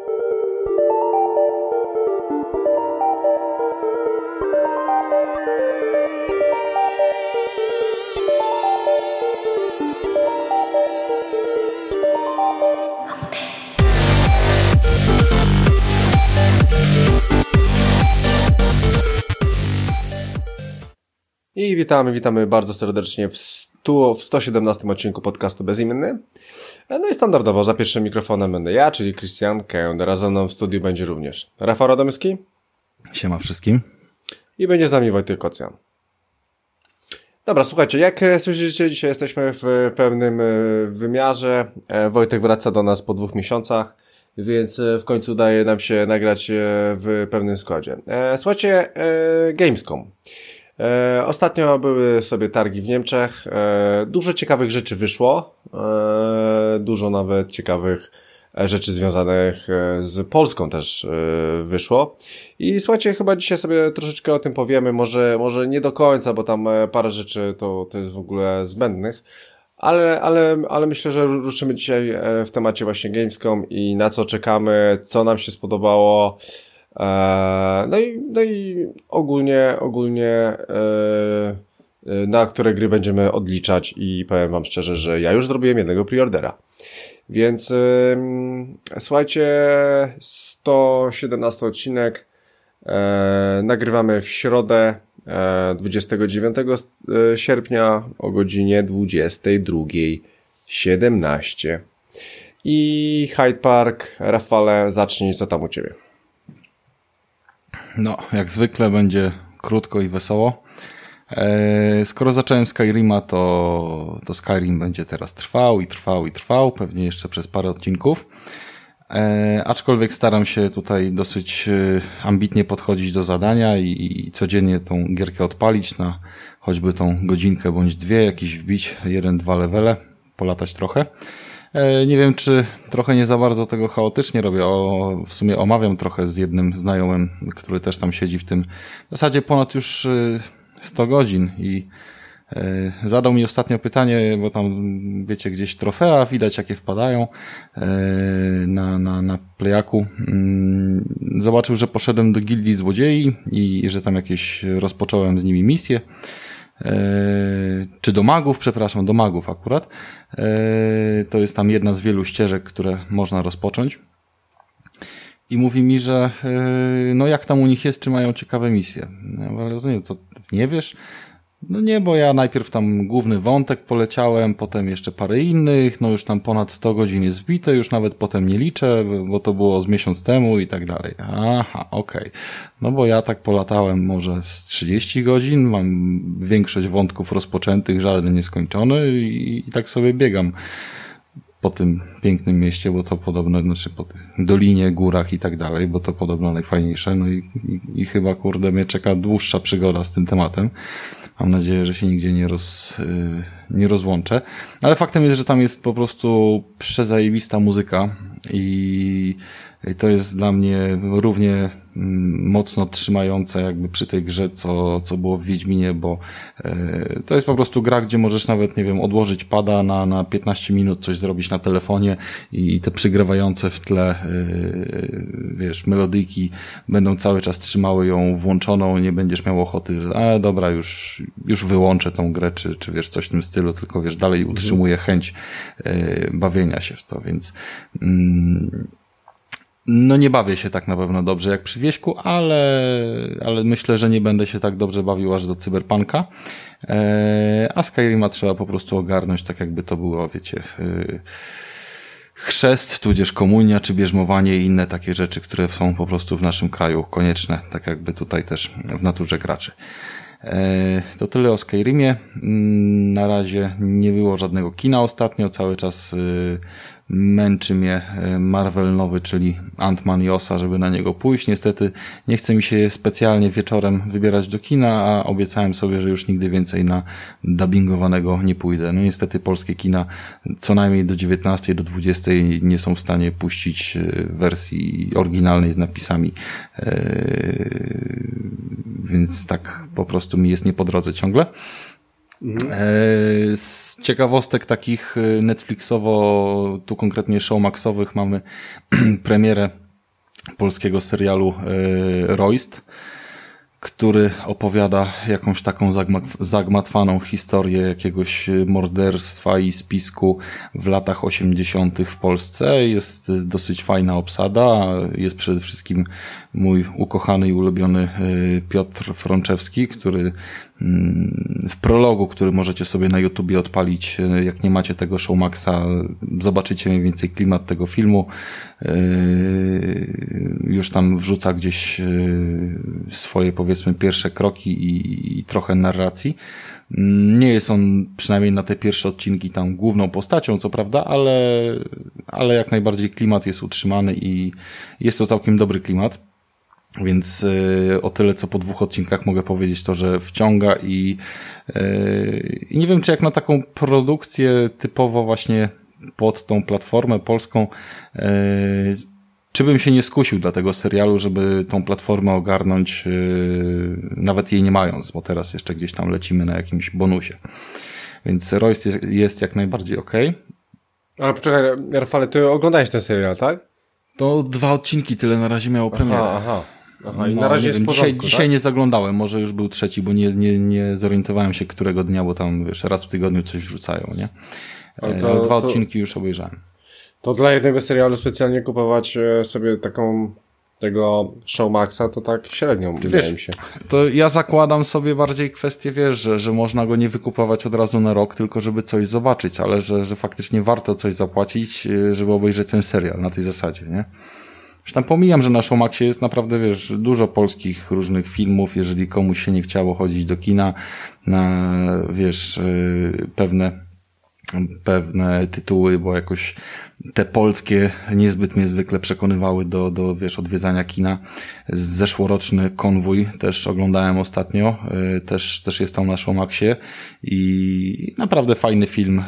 I witamy bardzo serdecznie w 117 odcinku podcastu Bezimienny. No i standardowo za pierwszym mikrofonem będę ja, czyli Christian Kęder, a ze mną w studiu będzie również Rafał Radomyski. Siema wszystkim. I będzie z nami Wojtek Kocjan. Dobra, słuchajcie, jak słyszycie, dzisiaj jesteśmy w pewnym wymiarze. Wojtek wraca do nas po 2 miesiącach, więc w końcu udaje nam się nagrać w pewnym składzie. Słuchajcie, Gamescom. Ostatnio były sobie targi w Niemczech, dużo ciekawych rzeczy wyszło, dużo nawet ciekawych rzeczy związanych z Polską też wyszło i słuchajcie, chyba dzisiaj sobie troszeczkę o tym powiemy, może nie do końca, bo tam parę rzeczy to jest w ogóle zbędnych, ale myślę, że ruszymy dzisiaj w temacie właśnie Gamescom i na co czekamy, co nam się spodobało. No i ogólnie na które gry będziemy odliczać i powiem wam szczerze, że ja już zrobiłem jednego preordera. Więc słuchajcie, 117 odcinek nagrywamy w środę 29 sierpnia o godzinie 22:17. I Hyde Park, Rafale, zacznij, co tam u ciebie? No, jak zwykle będzie krótko i wesoło. Skoro zacząłem Skyrima, to Skyrim będzie teraz trwał, pewnie jeszcze przez parę odcinków. Aczkolwiek staram się tutaj dosyć ambitnie podchodzić do zadania i codziennie tą gierkę odpalić na choćby tą godzinkę bądź 2, jakiś wbić 1-2 levele, polatać trochę. Nie wiem, czy trochę nie za bardzo tego chaotycznie robię. W sumie omawiam trochę z jednym znajomym, który też tam siedzi w tym w zasadzie ponad już 100 godzin i zadał mi ostatnio pytanie, bo tam wiecie, gdzieś trofea widać jakie wpadają na Playaku. Zobaczył, że poszedłem do gildii złodziei i że tam jakieś rozpocząłem z nimi misję. Czy do magów, przepraszam, do magów akurat. To jest tam jedna z wielu ścieżek, które można rozpocząć. I mówi mi, że no jak tam u nich jest, czy mają ciekawe misje. Ale to nie wiesz? No nie, bo ja najpierw tam główny wątek poleciałem, potem jeszcze parę innych, no już tam ponad 100 godzin jest wbite, już nawet potem nie liczę, bo to było z miesiąc temu i tak dalej. Aha, okej. No bo ja tak polatałem może z 30 godzin, mam większość wątków rozpoczętych, żaden nieskończony i tak sobie biegam po tym pięknym mieście, bo to podobno, znaczy po tych dolinie, górach i tak dalej, bo to podobno najfajniejsze, no i chyba kurde mnie czeka dłuższa przygoda z tym tematem. Mam nadzieję, że się nigdzie nie rozłączę. Ale faktem jest, że tam jest po prostu przezajebista muzyka i to jest dla mnie równie mocno trzymające jakby przy tej grze, co było w Wiedźminie, bo to jest po prostu gra, gdzie możesz nawet, nie wiem, odłożyć pada na 15 minut, coś zrobić na telefonie i te przygrywające w tle wiesz, melodyjki będą cały czas trzymały ją włączoną, nie będziesz miał ochoty, dobra, już wyłączę tą grę, czy wiesz, coś w tym stylu, tylko wiesz, dalej utrzymuje chęć bawienia się w to, więc no nie bawię się tak na pewno dobrze jak przy Wieśku, ale myślę, że nie będę się tak dobrze bawił aż do Cyberpunka. A Skyrima trzeba po prostu ogarnąć tak jakby to było, wiecie, chrzest, tudzież komunia, czy bierzmowanie i inne takie rzeczy, które są po prostu w naszym kraju konieczne, tak jakby tutaj też w naturze graczy. To tyle o Skyrimie. Na razie nie było żadnego kina ostatnio, cały czas męczy mnie Marvel nowy, czyli Ant-Man i Osa, żeby na niego pójść. Niestety nie chce mi się specjalnie wieczorem wybierać do kina, a obiecałem sobie, że już nigdy więcej na dubbingowanego nie pójdę. No niestety polskie kina co najmniej do 19, do 20 nie są w stanie puścić wersji oryginalnej z napisami. Więc tak po prostu mi jest nie po drodze ciągle. Z ciekawostek takich Netflixowo, tu konkretnie Showmaxowych, mamy premierę polskiego serialu Royst, który opowiada jakąś taką zagmatwaną historię jakiegoś morderstwa i spisku w latach 80. w Polsce. Jest dosyć fajna obsada. Jest przede wszystkim mój ukochany i ulubiony Piotr Frączewski, który w prologu, który możecie sobie na YouTubie odpalić, jak nie macie tego Showmaxa, zobaczycie mniej więcej klimat tego filmu. Już tam wrzuca gdzieś swoje, powiedzmy, pierwsze kroki i trochę narracji. Nie jest on, przynajmniej na te pierwsze odcinki, tam główną postacią, co prawda, ale jak najbardziej klimat jest utrzymany i jest to całkiem dobry klimat. Więc o tyle, co po 2 odcinkach mogę powiedzieć, to, że wciąga i nie wiem, czy jak na taką produkcję typowo właśnie pod tą platformę polską, czy bym się nie skusił dla tego serialu, żeby tą platformę ogarnąć, nawet jej nie mając, bo teraz jeszcze gdzieś tam lecimy na jakimś bonusie. Więc Royst jest jak najbardziej okej. Ale poczekaj, Rafale, ty oglądałeś ten serial, tak? To 2 odcinki tyle na razie miało premierę. Aha, i na razie jest w porządku, dzisiaj nie zaglądałem, może już był 3, bo nie zorientowałem się, którego dnia, bo tam, wiesz, raz w tygodniu coś wrzucają, nie? Ale 2 odcinki już obejrzałem. To dla jednego serialu specjalnie kupować sobie tego Showmaxa, to tak średnio, wydaje mi się. To ja zakładam sobie bardziej kwestię, wiesz, że można go nie wykupować od razu na rok, tylko żeby coś zobaczyć, ale że faktycznie warto coś zapłacić, żeby obejrzeć ten serial na tej zasadzie, nie? Już tam pomijam, że na Showmaxie jest naprawdę, wiesz, dużo polskich różnych filmów, jeżeli komuś się nie chciało chodzić do kina na, wiesz, pewne tytuły, bo jakoś te polskie niezbyt mnie zwykle przekonywały do wiesz, odwiedzania kina. Zeszłoroczny Konwój też oglądałem ostatnio, też jest tam na Showmaxie i naprawdę fajny film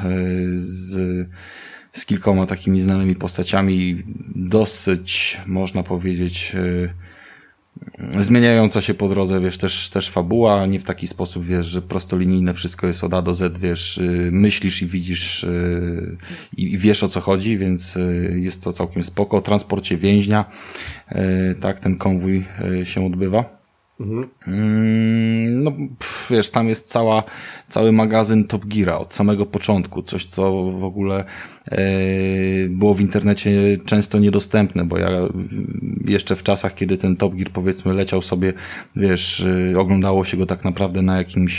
z kilkoma takimi znanymi postaciami, dosyć, można powiedzieć, zmieniająca się po drodze, wiesz, też fabuła, nie w taki sposób, wiesz, że prostolinijne wszystko jest od A do Z, wiesz, myślisz i widzisz i wiesz, o co chodzi, więc jest to całkiem spoko. O transporcie więźnia, tak, ten konwój się odbywa. No, wiesz, tam jest cały magazyn Top Geara od samego początku, coś co w ogóle było w internecie często niedostępne, bo ja jeszcze w czasach, kiedy ten Top Gear, powiedzmy, leciał sobie, wiesz, oglądało się go tak naprawdę na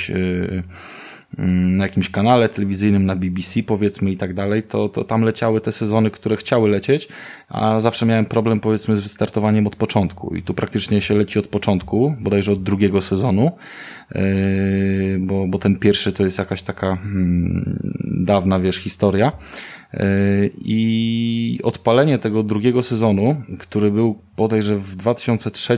jakimś kanale telewizyjnym, na BBC, powiedzmy, i tak dalej, to tam leciały te sezony, które chciały lecieć, a zawsze miałem problem, powiedzmy, z wystartowaniem od początku i tu praktycznie się leci od początku, bodajże od 2. sezonu, bo ten pierwszy to jest jakaś taka dawna, wiesz, historia. I odpalenie tego 2. sezonu, który był bodajże w 2003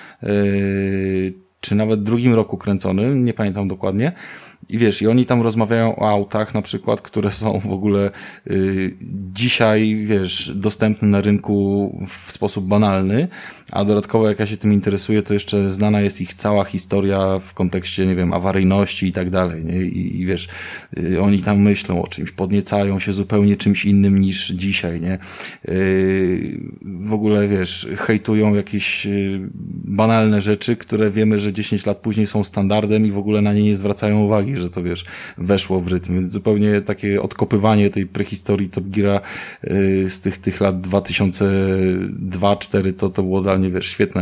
czy nawet 2. roku kręcony, nie pamiętam dokładnie. I wiesz, i oni tam rozmawiają o autach na przykład, które są w ogóle dzisiaj, wiesz, dostępne na rynku w sposób banalny, a dodatkowo jak ja się tym interesuję, to jeszcze znana jest ich cała historia w kontekście, nie wiem, awaryjności i tak dalej, nie? I wiesz, oni tam myślą o czymś, podniecają się zupełnie czymś innym niż dzisiaj, nie? W ogóle, wiesz, hejtują jakieś banalne rzeczy, które wiemy, że 10 lat później są standardem i w ogóle na nie nie zwracają uwagi, że to, wiesz, weszło w rytm. Więc zupełnie takie odkopywanie tej prehistorii Top Geara z tych lat 2002-2004 to było dla mnie, wiesz, świetne.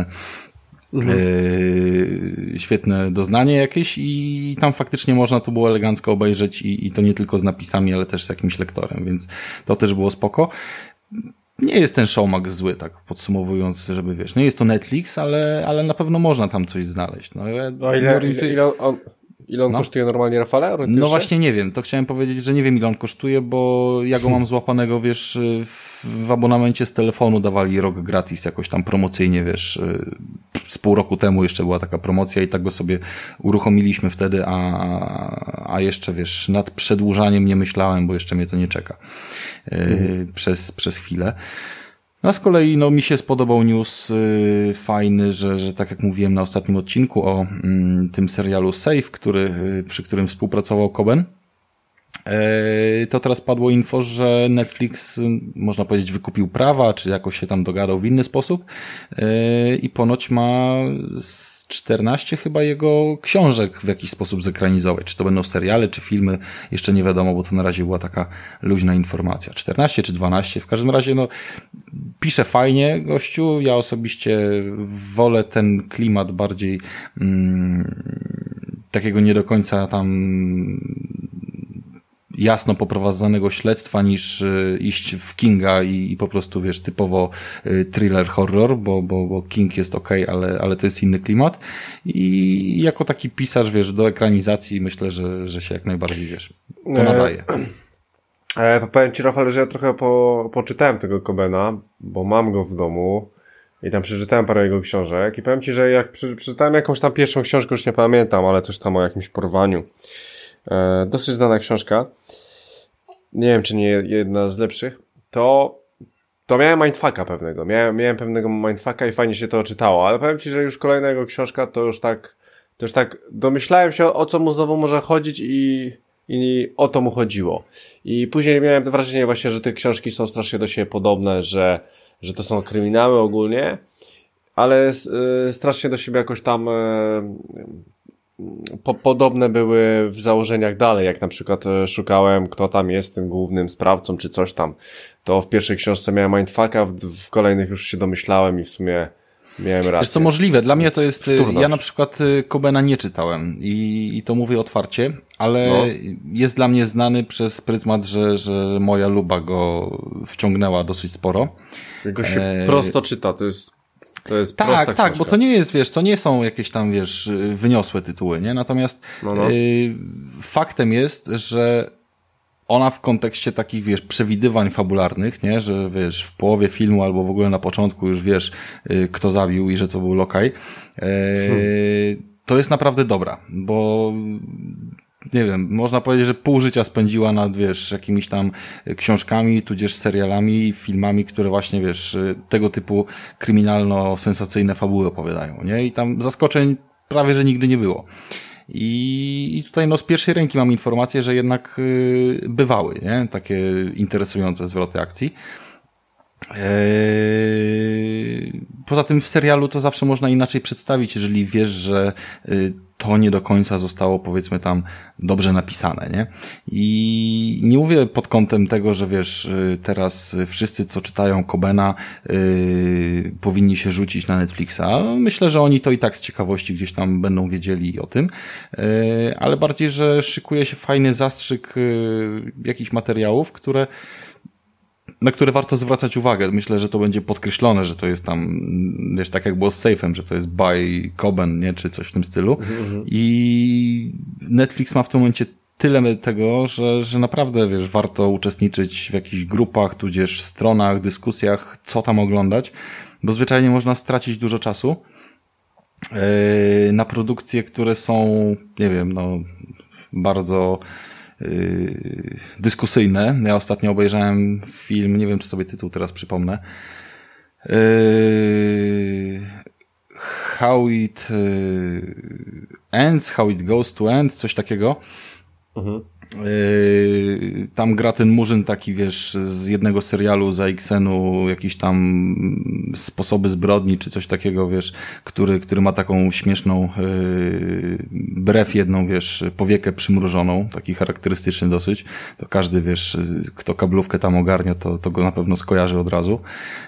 Świetne doznanie jakieś i tam faktycznie można to było elegancko obejrzeć i to nie tylko z napisami, ale też z jakimś lektorem, więc to też było spoko. Nie jest ten Showmax zły, tak podsumowując, żeby, wiesz, nie jest to Netflix, ale na pewno można tam coś znaleźć. No, Ile on kosztuje normalnie, Rafale? No właśnie nie wiem, to chciałem powiedzieć, że nie wiem, ile on kosztuje, bo ja go mam złapanego, wiesz, w abonamencie z telefonu dawali rok gratis jakoś tam promocyjnie, wiesz, z pół roku temu jeszcze była taka promocja i tak go sobie uruchomiliśmy wtedy, a jeszcze, wiesz, nad przedłużaniem nie myślałem, bo jeszcze mnie to nie czeka przez chwilę. No, a z kolei, no, mi się spodobał news fajny, że tak jak mówiłem na ostatnim odcinku o tym serialu Safe, przy którym współpracował Coben, to teraz padło info, że Netflix, można powiedzieć, wykupił prawa, czy jakoś się tam dogadał w inny sposób i ponoć ma z 14 chyba jego książek w jakiś sposób zekranizować. Czy to będą seriale, czy filmy, jeszcze nie wiadomo, bo to na razie była taka luźna informacja. 14 czy 12, w każdym razie no pisze fajnie gościu, ja osobiście wolę ten klimat bardziej takiego nie do końca tam jasno poprowadzonego śledztwa niż iść w Kinga i po prostu, wiesz, typowo thriller, horror, bo King jest okej, ale to jest inny klimat. I jako taki pisarz, wiesz, do ekranizacji myślę, że się jak najbardziej, wiesz, to nadaje. Powiem ci, Rafał, że ja trochę poczytałem tego Cobena, bo mam go w domu i tam przeczytałem parę jego książek i powiem ci, że jak przeczytałem jakąś tam pierwszą książkę, już nie pamiętam, ale coś tam o jakimś porwaniu. Dosyć znana książka. Nie wiem, czy nie jedna z lepszych. To miałem mindfucka pewnego. Miałem pewnego mindfucka i fajnie się to czytało, ale powiem ci, że już kolejna jego książka to już tak domyślałem się, o co mu znowu może chodzić i o to mu chodziło. I później miałem wrażenie właśnie, że te książki są strasznie do siebie podobne, że to są kryminały ogólnie, ale strasznie do siebie jakoś tam podobne były w założeniach dalej, jak na przykład szukałem, kto tam jest tym głównym sprawcą, czy coś tam. To w pierwszej książce miałem mindfucka, w kolejnych już się domyślałem i w sumie miałem rację. Wiesz co, możliwe. Dla mnie to jest... Wtórność. Ja na przykład Cobena nie czytałem i to mówię otwarcie, ale jest dla mnie znany przez pryzmat, że moja luba go wciągnęła dosyć sporo. Go się prosto czyta, to jest tak, bo to nie jest, wiesz, to nie są jakieś tam, wiesz, wyniosłe tytuły, nie? Natomiast faktem jest, że ona w kontekście takich, wiesz, przewidywań fabularnych, nie? Że, wiesz, w połowie filmu albo w ogóle na początku już wiesz, kto zabił i że to był lokaj, to jest naprawdę dobra, bo nie wiem, można powiedzieć, że pół życia spędziła nad, wiesz, jakimiś tam książkami, tudzież serialami, filmami, które właśnie, wiesz, tego typu kryminalno-sensacyjne fabuły opowiadają, nie? I tam zaskoczeń prawie, że nigdy nie było. I tutaj no z pierwszej ręki mam informację, że jednak bywały, nie? Takie interesujące zwroty akcji. Poza tym w serialu to zawsze można inaczej przedstawić, jeżeli wiesz, że to nie do końca zostało, powiedzmy tam, dobrze napisane, nie? I nie mówię pod kątem tego, że wiesz, teraz wszyscy, co czytają Cobena, powinni się rzucić na Netflixa. Myślę, że oni to i tak z ciekawości gdzieś tam będą wiedzieli o tym, ale bardziej, że szykuje się fajny zastrzyk jakichś materiałów, na które warto zwracać uwagę. Myślę, że to będzie podkreślone, że to jest tam, wiesz, tak jak było z Safe'em, że to jest by Coben, nie? Czy coś w tym stylu. I Netflix ma w tym momencie tyle tego, że naprawdę, wiesz, warto uczestniczyć w jakichś grupach, tudzież stronach, dyskusjach, co tam oglądać, bo zwyczajnie można stracić dużo czasu na produkcje, które są, nie wiem, no, bardzo dyskusyjne. Ja ostatnio obejrzałem film, nie wiem, czy sobie tytuł teraz przypomnę. How it ends, how it goes to end, coś takiego. Tam gra ten murzyn taki, wiesz, z jednego serialu za X-enu, jakieś tam sposoby zbrodni, czy coś takiego, wiesz, który ma taką śmieszną brew jedną, wiesz, powiekę przymrużoną, taki charakterystyczny dosyć. To każdy, wiesz, kto kablówkę tam ogarnia, to go na pewno skojarzy od razu.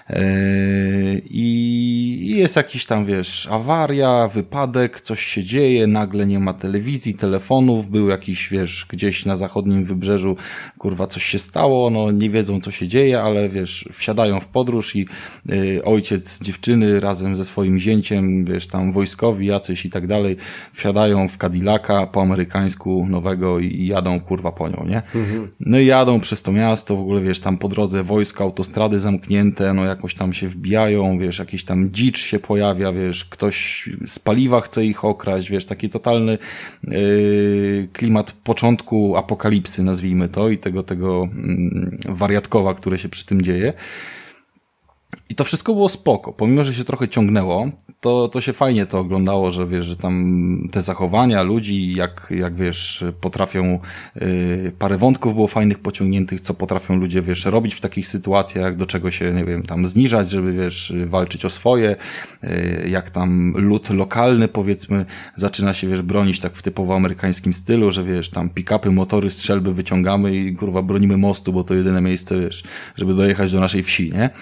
I jest jakiś tam, wiesz, awaria, wypadek, coś się dzieje, nagle nie ma telewizji, telefonów, był jakiś, wiesz, gdzieś na zachodnim wybrzeżu, kurwa, coś się stało, no nie wiedzą, co się dzieje, ale wiesz, wsiadają w podróż i ojciec dziewczyny razem ze swoim zięciem, wiesz, tam wojskowi jacyś i tak dalej, wsiadają w Cadillaca po amerykańsku nowego i jadą, kurwa, po nią, nie? No i jadą przez to miasto, w ogóle, wiesz, tam po drodze wojska, autostrady zamknięte, no jakoś tam się wbijają, wiesz, jakiś tam dzicz się pojawia, wiesz, ktoś z paliwa chce ich okraść, wiesz, taki totalny klimat początku apokalipsy, nazwijmy to, i tego wariatkowa, które się przy tym dzieje. I to wszystko było spoko, pomimo, że się trochę ciągnęło, to się fajnie to oglądało, że wiesz, że tam te zachowania ludzi, jak wiesz, potrafią, parę wątków było fajnych pociągniętych, co potrafią ludzie, wiesz, robić w takich sytuacjach, do czego się, nie wiem, tam zniżać, żeby, wiesz, walczyć o swoje, jak tam lud lokalny, powiedzmy, zaczyna się, wiesz, bronić tak w typowo amerykańskim stylu, że wiesz, tam pick-upy, motory, strzelby wyciągamy i kurwa bronimy mostu, bo to jedyne miejsce, wiesz, żeby dojechać do naszej wsi, nie?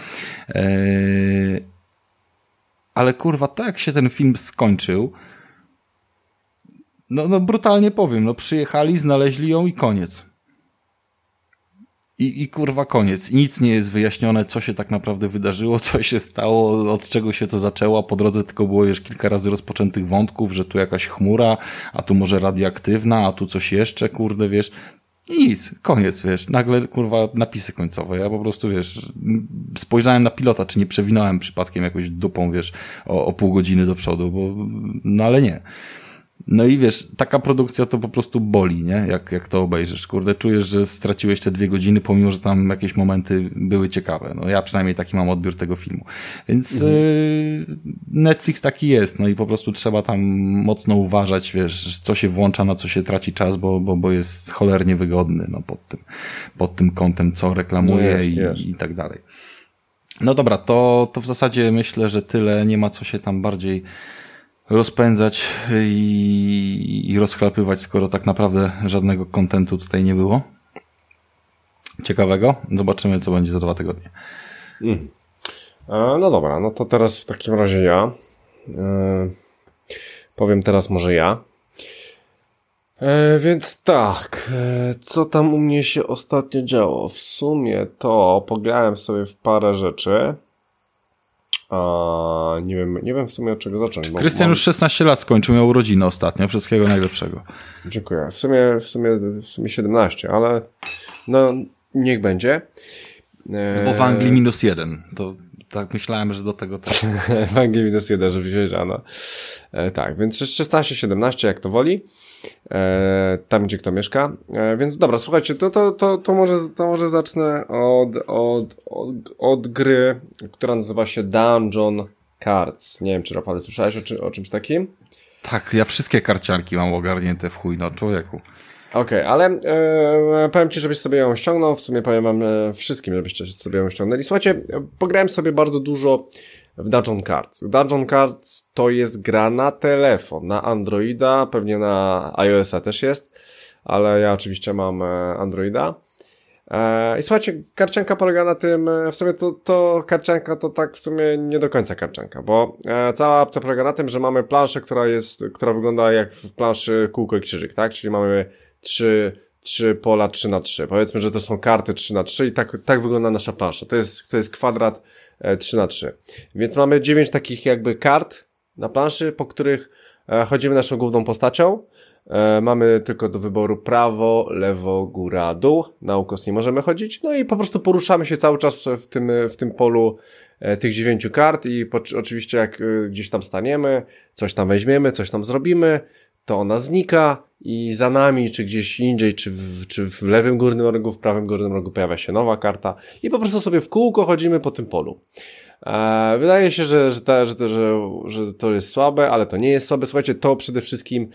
Ale kurwa, to jak się ten film skończył, no brutalnie powiem, no przyjechali, znaleźli ją i koniec. I kurwa koniec. I nic nie jest wyjaśnione, co się tak naprawdę wydarzyło, co się stało, od czego się to zaczęło. Po drodze tylko było już kilka razy rozpoczętych wątków, że tu jakaś chmura, a tu może radioaktywna, a tu coś jeszcze, kurde, wiesz. I nic, koniec, wiesz, nagle, kurwa, napisy końcowe. Ja po prostu, wiesz, spojrzałem na pilota, czy nie przewinąłem przypadkiem jakąś dupą, wiesz, o pół godziny do przodu, no ale nie. No i wiesz, taka produkcja to po prostu boli, nie? Jak to obejrzysz, kurde, czujesz, że straciłeś te 2 godziny, pomimo, że tam jakieś momenty były ciekawe. No ja przynajmniej taki mam odbiór tego filmu. Więc Netflix taki jest, no i po prostu trzeba tam mocno uważać, wiesz, co się włącza, na co się traci czas, bo jest cholernie wygodny, no pod tym kątem, co reklamuje i tak dalej. No dobra, to w zasadzie myślę, że tyle, nie ma co się tam bardziej rozpędzać i rozchlapywać, skoro tak naprawdę żadnego kontentu tutaj nie było. Ciekawego. Zobaczymy, co będzie za 2 tygodnie. No dobra, no to teraz w takim razie ja. Powiem teraz może ja. Więc tak, co tam u mnie się ostatnio działo? W sumie to pograłem sobie w parę rzeczy. Nie wiem w sumie od czego zacząć. Krystian już 16 lat skończył, miał urodziny ostatnio. Wszystkiego najlepszego. Dziękuję. W sumie 17, ale no niech będzie. Bo w Anglii -1. To tak myślałem, że do tego też. W Anglii -1, żeby się wiedziano. Tak, więc 16-17 jak to woli. Tam gdzie kto mieszka. Więc dobra, słuchajcie, to może zacznę od gry, która nazywa się Dungeon Cards. Nie wiem, czy Rafale słyszałeś o czymś takim? Tak, ja wszystkie karcianki mam ogarnięte w chuj, no człowieku. Okej, ale powiem ci, żebyś sobie ją ściągnął, w sumie powiem wam wszystkim, żebyście sobie ją ściągnęli. Słuchajcie, pograłem sobie bardzo dużo w Dungeon Cards. Dungeon Cards to jest gra na telefon, na Androida, pewnie na iOS-a też jest, ale ja oczywiście mam Androida. I słuchajcie, karcianka polega na tym, w sumie to karcianka to tak w sumie nie do końca karcianka, bo cała opcja polega na tym, że mamy planszę, która wygląda jak w planszy kółko i krzyżyk, tak? Czyli mamy 3 pola 3x3. Powiedzmy, że to są karty 3x3 i tak wygląda nasza plansza. To jest kwadrat 3x3. Więc mamy 9 takich jakby kart na planszy, po których chodzimy naszą główną postacią. Mamy tylko do wyboru prawo, lewo, góra, dół. Na ukos nie możemy chodzić. No i po prostu poruszamy się cały czas w tym polu tych 9 kart i oczywiście jak gdzieś tam staniemy, coś tam weźmiemy, coś tam zrobimy, to ona znika i za nami, czy gdzieś indziej, czy w lewym górnym rogu, w prawym górnym rogu pojawia się nowa karta i po prostu sobie w kółko chodzimy po tym polu. Wydaje się, że to jest słabe, ale to nie jest słabe. Słuchajcie, to przede wszystkim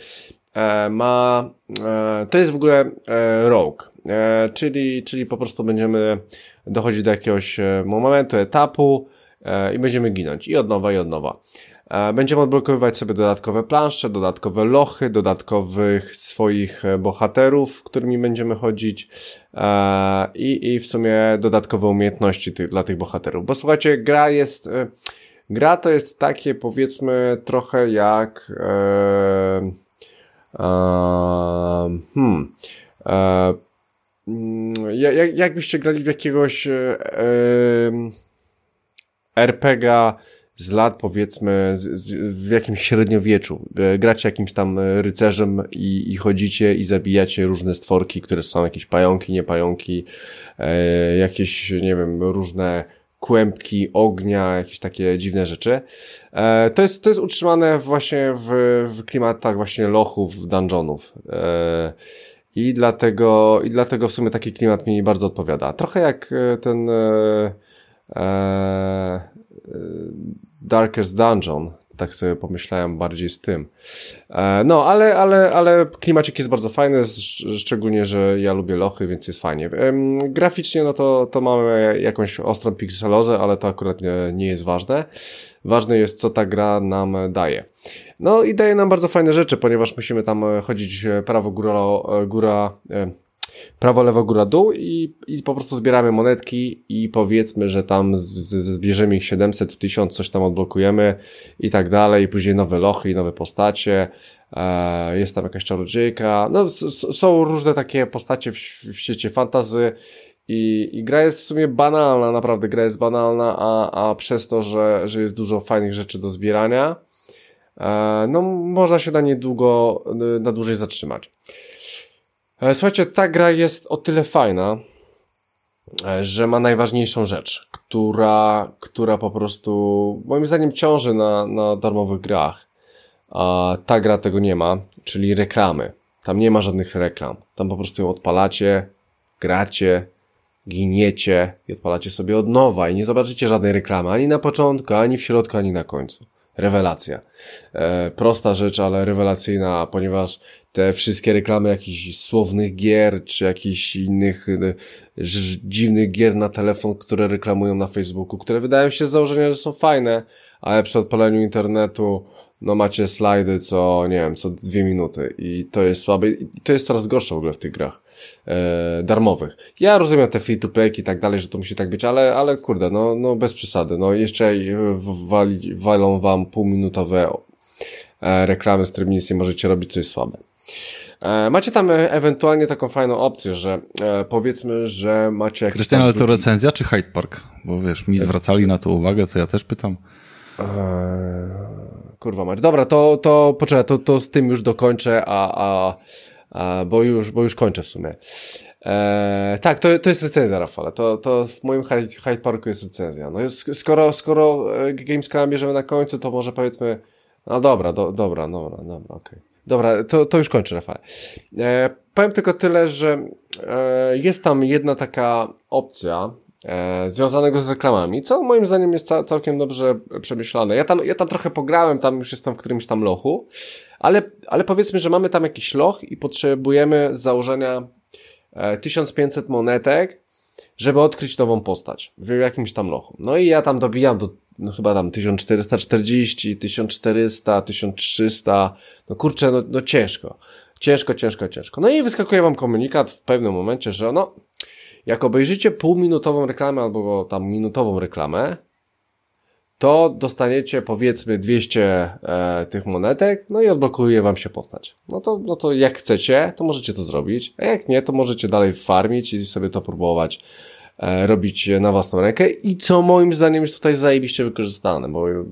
to jest w ogóle rogue, czyli po prostu będziemy dochodzić do jakiegoś momentu, etapu i będziemy ginąć i od nowa. Będziemy odblokowywać sobie dodatkowe plansze, dodatkowe lochy, dodatkowych swoich bohaterów, którymi będziemy chodzić i w sumie dodatkowe umiejętności dla tych bohaterów. Bo słuchajcie, gra to jest takie, powiedzmy, trochę jak jakbyście grali w jakiegoś RPG-a z lat, powiedzmy, w jakimś średniowieczu. Gracie jakimś tam rycerzem i chodzicie i zabijacie różne stworki, które są jakieś pająki, niepająki, jakieś, nie wiem, różne kłębki ognia, jakieś takie dziwne rzeczy. To jest utrzymane właśnie w klimatach właśnie lochów, dungeonów. I dlatego w sumie taki klimat mi bardzo odpowiada. Trochę jak ten Darkest Dungeon. Tak sobie pomyślałem bardziej z tym. No, ale klimacik jest bardzo fajny, szczególnie, że ja lubię lochy, więc jest fajnie. Graficznie, no to mamy jakąś ostrą pikselozę, ale to akurat nie jest ważne. Ważne jest, co ta gra nam daje. No i daje nam bardzo fajne rzeczy, ponieważ musimy tam chodzić prawo, lewo, góra, dół i po prostu zbieramy monetki i powiedzmy, że tam zbierzemy ich 700, 1000, coś tam odblokujemy i tak dalej, i później nowe lochy i nowe postacie, jest tam jakaś czarodziejka, no są różne takie postacie w świecie fantasy i gra jest w sumie banalna, naprawdę gra jest banalna, a przez to, że jest dużo fajnych rzeczy do zbierania, no można się na dłużej zatrzymać. Słuchajcie, ta gra jest o tyle fajna, że ma najważniejszą rzecz, która po prostu moim zdaniem ciąży na darmowych grach, a ta gra tego nie ma, czyli reklamy. Tam nie ma żadnych reklam. Tam po prostu ją odpalacie, gracie, giniecie i odpalacie sobie od nowa i nie zobaczycie żadnej reklamy ani na początku, ani w środku, ani na końcu. Rewelacja. Prosta rzecz, ale rewelacyjna, ponieważ te wszystkie reklamy jakichś słownych gier, czy jakichś innych dziwnych gier na telefon, które reklamują na Facebooku, które wydają się z założenia, że są fajne, ale przy odpaleniu internetu no macie slajdy co 2 minuty i to jest słabe i to jest coraz gorsze w ogóle w tych grach darmowych. Ja rozumiem te free to play i tak dalej, że to musi tak być, ale kurde, no bez przesady, no jeszcze walą wam półminutowe reklamy, z którymi nic nie możecie robić, co jest słabe. Macie tam ewentualnie taką fajną opcję, że powiedzmy, że macie... Krystian, ale to recenzja czy Hyde Park? Bo wiesz, mi zwracali na to uwagę, to ja też pytam. Kurwa mać. Dobra, to poczekaj, to z tym już dokończę, bo już kończę w sumie. Tak, to jest recenzja, Rafale. To w moim Hyde Parku jest recenzja. No skoro Gamescom bierzemy na końcu, to może powiedzmy, no dobra, okej. Dobra, to już kończę, Rafale. Powiem tylko tyle, że jest tam jedna taka opcja związanego z reklamami, co moim zdaniem jest całkiem dobrze przemyślane. Ja tam trochę pograłem, tam już jestem w którymś tam lochu, ale powiedzmy, że mamy tam jakiś loch i potrzebujemy z założenia 1500 monetek, żeby odkryć nową postać w jakimś tam lochu. No i ja tam dobijam do chyba tam 1440, 1400, 1300, no kurczę, no ciężko. No i wyskakuje wam komunikat w pewnym momencie, że jak obejrzycie półminutową reklamę albo tam minutową reklamę, to dostaniecie powiedzmy 200 tych monetek, no i odblokuje wam się postać. No to jak chcecie, to możecie to zrobić, a jak nie, to możecie dalej farmić i sobie to próbować robić na własną rękę i co moim zdaniem jest tutaj zajebiście wykorzystane,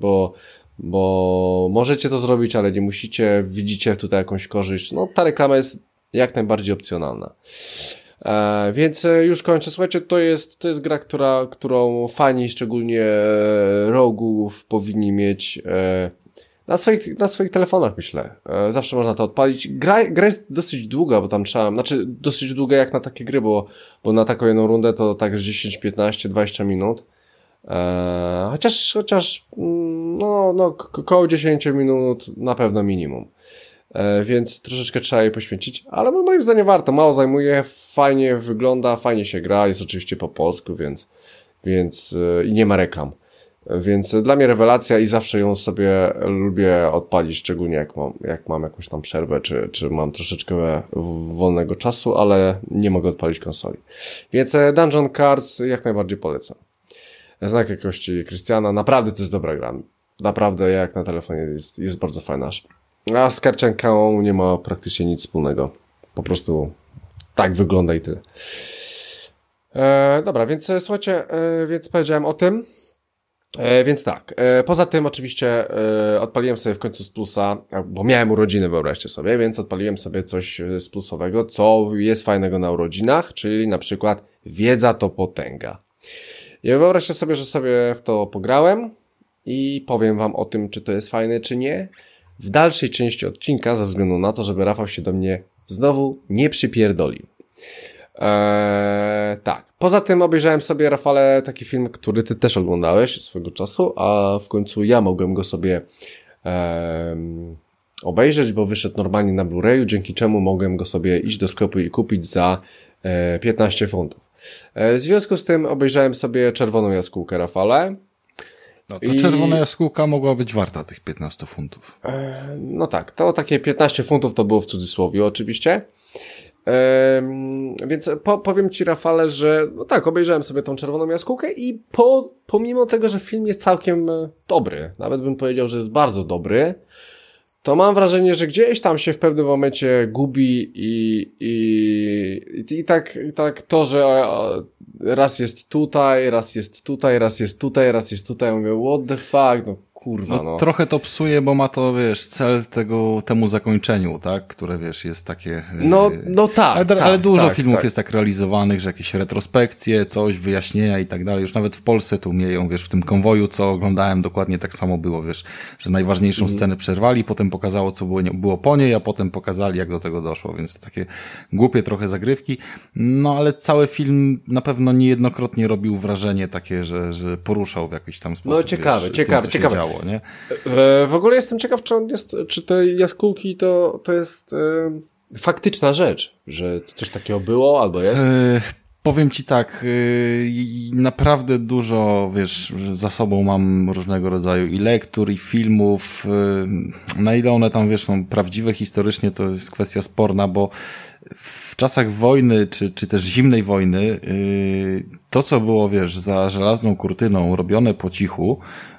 bo możecie to zrobić, ale nie musicie, widzicie tutaj jakąś korzyść, no ta reklama jest jak najbardziej opcjonalna. Więc już kończę. Słuchajcie, to jest gra, którą fani, szczególnie rogów, powinni mieć na swoich telefonach, myślę. Zawsze można to odpalić. Gra jest dosyć długa, bo tam dosyć długa jak na takie gry, bo na taką jedną rundę to tak 10, 15, 20 minut. Chociaż koło 10 minut na pewno minimum. Więc troszeczkę trzeba jej poświęcić, ale moim zdaniem warto, mało zajmuje, fajnie wygląda, fajnie się gra, jest oczywiście po polsku, więc i nie ma reklam, więc dla mnie rewelacja i zawsze ją sobie lubię odpalić, szczególnie jak mam jakąś tam przerwę, czy mam troszeczkę wolnego czasu, ale nie mogę odpalić konsoli, więc Dungeon Cards jak najbardziej polecam. Znak jakości Krystiana, naprawdę to jest dobra gra, naprawdę jak na telefonie jest bardzo fajna. A z karcianką nie ma praktycznie nic wspólnego. Po prostu tak wygląda i tyle. Dobra, więc słuchajcie, więc powiedziałem o tym. Więc tak, poza tym oczywiście odpaliłem sobie w końcu z plusa, bo miałem urodziny, wyobraźcie sobie, więc odpaliłem sobie coś z plusowego, co jest fajnego na urodzinach, czyli na przykład wiedza to potęga. I wyobraźcie sobie, że sobie w to pograłem i powiem wam o tym, czy to jest fajne, czy nie. W dalszej części odcinka, ze względu na to, żeby Rafał się do mnie znowu nie przypierdolił. Tak. Poza tym obejrzałem sobie, Rafale, taki film, który ty też oglądałeś swego czasu, a w końcu ja mogłem go sobie obejrzeć, bo wyszedł normalnie na Blu-rayu, dzięki czemu mogłem go sobie iść do sklepu i kupić za 15 funtów. W związku z tym obejrzałem sobie Czerwoną Jaskółkę, Rafale. No to Czerwona Jaskółka mogła być warta tych 15 funtów. No tak, to takie 15 funtów to było w cudzysłowie oczywiście. Więc powiem ci, Rafale, że no tak, obejrzałem sobie tą Czerwoną Jaskółkę i pomimo tego, że film jest całkiem dobry, nawet bym powiedział, że jest bardzo dobry, to mam wrażenie, że gdzieś tam się w pewnym momencie gubi i tak to, że raz jest tutaj, raz jest tutaj, raz jest tutaj, raz jest tutaj, mówię, what the fuck, no kurwa, no. Trochę to psuje, bo ma to, wiesz, cel temu zakończeniu, tak? Które, wiesz, jest takie... No tak. Ale dużo filmów tak. jest tak realizowanych, że jakieś retrospekcje, coś, wyjaśnienia i tak dalej. Już nawet w Polsce to umieją, wiesz, w tym Konwoju, co oglądałem, dokładnie tak samo było, wiesz, że najważniejszą scenę przerwali, potem pokazało, co było po niej, a potem pokazali, jak do tego doszło, więc to takie głupie trochę zagrywki. No, ale cały film na pewno niejednokrotnie robił wrażenie takie, że poruszał w jakiś tam sposób. No ciekawe. Nie? W ogóle jestem ciekaw, czy te jaskółki to jest faktyczna rzecz, że coś takiego było albo jest. Powiem ci tak, naprawdę dużo, wiesz, za sobą mam różnego rodzaju i lektur, i filmów. Na ile one tam, wiesz, są prawdziwe historycznie, to jest kwestia sporna, bo w czasach wojny, czy też zimnej wojny, to co było, wiesz, za żelazną kurtyną robione po cichu,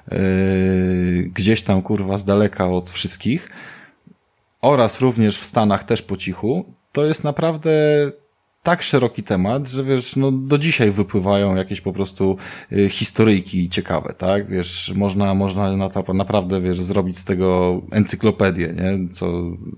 gdzieś tam, kurwa, z daleka od wszystkich, oraz również w Stanach też po cichu, to jest naprawdę tak szeroki temat, że wiesz, no do dzisiaj wypływają jakieś po prostu historyjki ciekawe, tak? Wiesz, można naprawdę, wiesz, zrobić z tego encyklopedię, nie? Co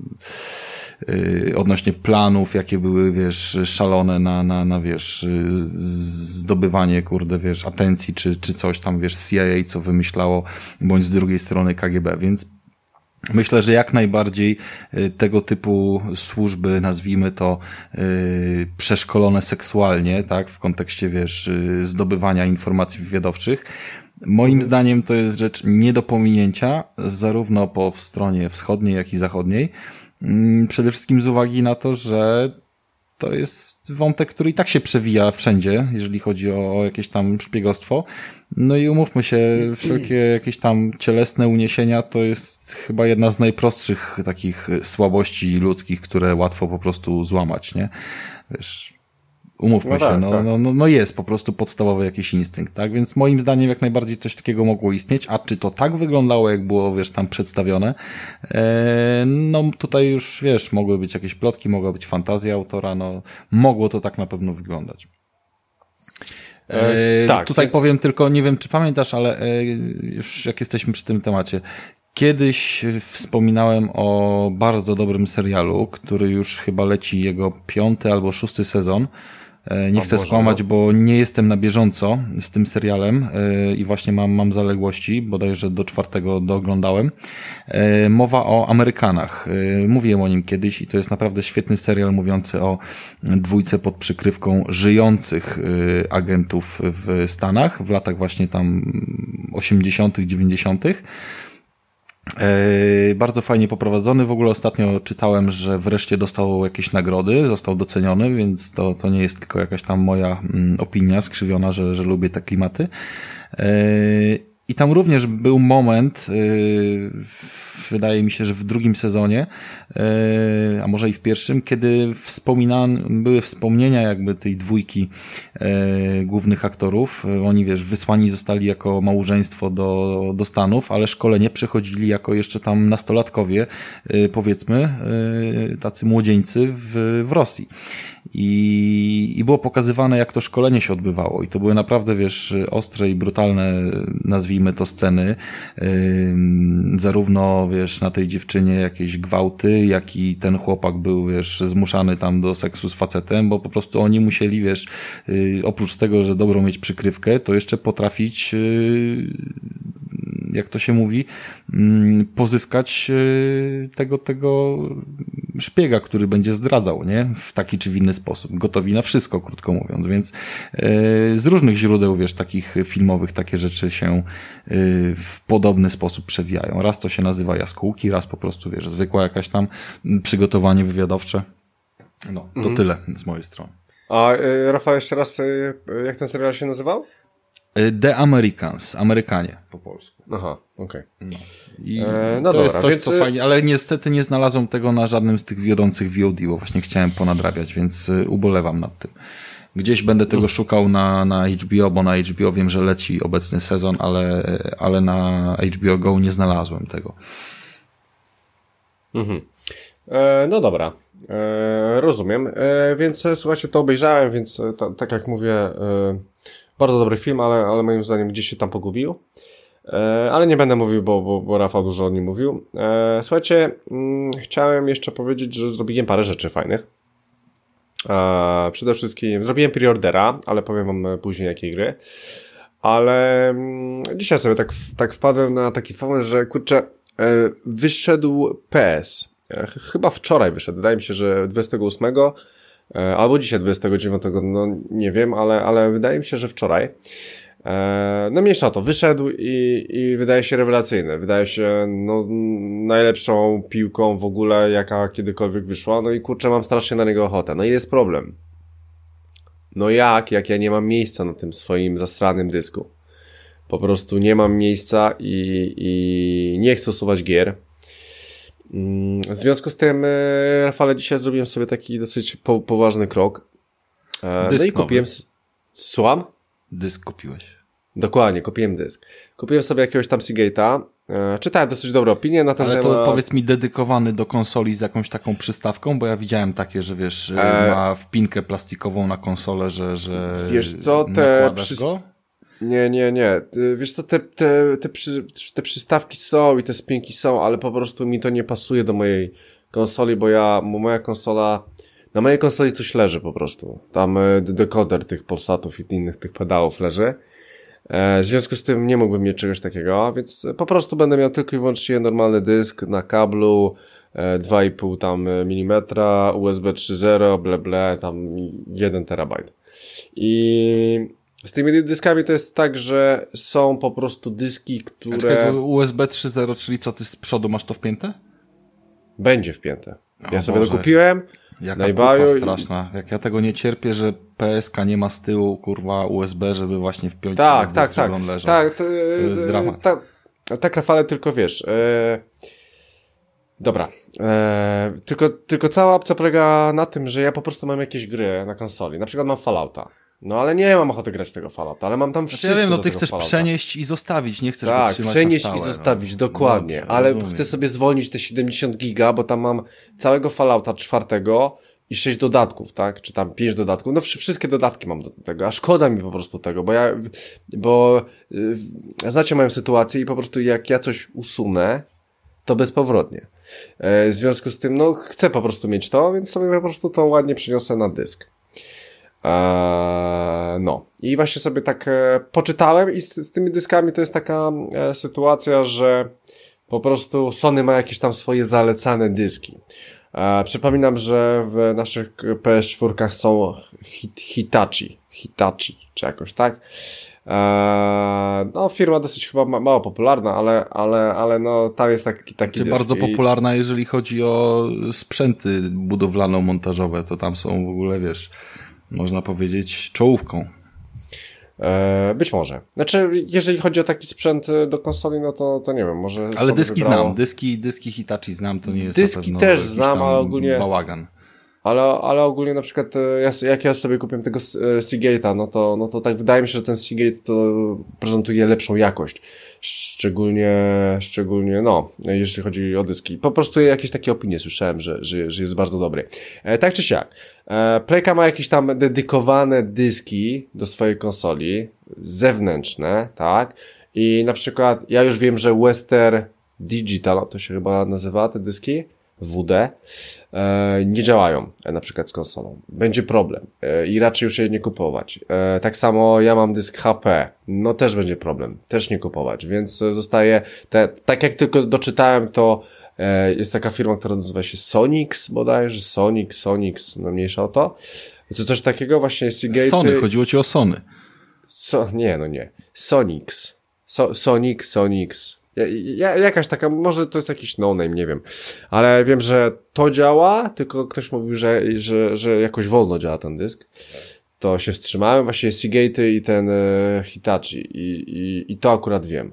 odnośnie planów, jakie były, wiesz, szalone na wiesz, zdobywanie, kurde, wiesz, atencji, czy coś tam, wiesz, CIA, co wymyślało, bądź z drugiej strony KGB, więc myślę, że jak najbardziej tego typu służby, nazwijmy to, przeszkolone seksualnie, tak, w kontekście, wiesz, zdobywania informacji wywiadowczych, moim zdaniem to jest rzecz nie do pominięcia, zarówno po stronie wschodniej, jak i zachodniej. Przede wszystkim z uwagi na to, że to jest wątek, który i tak się przewija wszędzie, jeżeli chodzi o jakieś tam szpiegostwo. No i umówmy się, wszelkie jakieś tam cielesne uniesienia to jest chyba jedna z najprostszych takich słabości ludzkich, które łatwo po prostu złamać, nie? Wiesz, umówmy się, tak. No jest po prostu podstawowy jakiś instynkt, tak? Więc moim zdaniem jak najbardziej coś takiego mogło istnieć, a czy to tak wyglądało, jak było, wiesz, tam przedstawione? No tutaj już, wiesz, mogły być jakieś plotki, mogła być fantazja autora, no mogło to tak na pewno wyglądać. Tak, tutaj więc... powiem tylko, nie wiem czy pamiętasz, ale już jak jesteśmy przy tym temacie, kiedyś wspominałem o bardzo dobrym serialu, który już chyba leci jego 5. albo 6. sezon. Nie chcę skłamać, bo nie jestem na bieżąco z tym serialem i właśnie mam zaległości, bodajże do 4. dooglądałem. Mowa o Amerykanach. Mówiłem o nim kiedyś i to jest naprawdę świetny serial mówiący o dwójce pod przykrywką żyjących agentów w Stanach w latach właśnie tam 80., 90. Bardzo fajnie poprowadzony. W ogóle ostatnio czytałem, że wreszcie dostał jakieś nagrody, został doceniony, więc to nie jest tylko jakaś tam moja opinia skrzywiona, że lubię te klimaty. I tam również był moment, wydaje mi się, że w 2. sezonie, a może i w 1., kiedy były wspomnienia jakby tej dwójki głównych aktorów. Oni, wiesz, wysłani zostali jako małżeństwo do Stanów, ale szkolenie przechodzili jako jeszcze tam nastolatkowie, powiedzmy, tacy młodzieńcy w Rosji. I było pokazywane, jak to szkolenie się odbywało. I to były naprawdę, wiesz, ostre i brutalne, nazwijmy to, sceny. Zarówno, wiesz, na tej dziewczynie jakieś gwałty, jak i ten chłopak był, wiesz, zmuszany tam do seksu z facetem, bo po prostu oni musieli, wiesz, oprócz tego, że dobrą mieć przykrywkę, to jeszcze potrafić, jak to się mówi, pozyskać tego szpiega, który będzie zdradzał, nie? W taki czy w inny sposób. Gotowi na wszystko, krótko mówiąc, więc z różnych źródeł, wiesz, takich filmowych takie rzeczy się w podobny sposób przewijają. Raz to się nazywa jaskółki, raz po prostu, wiesz, zwykła jakaś tam przygotowanie wywiadowcze. No, to tyle z mojej strony. A Rafał, jeszcze raz, jak ten serial się nazywał? The Americans, Amerykanie po polsku. Aha, okej. No. I no to dobra, jest coś, więc... co fajnie, ale niestety nie znalazłem tego na żadnym z tych wiodących VOD, bo właśnie chciałem ponadrabiać, więc ubolewam nad tym. Gdzieś będę tego szukał na HBO, bo na HBO wiem, że leci obecny sezon, ale na HBO Go nie znalazłem tego. Mhm. No dobra, rozumiem, więc słuchajcie, to obejrzałem, więc tak jak mówię, bardzo dobry film, ale moim zdaniem gdzieś się tam pogubił, ale nie będę mówił, bo Rafał dużo o nim mówił. Słuchajcie, chciałem jeszcze powiedzieć, że zrobiłem parę rzeczy fajnych. Przede wszystkim zrobiłem preordera, ale powiem wam później jakiej gry, ale dzisiaj sobie tak wpadłem na taki pomysł, że kurczę, wyszedł PS. Chyba wczoraj wyszedł, wydaje mi się, że 28 albo dzisiaj 29, no nie wiem, ale wydaje mi się, że wczoraj. No mniejsza o to, wyszedł i wydaje się rewelacyjny, wydaje się no, najlepszą piłką w ogóle, jaka kiedykolwiek wyszła, no i kurczę, mam strasznie na niego ochotę. No i jest problem. No jak ja nie mam miejsca na tym swoim zasranym dysku. Po prostu nie mam miejsca i nie chcę usuwać gier. W związku z tym, Rafale, dzisiaj zrobiłem sobie taki dosyć poważny krok. Dysk no i kupiłem... Słucham? Dysk kupiłeś. Dokładnie, kupiłem dysk. Kupiłem sobie jakiegoś tam Seagate'a. Czytałem dosyć dobre opinie na ten temat. Ale to powiedz mi, dedykowany do konsoli z jakąś taką przystawką, bo ja widziałem takie, że wiesz, ma wpinkę plastikową na konsolę, że wiesz co, go? Nie. Wiesz co, te przystawki są i te spinki są, ale po prostu mi to nie pasuje do mojej konsoli, bo moja konsola, na mojej konsoli coś leży po prostu. Tam dekoder tych Polsatów i innych tych pedałów leży. W związku z tym nie mógłbym mieć czegoś takiego, więc po prostu będę miał tylko i wyłącznie normalny dysk na kablu, 2,5 tam milimetra, USB 3.0, ble, tam 1 terabajt. I z tymi dyskami to jest tak, że są po prostu dyski, które... Czekaj, to USB 3.0, czyli co, ty z przodu masz to wpięte? Będzie wpięte. Ja sobie Boże. to kupiłem. Jaka kupa straszna. Jak ja tego nie cierpię, że PSK nie ma z tyłu, kurwa, USB, żeby właśnie wpiąć sobie dysk, żeby on leżał. Tak, to jest dramat. Tak, Rafale, tylko wiesz... Dobra. Tylko cała opcja polega na tym, że ja po prostu mam jakieś gry na konsoli. Na przykład mam Fallouta. No ale nie mam ochoty grać w tego Fallouta, ale mam tam wszystko. Ja wiem, no ty chcesz Fallouta. Przenieść i zostawić, nie chcesz tak, go trzymać przenieść na stałe, i zostawić, no. dokładnie. Dobrze, ale rozumiem. chcę sobie zwolnić te 70 giga, bo tam mam całego Fallouta 4 i 6 dodatków, tak? Czy tam 5 dodatków. No wszystkie dodatki mam do tego, a szkoda mi po prostu tego, bo znacie moją sytuację i po prostu jak ja coś usunę, to bezpowrotnie. W związku z tym, no chcę po prostu mieć to, więc sobie po prostu to ładnie przeniosę na dysk. No. I właśnie sobie tak poczytałem i z tymi dyskami to jest taka sytuacja, że po prostu Sony ma jakieś tam swoje zalecane dyski. Przypominam, że w naszych PS4 są Hitachi, czy jakoś tak. No, firma dosyć chyba mało popularna, ale no, tam jest taki dysk. Bardzo popularna, jeżeli chodzi o sprzęty budowlano-montażowe, to tam są w ogóle, wiesz, można powiedzieć czołówką. Być może. Znaczy, jeżeli chodzi o taki sprzęt do konsoli, no to nie wiem, może... Ale dyski znam, dyski Hitachi znam, to nie jest dyski na pewno też jakiś znam, ale ogólnie bałagan. Ale ogólnie na przykład jak ja sobie kupiłem tego Seagate'a, no to tak wydaje mi się, że ten Seagate to prezentuje lepszą jakość. Szczególnie no, jeśli chodzi o dyski. Po prostu jakieś takie opinie słyszałem, że jest bardzo dobry. Tak czy siak. Playka ma jakieś tam dedykowane dyski do swojej konsoli, zewnętrzne, tak? I na przykład ja już wiem, że Western Digital, to się chyba nazywa, te dyski, WD, nie działają na przykład z konsolą. Będzie problem i raczej już je nie kupować. Tak samo ja mam dysk HP, no też będzie problem, też nie kupować, więc zostaje, tak jak tylko doczytałem, to Jest taka firma, która nazywa się Sonix bodajże, Sonix, no mniejsza o to. Coś takiego właśnie Seagate. Sony, chodziło ci o Sony. Nie. Sonix. Sonix. Jakaś taka, może to jest jakiś no-name, nie wiem. Ale wiem, że to działa, tylko ktoś mówił, że jakoś wolno działa ten dysk. To się wstrzymałem, właśnie Seagate i ten Hitachi i to akurat wiem.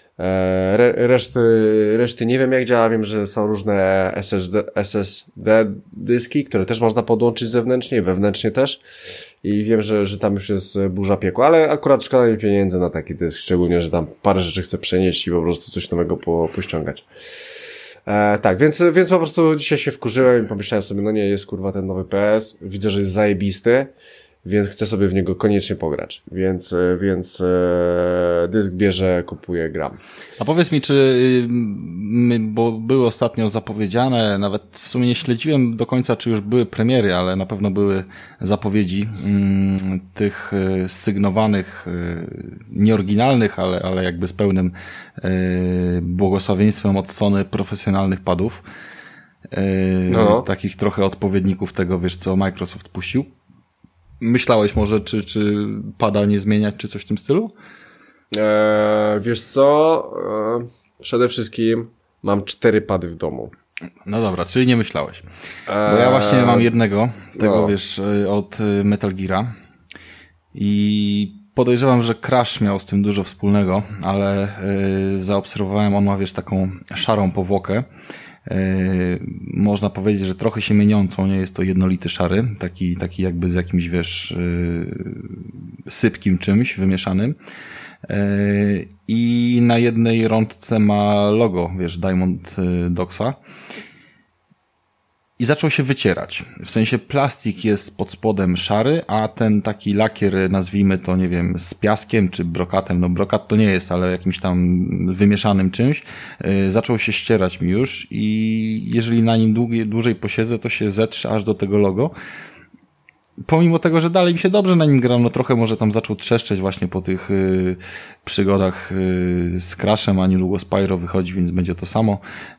Reszty nie wiem jak działa, wiem, że są różne SSD dyski, które też można podłączyć zewnętrznie i wewnętrznie też i wiem, że tam już jest burza piekła, ale akurat szkoda mi pieniędzy na taki dysk, szczególnie, że tam parę rzeczy chcę przenieść i po prostu coś nowego pościągać. Tak, więc po prostu dzisiaj się wkurzyłem i pomyślałem sobie, no nie, jest kurwa ten nowy PS, widzę, że jest zajebisty, więc chcę sobie w niego koniecznie pograć. Więc dysk bierze, kupuję, gram. A powiedz mi, czy bo były ostatnio zapowiedziane, nawet w sumie nie śledziłem do końca, czy już były premiery, ale na pewno były zapowiedzi tych sygnowanych, nieoryginalnych, ale jakby z pełnym błogosławieństwem od Sony profesjonalnych padów. Takich trochę odpowiedników tego, wiesz, co Microsoft puścił. Myślałeś może, czy pada nie zmieniać, czy coś w tym stylu? Wiesz co? Przede wszystkim mam 4 pady w domu. No dobra, czyli nie myślałeś. Bo ja właśnie mam jednego, tego wiesz, od Metal Geara i podejrzewam, że Crash miał z tym dużo wspólnego, ale zaobserwowałem, on ma, wiesz, taką szarą powłokę. Można powiedzieć, że trochę się mieniącą, nie jest to jednolity szary, taki jakby z jakimś, wiesz, sypkim czymś wymieszanym. I na jednej rączce ma logo, wiesz, Diamond Doxa. I zaczął się wycierać. W sensie plastik jest pod spodem szary, a ten taki lakier, nazwijmy to, nie wiem, z piaskiem czy brokatem, no brokat to nie jest, ale jakimś tam wymieszanym czymś, zaczął się ścierać mi już i jeżeli na nim dłużej posiedzę, to się zetrze aż do tego logo. Pomimo tego, że dalej mi się dobrze na nim gram, no trochę może tam zaczął trzeszczeć właśnie po tych przygodach z Crashem, a niedługo Spyro wychodzi, więc będzie to samo.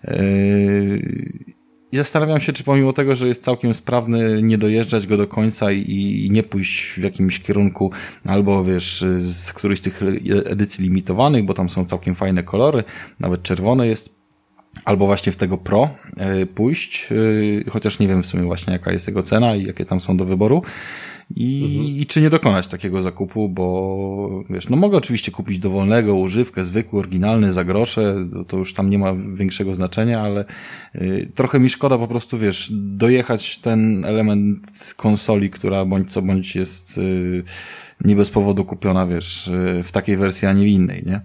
I zastanawiam się, czy pomimo tego, że jest całkiem sprawny, nie dojeżdżać go do końca i nie pójść w jakimś kierunku, albo wiesz, z którychś tych edycji limitowanych, bo tam są całkiem fajne kolory, nawet czerwone jest, albo właśnie w tego Pro pójść, chociaż nie wiem w sumie właśnie jaka jest jego cena i jakie tam są do wyboru. I czy nie dokonać takiego zakupu, bo wiesz, no mogę oczywiście kupić dowolnego, używkę, zwykły, oryginalny, za grosze, to już tam nie ma większego znaczenia, ale trochę mi szkoda po prostu, wiesz, dojechać ten element konsoli, która bądź co bądź jest nie bez powodu kupiona, wiesz, w takiej wersji, a nie w innej, nie?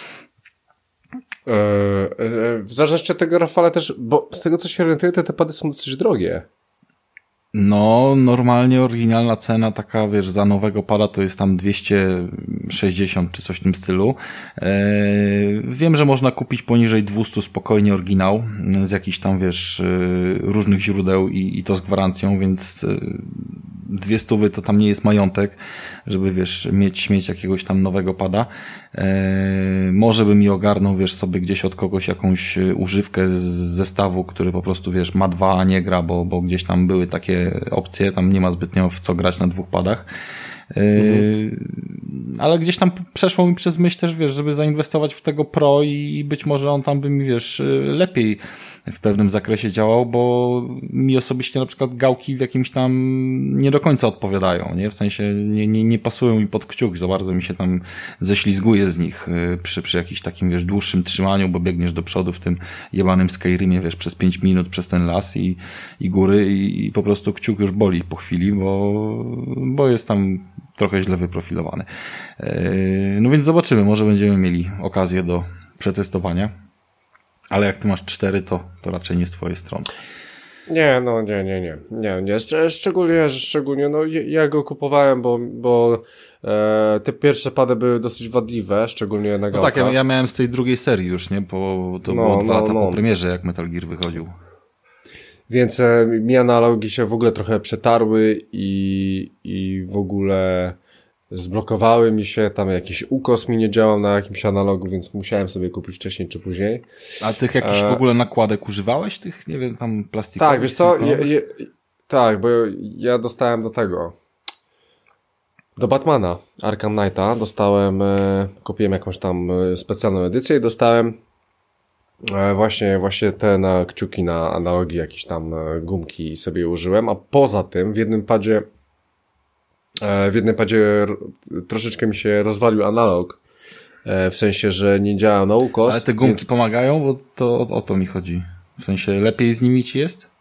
W zależności od tego, Rafale, też, bo z tego co się orientuję, to te pady są dosyć drogie. No, normalnie oryginalna cena taka, wiesz, za nowego pada to jest tam 260 czy coś w tym stylu. Wiem, że można kupić poniżej 200 spokojnie oryginał z jakichś tam, wiesz, różnych źródeł i to z gwarancją, więc 200 to tam nie jest majątek, żeby, wiesz, mieć jakiegoś tam nowego pada. Może by mi ogarnął, wiesz, sobie gdzieś od kogoś jakąś używkę z zestawu, który po prostu, wiesz, ma 2, a nie gra, bo gdzieś tam były takie opcje, tam nie ma zbytnio w co grać na 2 padach. Ale gdzieś tam przeszło mi przez myśl też, wiesz, żeby zainwestować w tego Pro i być może on tam by mi, wiesz, lepiej w pewnym zakresie działał, bo mi osobiście na przykład gałki w jakimś tam nie do końca odpowiadają, nie? W sensie nie pasują mi pod kciuk, za bardzo mi się tam ześlizguje z nich przy jakimś takim, wiesz, dłuższym trzymaniu, bo biegniesz do przodu w tym jebanym Skyrimie, wiesz, przez 5 minut przez ten las i góry i po prostu kciuk już boli po chwili, bo jest tam trochę źle wyprofilowany. No więc zobaczymy, może będziemy mieli okazję do przetestowania. Ale jak ty masz 4, to raczej nie z twojej strony. Nie, no nie. Szczególnie, no ja go kupowałem, bo te pierwsze pady były dosyć wadliwe, szczególnie na gałkach. No tak, ja miałem z tej drugiej serii już, nie? Bo to było 2 lata po premierze, jak Metal Gear wychodził. Więc mi analogi się w ogóle trochę przetarły i w ogóle zblokowały mi się, tam jakiś ukos mi nie działał na jakimś analogu, więc musiałem sobie kupić wcześniej czy później. A tych jakichś w ogóle nakładek używałeś? Tych, nie wiem, tam plastikowych? Tak, wiesz co, tak, bo ja dostałem do tego, do Batmana Arkham Knighta, dostałem, kupiłem jakąś tam specjalną edycję i dostałem właśnie te na kciuki, na analogi, jakieś tam gumki sobie użyłem, a poza tym w jednym padzie troszeczkę mi się rozwalił analog, w sensie, że nie działał na ukos. Ale te gumki pomagają, bo to o to mi chodzi. W sensie lepiej z nimi ci jest?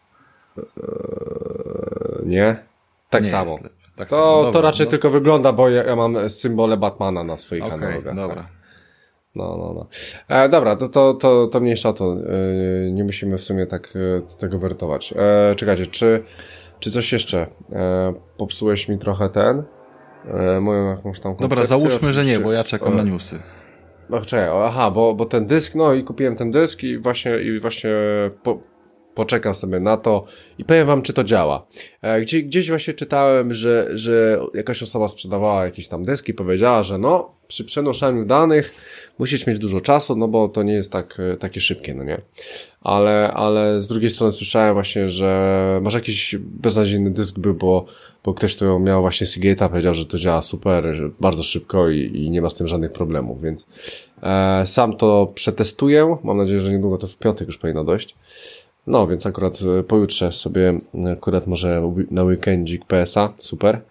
Nie? Tak nie samo. Tak to raczej tylko wygląda, bo ja mam symbole Batmana na swoich analogach. Dobra. No. Dobra, to mniejsza to. Nie musimy w sumie tak tego wertować. Czekajcie, czy coś jeszcze? Popsułeś mi trochę moją jakąś tam koncepcję. Dobra, załóżmy, oczywiście. że nie, bo ja czekam na newsy. No, czekaj, bo ten dysk, no i kupiłem ten dysk i właśnie poczekam sobie na to i powiem wam, czy to działa. Gdzieś właśnie czytałem, że jakaś osoba sprzedawała jakieś tam dyski i powiedziała, że no, przy przenoszeniu danych musisz mieć dużo czasu, no bo to nie jest takie szybkie, no nie? Ale z drugiej strony słyszałem właśnie, że masz jakiś beznadziejny dysk bo ktoś, kto miał właśnie Seagate'a, powiedział, że to działa super, że bardzo szybko i nie ma z tym żadnych problemów, więc sam to przetestuję. Mam nadzieję, że niedługo to w piątek już powinno dojść. No, więc akurat pojutrze sobie, może na weekendzik PSA, super.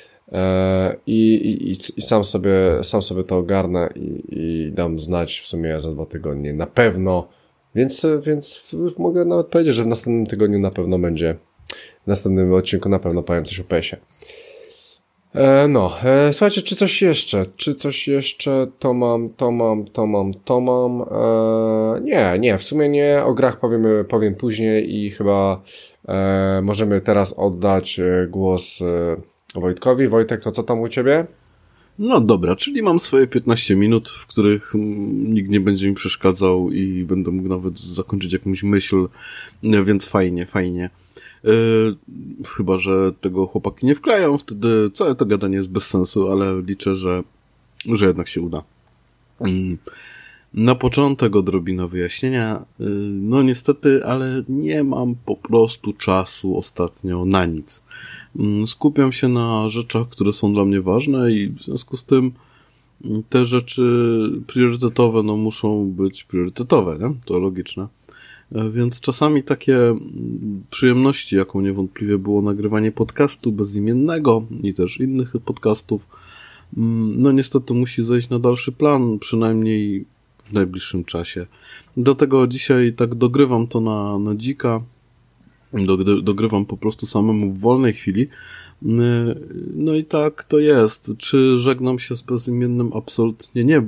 I sam sobie to ogarnę i dam znać w sumie za 2 tygodnie. Na pewno, więc mogę nawet powiedzieć, że w następnym tygodniu na pewno będzie, w następnym odcinku na pewno powiem coś o PS-ie. Słuchajcie, czy coś jeszcze, to mam. Nie, w sumie nie, o grach powiem później i chyba możemy teraz oddać głos Wojtkowi. Wojtek, to co tam u ciebie? No dobra, czyli mam swoje 15 minut, w których nikt nie będzie mi przeszkadzał i będę mógł nawet zakończyć jakąś myśl, więc fajnie. Chyba że tego chłopaki nie wkleją, wtedy całe to gadanie jest bez sensu, ale liczę, że jednak się uda. Na początek odrobina wyjaśnienia. No niestety, ale nie mam po prostu czasu ostatnio na nic. Skupiam się na rzeczach, które są dla mnie ważne i w związku z tym te rzeczy priorytetowe muszą być priorytetowe, nie? To logiczne. Więc czasami takie przyjemności, jaką niewątpliwie było nagrywanie podcastu bezimiennego i też innych podcastów, niestety musi zejść na dalszy plan, przynajmniej w najbliższym czasie. Dlatego dzisiaj tak dogrywam to na dzika, dogrywam po prostu samemu w wolnej chwili. No i tak to jest. Czy żegnam się z bezimiennym? Absolutnie nie,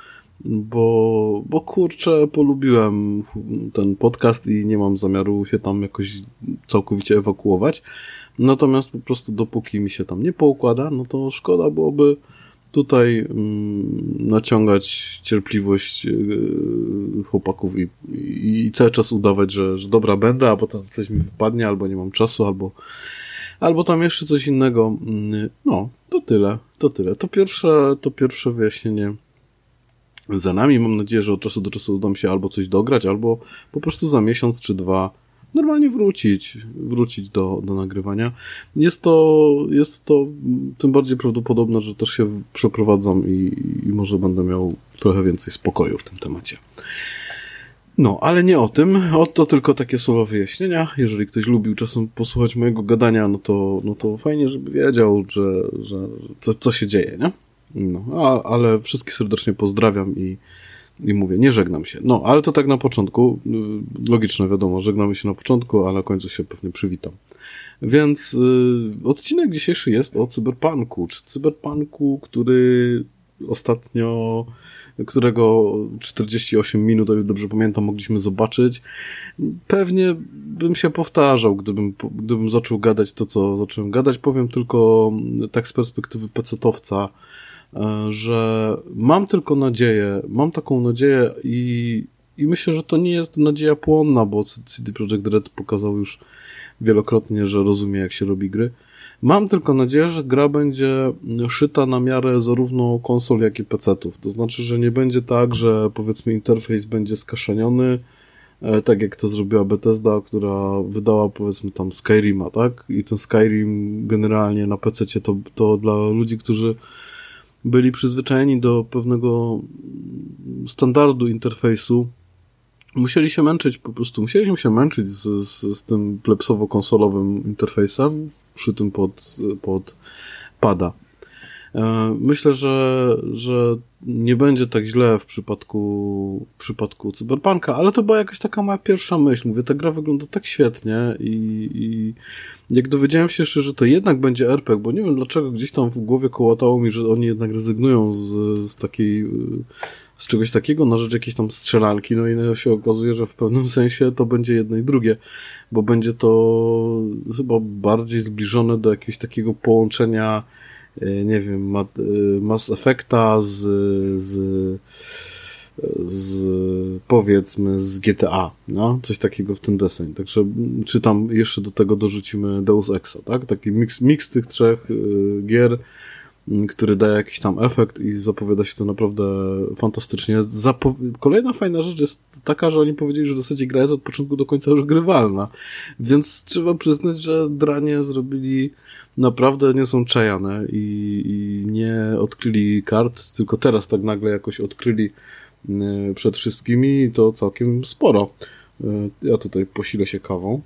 bo kurczę, polubiłem ten podcast i nie mam zamiaru się tam jakoś całkowicie ewakuować. Natomiast po prostu dopóki mi się tam nie poukłada, no to szkoda byłoby tutaj naciągać cierpliwość chłopaków i cały czas udawać, że dobra będę, a potem coś mi wypadnie, albo nie mam czasu, albo tam jeszcze coś innego. No, to tyle. To pierwsze wyjaśnienie za nami. Mam nadzieję, że od czasu do czasu uda mi się albo coś dograć, albo po prostu za miesiąc czy 2 normalnie wrócić do nagrywania. Jest to tym bardziej prawdopodobne, że też się przeprowadzam i może będę miał trochę więcej spokoju w tym temacie. No, ale nie o tym. To tylko takie słowa wyjaśnienia. Jeżeli ktoś lubił czasem posłuchać mojego gadania, no to fajnie, żeby wiedział, że co się dzieje, nie? No, ale wszystkich serdecznie pozdrawiam i mówię, nie żegnam się. No, ale to tak na początku. Logiczne, wiadomo, żegnamy się na początku, a na końcu się pewnie przywitam. Więc odcinek dzisiejszy jest o cyberpunku. Czy cyberpunku, którego 48 minut, o ile dobrze pamiętam, mogliśmy zobaczyć. Pewnie bym się powtarzał, gdybym zaczął gadać to, co zacząłem gadać. Powiem tylko tak z perspektywy pecetowca, że mam taką nadzieję i myślę, że to nie jest nadzieja płonna, bo CD Projekt Red pokazał już wielokrotnie, że rozumie, jak się robi gry. Mam tylko nadzieję, że gra będzie szyta na miarę zarówno konsol, jak i PC-ów. To znaczy, że nie będzie tak, że powiedzmy interfejs będzie skaszeniony, tak jak to zrobiła Bethesda, która wydała powiedzmy tam Skyrima, tak? I ten Skyrim generalnie na PC-cie to dla ludzi, którzy byli przyzwyczajeni do pewnego standardu interfejsu, musieliśmy się męczyć z tym plepsowo-konsolowym interfejsem szytym pod pada. Myślę, że nie będzie tak źle w przypadku Cyberpunka, ale to była jakaś taka moja pierwsza myśl. Mówię, ta gra wygląda tak świetnie i jak dowiedziałem się jeszcze, że to jednak będzie RPG, bo nie wiem dlaczego gdzieś tam w głowie kołatało mi, że oni jednak rezygnują z czegoś takiego na rzecz jakiejś tam strzelanki, no i się okazuje, że w pewnym sensie to będzie jedno i drugie, bo będzie to chyba bardziej zbliżone do jakiegoś takiego połączenia, nie wiem, Mass Effecta powiedzmy z GTA, no? Coś takiego w ten deseń. Także czy tam jeszcze do tego dorzucimy Deus Exa, tak? Taki miks tych trzech gier, który daje jakiś tam efekt i zapowiada się to naprawdę fantastycznie. Kolejna fajna rzecz jest taka, że oni powiedzieli, że w zasadzie gra jest od początku do końca już grywalna, więc trzeba przyznać, że dranie zrobili naprawdę nie są czajane i nie odkryli kart, tylko teraz tak nagle jakoś odkryli przed wszystkimi i to całkiem sporo. Ja tutaj posilę się kawą.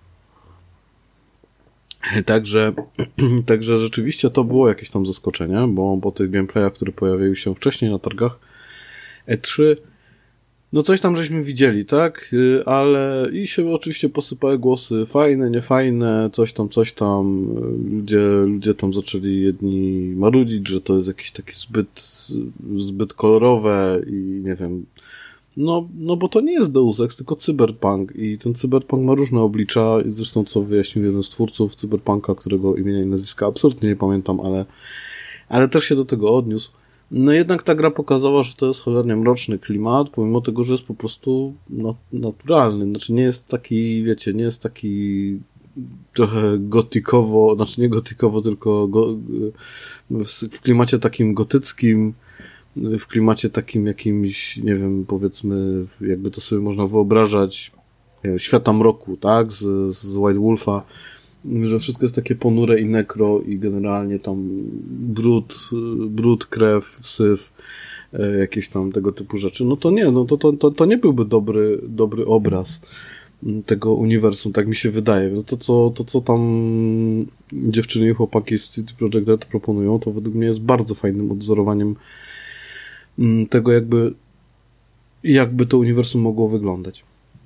Także rzeczywiście to było jakieś tam zaskoczenie, bo po tych gameplayach, które pojawiały się wcześniej na targach E3, no coś tam żeśmy widzieli, tak? Ale i się oczywiście posypały głosy fajne, niefajne, coś tam. Ludzie tam zaczęli jedni marudzić, że to jest jakieś takie zbyt kolorowe i nie wiem. No bo to nie jest Deus Ex, tylko Cyberpunk i ten Cyberpunk ma różne oblicza, zresztą co wyjaśnił jeden z twórców Cyberpunka, którego imienia i nazwiska absolutnie nie pamiętam, ale też się do tego odniósł. No jednak ta gra pokazała, że to jest cholernie mroczny klimat, pomimo tego, że jest po prostu naturalny. Znaczy nie jest taki, wiecie, nie jest taki trochę gotykowo, znaczy nie gotykowo, tylko w klimacie takim gotyckim, w klimacie takim jakimś, nie wiem, powiedzmy, jakby to sobie można wyobrażać, Świata Mroku, tak, z White Wolfa, że wszystko jest takie ponure i nekro i generalnie tam brud, krew, syf, jakieś tam tego typu rzeczy, no to nie, to nie byłby dobry obraz tego uniwersum, tak mi się wydaje. To co tam dziewczyny i chłopaki z CD Projekt Red proponują, to według mnie jest bardzo fajnym odwzorowaniem tego, jakby to uniwersum mogło wyglądać.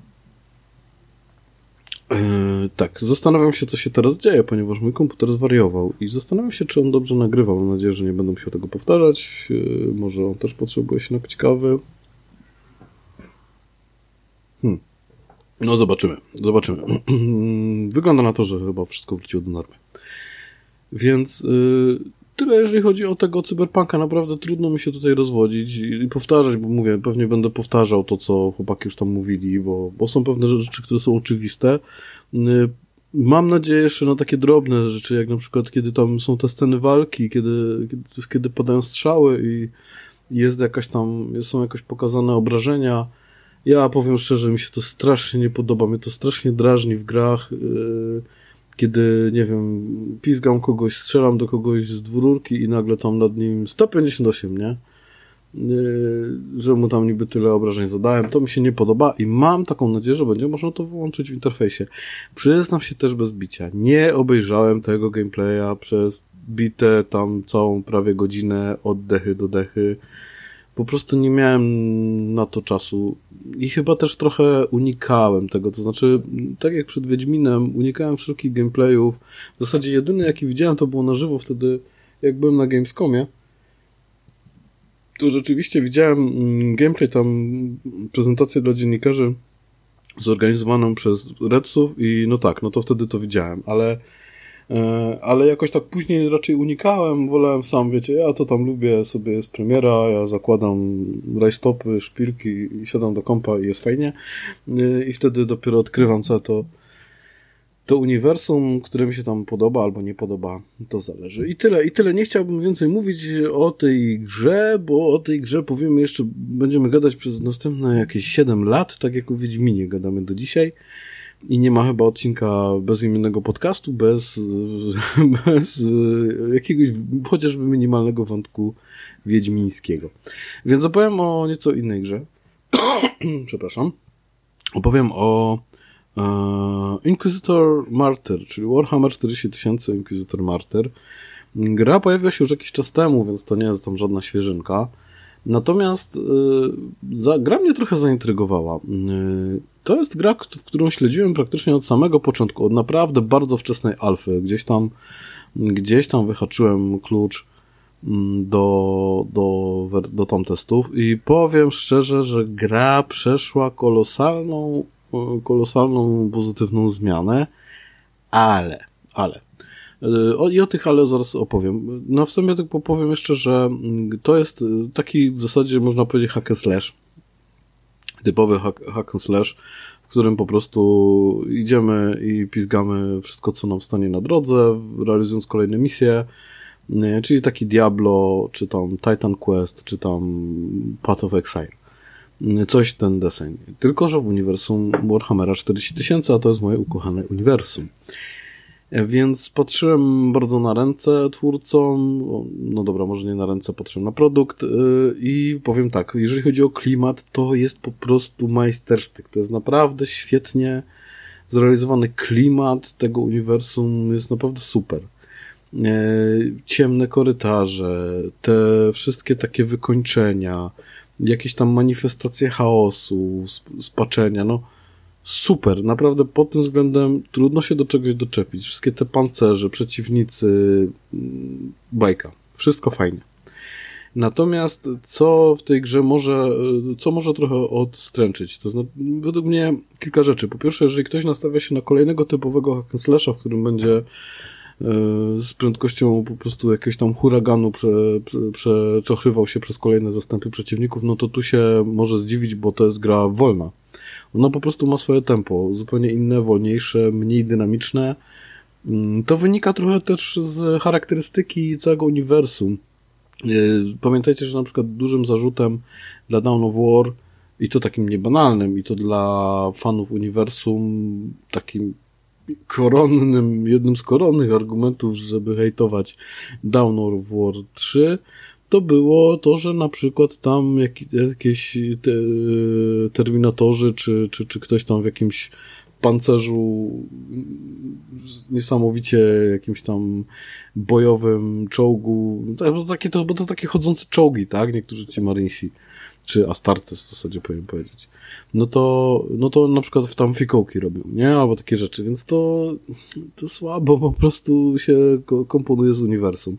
Tak, zastanawiam się, co się teraz dzieje, ponieważ mój komputer zwariował i zastanawiam się, czy on dobrze nagrywał. Mam nadzieję, że nie będę musiał tego powtarzać. Może on też potrzebuje się napić kawy. No zobaczymy. Wygląda na to, że chyba wszystko wróciło do normy. Więc tyle, jeżeli chodzi o tego Cyberpunka. Naprawdę trudno mi się tutaj rozwodzić i powtarzać, bo mówię, pewnie będę powtarzał to, co chłopaki już tam mówili, bo są pewne rzeczy, które są oczywiste. Mam nadzieję jeszcze na takie drobne rzeczy, jak na przykład kiedy tam są te sceny walki, kiedy padają strzały i jest są jakoś pokazane obrażenia. Ja powiem szczerze, mi się to strasznie nie podoba, mnie to strasznie drażni w grach, kiedy, nie wiem, pizgam kogoś, strzelam do kogoś z dwururki i nagle tam nad nim 158, nie? Że mu tam niby tyle obrażeń zadałem, to mi się nie podoba i mam taką nadzieję, że będzie można to wyłączyć w interfejsie. Przyznam się też bez bicia, nie obejrzałem tego gameplaya przez bite tam całą prawie godzinę od dechy do dechy. Po prostu nie miałem na to czasu i chyba też trochę unikałem tego, to znaczy, tak jak przed Wiedźminem, unikałem wszelkich gameplayów. W zasadzie jedyny, jaki widziałem, to było na żywo wtedy, jak byłem na Gamescomie. Tu rzeczywiście widziałem gameplay, tam prezentację dla dziennikarzy zorganizowaną przez Redsów i no to wtedy to widziałem, ale jakoś tak później raczej unikałem, wolałem sam, wiecie, ja to tam lubię, sobie jest premiera, ja zakładam rajstopy, szpilki i siadam do kompa i jest fajnie i wtedy dopiero odkrywam to uniwersum, które mi się tam podoba albo nie podoba, to zależy. I tyle. Nie chciałbym więcej mówić o tej grze, bo o tej grze powiemy jeszcze, będziemy gadać przez następne jakieś 7 lat, tak jak o Wiedźminie gadamy do dzisiaj. I nie ma chyba odcinka bezimiennego podcastu bez jakiegoś chociażby minimalnego wątku wiedźmińskiego. Więc opowiem o nieco innej grze. Przepraszam. Opowiem o Inquisitor Martyr, czyli Warhammer 40 000 Inquisitor Martyr. Gra pojawiła się już jakiś czas temu, więc to nie jest tam żadna świeżynka. Natomiast gra mnie trochę zaintrygowała. To jest gra, którą śledziłem praktycznie od samego początku, od naprawdę bardzo wczesnej alfy. Gdzieś tam wyhaczyłem klucz do tam testów i powiem szczerze, że gra przeszła kolosalną pozytywną zmianę, ale i o tych ale zaraz opowiem. Na wstępie tylko powiem jeszcze, że to jest taki w zasadzie można powiedzieć hack and slash, typowy hack and slash, w którym po prostu idziemy i pizgamy wszystko, co nam stanie na drodze, realizując kolejne misje, czyli taki Diablo, czy tam Titan Quest, czy tam Path of Exile. Coś ten deseń. Tylko że w uniwersum Warhammera 40 000, a to jest moje ukochane uniwersum. Więc patrzyłem bardzo na ręce twórcom, no dobra, może nie na ręce, patrzyłem na produkt i powiem tak, jeżeli chodzi o klimat, to jest po prostu majstersztyk. To jest naprawdę świetnie zrealizowany klimat tego uniwersum, jest naprawdę super. Ciemne korytarze, te wszystkie takie wykończenia, jakieś tam manifestacje chaosu, spaczenia, no super, naprawdę pod tym względem trudno się do czegoś doczepić. Wszystkie te pancerze, przeciwnicy, bajka. Wszystko fajnie. Natomiast co w tej grze może trochę odstręczyć? To znaczy, według mnie kilka rzeczy. Po pierwsze, jeżeli ktoś nastawia się na kolejnego typowego hack and slasha, w którym będzie z prędkością po prostu jakiegoś tam huraganu przeczochywał się przez kolejne zastępy przeciwników, no to tu się może zdziwić, bo to jest gra wolna. Ona po prostu ma swoje tempo, zupełnie inne, wolniejsze, mniej dynamiczne. To wynika trochę też z charakterystyki całego uniwersum. Pamiętajcie, że na przykład dużym zarzutem dla Dawn of War, i to takim niebanalnym, i to dla fanów uniwersum, takim jednym z koronnych argumentów, żeby hejtować Dawn of War 3, to było to, że na przykład tam jakieś terminatorzy, czy ktoś tam w jakimś pancerzu niesamowicie jakimś tam bojowym czołgu, bo to takie chodzące czołgi, tak? Niektórzy ci Marinesi, czy Astartes w zasadzie powinien powiedzieć. No to na przykład tam fikołki robią, nie? Albo takie rzeczy, więc to słabo po prostu się komponuje z uniwersum.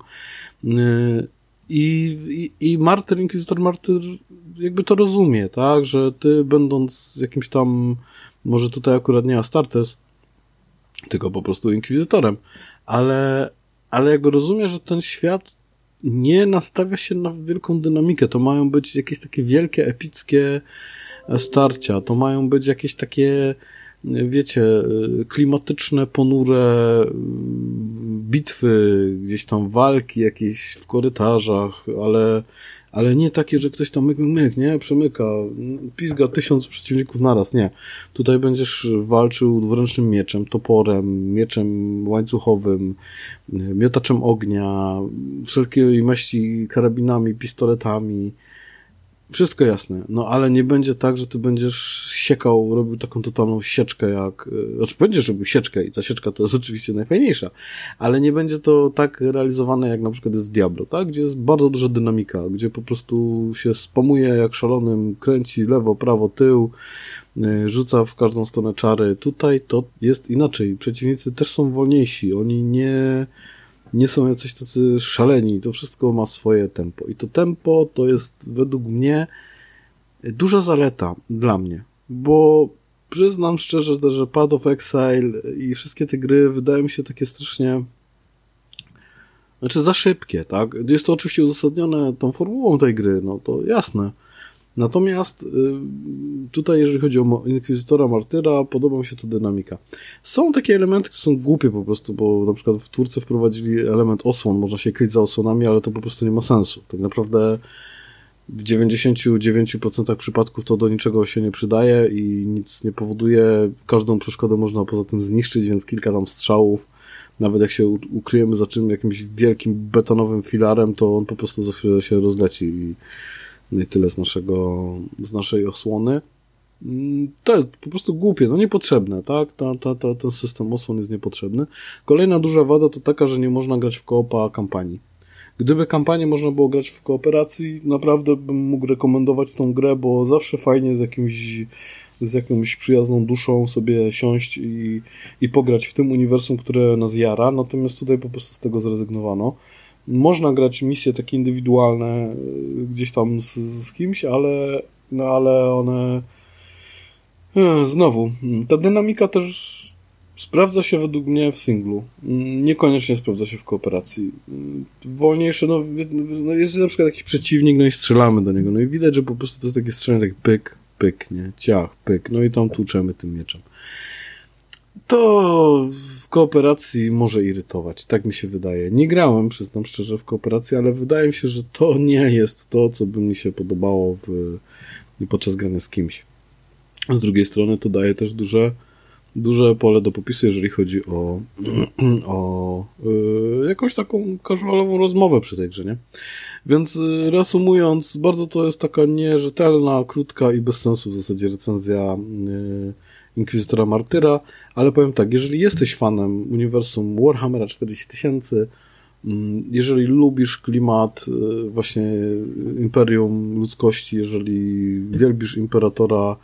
I Martyr, Inquisitor Martyr jakby to rozumie, tak? Że ty będąc jakimś tam, może tutaj akurat nie Astartes, tylko po prostu Inkwizytorem, ale jakby rozumie, że ten świat nie nastawia się na wielką dynamikę. To mają być jakieś takie wielkie, epickie starcia. To mają być jakieś takie, wiecie, klimatyczne, ponure bitwy, gdzieś tam walki jakieś w korytarzach, ale nie takie, że ktoś tam myk, nie? Przemyka, pizga 1000 przeciwników naraz, nie. Tutaj będziesz walczył dwuręcznym mieczem, toporem, mieczem łańcuchowym, miotaczem ognia, wszelkiej maści karabinami, pistoletami. Wszystko jasne, no ale nie będzie tak, że ty będziesz siekał, robił taką totalną sieczkę znaczy będziesz robił sieczkę i ta sieczka to jest oczywiście najfajniejsza, ale nie będzie to tak realizowane jak na przykład jest w Diablo, tak? Gdzie jest bardzo duża dynamika, gdzie po prostu się spamuje jak szalonym, kręci lewo, prawo, tył, rzuca w każdą stronę czary. Tutaj to jest inaczej, przeciwnicy też są wolniejsi, oni nie są jacyś tacy szaleni, to wszystko ma swoje tempo. I to tempo to jest według mnie duża zaleta dla mnie, bo przyznam szczerze, że Path of Exile i wszystkie te gry wydają mi się takie strasznie, znaczy za szybkie, tak? Jest to oczywiście uzasadnione tą formułą tej gry, no to jasne. Natomiast tutaj, jeżeli chodzi o Inkwizytora Martyra, podoba mi się to dynamika. Są takie elementy, które są głupie po prostu, bo na przykład w twórcy wprowadzili element osłon, można się kryć za osłonami, ale to po prostu nie ma sensu. Tak naprawdę w 99% przypadków to do niczego się nie przydaje i nic nie powoduje. Każdą przeszkodę można poza tym zniszczyć, więc kilka tam strzałów, nawet jak się ukryjemy za jakimś wielkim betonowym filarem, to on po prostu za chwilę się rozleci. No i tyle z naszej osłony. To jest po prostu głupie, no niepotrzebne, tak? Ten system osłon jest niepotrzebny. Kolejna duża wada to taka, że nie można grać w koopa kampanii. Gdyby kampanię można było grać w kooperacji, naprawdę bym mógł rekomendować tą grę, bo zawsze fajnie z jakąś przyjazną duszą sobie siąść i pograć w tym uniwersum, które nas jara, natomiast tutaj po prostu z tego zrezygnowano. Można grać misje takie indywidualne gdzieś tam z kimś, ale one... Znowu, ta dynamika też sprawdza się według mnie w singlu. Niekoniecznie sprawdza się w kooperacji. Wolniejsze, jest na przykład jakiś przeciwnik, no i strzelamy do niego. No i widać, że po prostu to jest takie strzelanie, tak pyk, pyk, nie? Ciach, pyk. No i tam tłuczemy tym mieczem. To w kooperacji może irytować, tak mi się wydaje. Nie grałem, przyznam szczerze, w kooperacji, ale wydaje mi się, że to nie jest to, co by mi się podobało podczas grania z kimś. Z drugiej strony to daje też duże pole do popisu, jeżeli chodzi o jakąś taką casualową rozmowę przy tej grze, nie? Więc reasumując, bardzo to jest taka nierzetelna, krótka i bez sensu w zasadzie recenzja Inkwizytora Martyra, ale powiem tak, jeżeli jesteś fanem uniwersum Warhammera 40 000, jeżeli lubisz klimat właśnie Imperium Ludzkości, jeżeli wielbisz Imperatora,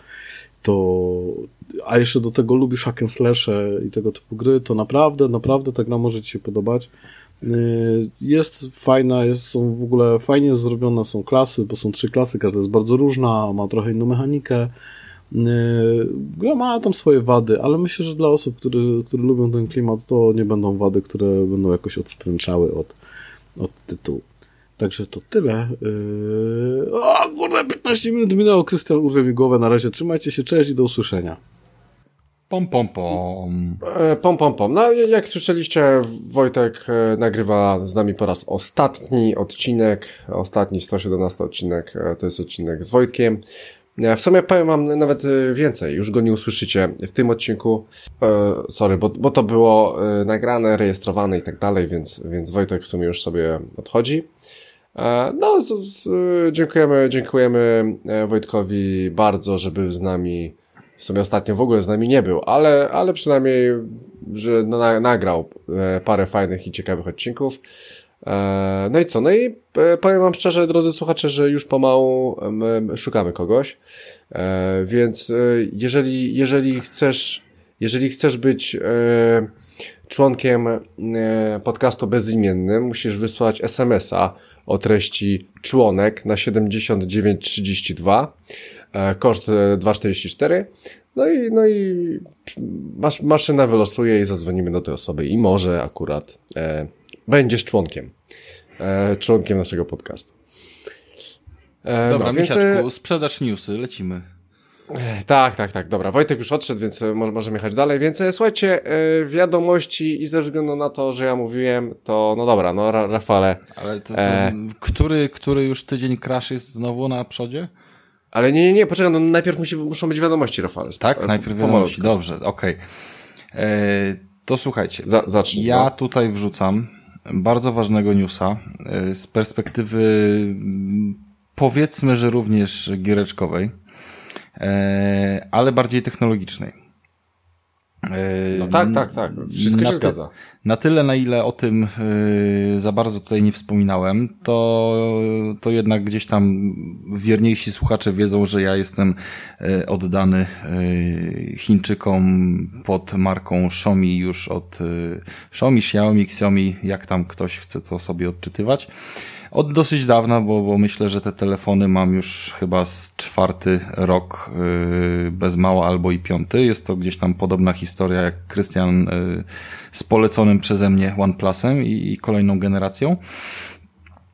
a jeszcze do tego lubisz hack and slashe i tego typu gry, to naprawdę ta gra może ci się podobać. Jest fajna, są w ogóle fajnie zrobione są klasy, bo są 3 klasy, każda jest bardzo różna, ma trochę inną mechanikę. Gra ma tam swoje wady, ale myślę, że dla osób, które lubią ten klimat, to nie będą wady, które będą jakoś odstręczały od tytułu. Także to tyle. Kurde, 15 minut minęło, Krystian urwie mi głowę. Na razie trzymajcie się, cześć i do usłyszenia. Pom, pom, pom. Pom, pom, pom. No, jak słyszeliście, Wojtek nagrywa z nami po raz ostatni odcinek, ostatni 117 odcinek, to jest odcinek z Wojtkiem. W sumie powiem wam nawet więcej, już go nie usłyszycie w tym odcinku, sorry, bo to było nagrane, rejestrowane i tak dalej, więc Wojtek w sumie już sobie odchodzi. No, dziękujemy Wojtkowi bardzo, że był z nami, w sumie ostatnio w ogóle z nami nie był, ale przynajmniej, że nagrał parę fajnych i ciekawych odcinków. No i co? No i powiem wam szczerze, drodzy słuchacze, że już pomału szukamy kogoś, więc jeżeli chcesz być członkiem podcastu bezimiennym, musisz wysłać SMS-a o treści członek na 7932, koszt 2,44. No i maszyna wylosuje i zadzwonimy do tej osoby i może akurat będziesz członkiem naszego podcastu. Dobra, Misiaczku, sprzedaż newsy, lecimy. Tak, dobra. Wojtek już odszedł, więc możemy jechać dalej. Więc słuchajcie, wiadomości i ze względu na to, że ja mówiłem, to no dobra, no Rafale. Ale to który już tydzień crash jest znowu na przodzie? Ale nie, poczekaj, no najpierw muszą być wiadomości, Rafale. Tak, najpierw wiadomości, dobrze, okej. To słuchajcie, zacznij, ja tutaj wrzucam bardzo ważnego newsa z perspektywy powiedzmy, że również giereczkowej, ale bardziej technologicznej. No tak. Wszystko się zgadza. Na tyle, na ile o tym za bardzo tutaj nie wspominałem, to jednak gdzieś tam wierniejsi słuchacze wiedzą, że ja jestem oddany Chińczykom pod marką Xiaomi już od Xiaomi, jak tam ktoś chce to sobie odczytywać. Od dosyć dawna, bo myślę, że te telefony mam już chyba z 4. rok bez mała albo i 5. Jest to gdzieś tam podobna historia jak Krystian z poleconym przeze mnie OnePlusem i kolejną generacją.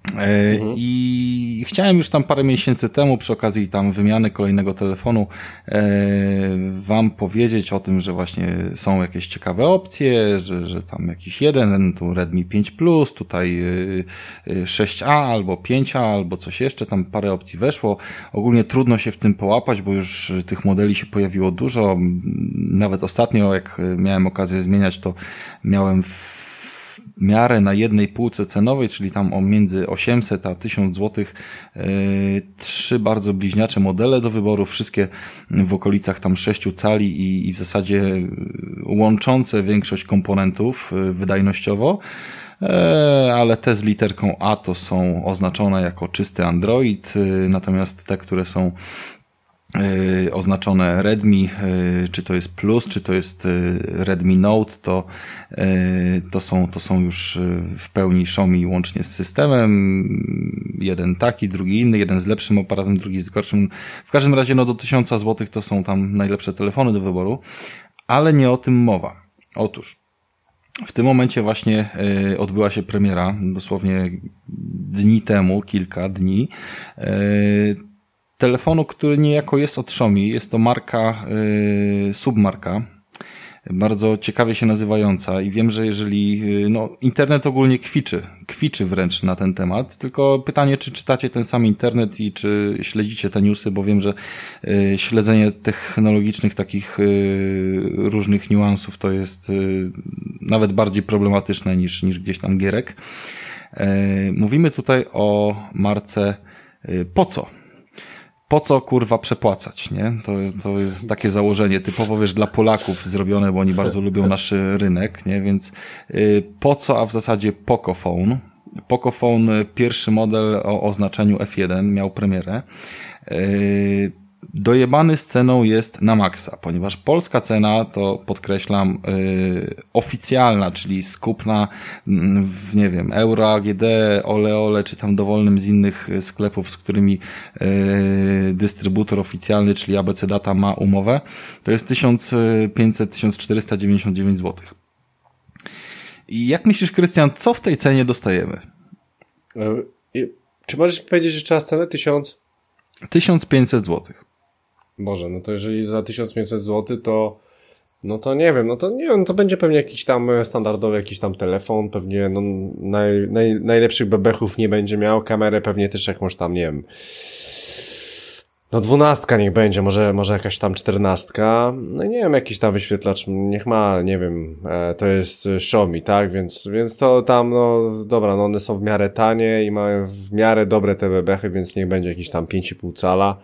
I chciałem już tam parę miesięcy temu przy okazji tam wymiany kolejnego telefonu wam powiedzieć o tym, że właśnie są jakieś ciekawe opcje, że tam jakiś jeden, tu Redmi 5 Plus, tutaj 6A albo 5A albo coś jeszcze, tam parę opcji weszło. Ogólnie trudno się w tym połapać, bo już tych modeli się pojawiło dużo. Nawet ostatnio, jak miałem okazję zmieniać, to miałem w miarę na jednej półce cenowej, czyli tam między 800 a 1000 zł, 3 bardzo bliźniacze modele do wyboru, wszystkie w okolicach tam 6 cali i w zasadzie łączące większość komponentów wydajnościowo, ale te z literką A to są oznaczone jako czysty Android, natomiast te, które są oznaczone Redmi, czy to jest Plus, czy to jest Redmi Note, to są już w pełni Xiaomi łącznie z systemem. Jeden taki, drugi inny, jeden z lepszym aparatem, drugi z gorszym. W każdym razie do 1000 zł to są tam najlepsze telefony do wyboru, ale nie o tym mowa. Otóż w tym momencie właśnie odbyła się premiera, dosłownie dni temu, kilka dni, telefonu, który niejako jest od Xiaomi. Jest to marka, submarka, bardzo ciekawie się nazywająca i wiem, że jeżeli, internet ogólnie kwiczy wręcz na ten temat, tylko pytanie, czy czytacie ten sam internet i czy śledzicie te newsy, bo wiem, że śledzenie technologicznych takich różnych niuansów to jest nawet bardziej problematyczne niż gdzieś tam gierek. Mówimy tutaj o marce POCO. Po co kurwa przepłacać, nie? To jest takie założenie typowo, wiesz, dla Polaków zrobione, bo oni bardzo lubią nasz rynek, nie? Więc po co, a w zasadzie Pocophone. Pocophone, pierwszy model o oznaczeniu F1 miał premierę. Dojebany z ceną jest na maksa, ponieważ polska cena to, podkreślam, oficjalna, czyli skupna w, nie wiem, Euro, AGD, Ole, czy tam dowolnym z innych sklepów, z którymi dystrybutor oficjalny, czyli ABC Data ma umowę, to jest 1500-1499 zł. I jak myślisz, Krystian, co w tej cenie dostajemy? Czy możesz powiedzieć jeszcze raz cenę? 1500 zł. Boże, no to jeżeli za 1500 zł, to nie wiem, to będzie pewnie jakiś tam standardowy jakiś tam telefon, pewnie najlepszych bebechów nie będzie miał, kamerę pewnie też jakąś tam, nie wiem, 12 niech będzie, może jakaś tam 14, no nie wiem, jakiś tam wyświetlacz, niech ma, nie wiem, to jest Xiaomi, tak, więc to tam, dobra, one są w miarę tanie i mają w miarę dobre te bebechy, więc niech będzie jakiś tam 5,5 cala,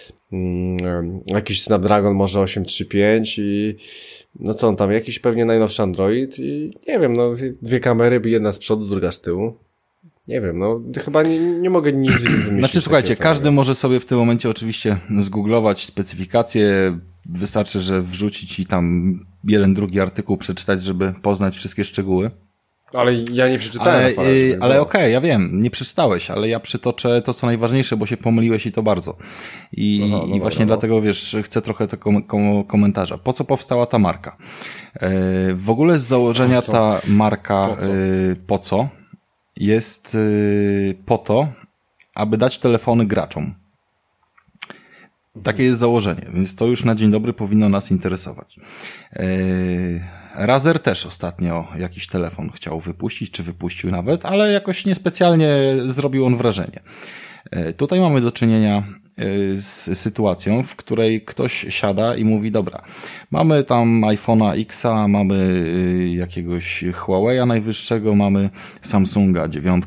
jakiś Snapdragon może 835 i co on tam, jakiś pewnie najnowszy Android i nie wiem, 2 kamery, jedna z przodu, druga z tyłu. Nie wiem, chyba nie mogę nic wymyślić. Znaczy słuchajcie, każdy może sobie w tym momencie oczywiście zgooglować specyfikacje, wystarczy, że wrzucić i tam jeden, drugi artykuł przeczytać, żeby poznać wszystkie szczegóły. Ale ja nie przeczytałem. Ale okej, ja wiem, nie przeczytałeś, ale ja przytoczę to, co najważniejsze, bo się pomyliłeś i to bardzo. I właśnie dlatego, wiesz, chcę trochę tego komentarza. Po co powstała ta marka? W ogóle z założenia ta marka po co? Jest po to, aby dać telefony graczom. Takie jest założenie, więc to już na dzień dobry powinno nas interesować. Razer też ostatnio jakiś telefon chciał wypuścić, czy wypuścił nawet, ale jakoś niespecjalnie zrobił on wrażenie. Tutaj mamy do czynienia z sytuacją, w której ktoś siada i mówi, dobra, mamy tam iPhone'a X'a, mamy jakiegoś Huawei'a najwyższego, mamy Samsunga 9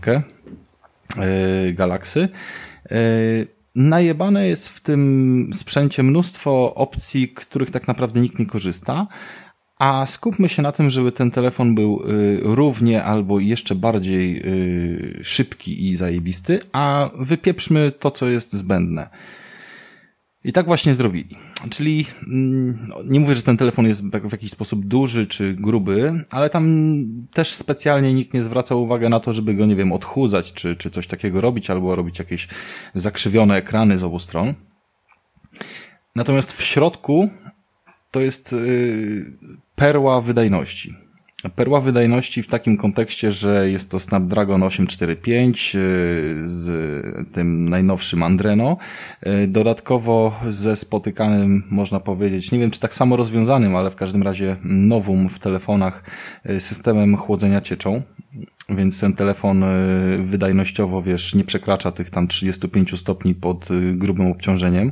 Galaxy. Najebane jest w tym sprzęcie mnóstwo opcji, których tak naprawdę nikt nie korzysta, a skupmy się na tym, żeby ten telefon był równie albo jeszcze bardziej szybki i zajebisty, a wypieprzmy to, co jest zbędne. I tak właśnie zrobili. Czyli nie mówię, że ten telefon jest w jakiś sposób duży czy gruby, ale tam też specjalnie nikt nie zwraca uwagi na to, żeby go, nie wiem, odchudzać czy coś takiego robić, albo robić jakieś zakrzywione ekrany z obu stron. Natomiast w środku to jest perła wydajności. Perła wydajności w takim kontekście, że jest to Snapdragon 845 z tym najnowszym Adreno. Dodatkowo ze spotykanym, można powiedzieć, nie wiem czy tak samo rozwiązanym, ale w każdym razie nowum w telefonach systemem chłodzenia cieczą. Więc ten telefon wydajnościowo, nie przekracza tych tam 35 stopni pod grubym obciążeniem.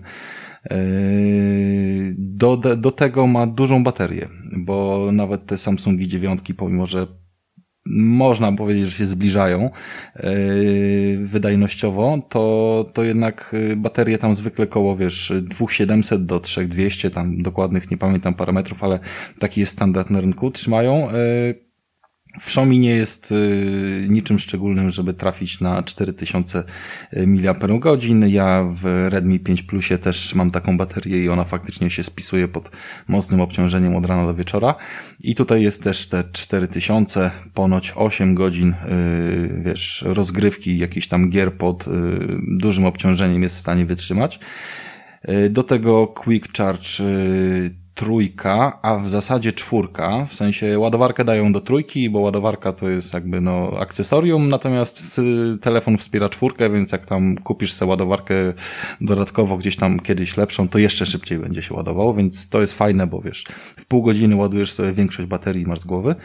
Do tego ma dużą baterię, bo nawet te Samsungi 9, pomimo że można powiedzieć, że się zbliżają wydajnościowo, to jednak baterie tam zwykle koło 2700 do 3200, tam dokładnych nie pamiętam parametrów, ale taki jest standard na rynku, trzymają. W Xiaomi nie jest niczym szczególnym, żeby trafić na 4000 mAh. Ja w Redmi 5 Plusie też mam taką baterię i ona faktycznie się spisuje pod mocnym obciążeniem od rana do wieczora. I tutaj jest też te 4000, ponoć 8 godzin, rozgrywki, jakichś tam gier pod dużym obciążeniem jest w stanie wytrzymać. Do tego Quick Charge 3, a w zasadzie 4, w sensie ładowarkę dają do 3, bo ładowarka to jest jakby akcesorium, natomiast telefon wspiera 4, więc jak tam kupisz sobie ładowarkę dodatkowo gdzieś tam kiedyś lepszą, to jeszcze szybciej będzie się ładował, więc to jest fajne, bo w pół godziny ładujesz sobie większość baterii i masz z głowy.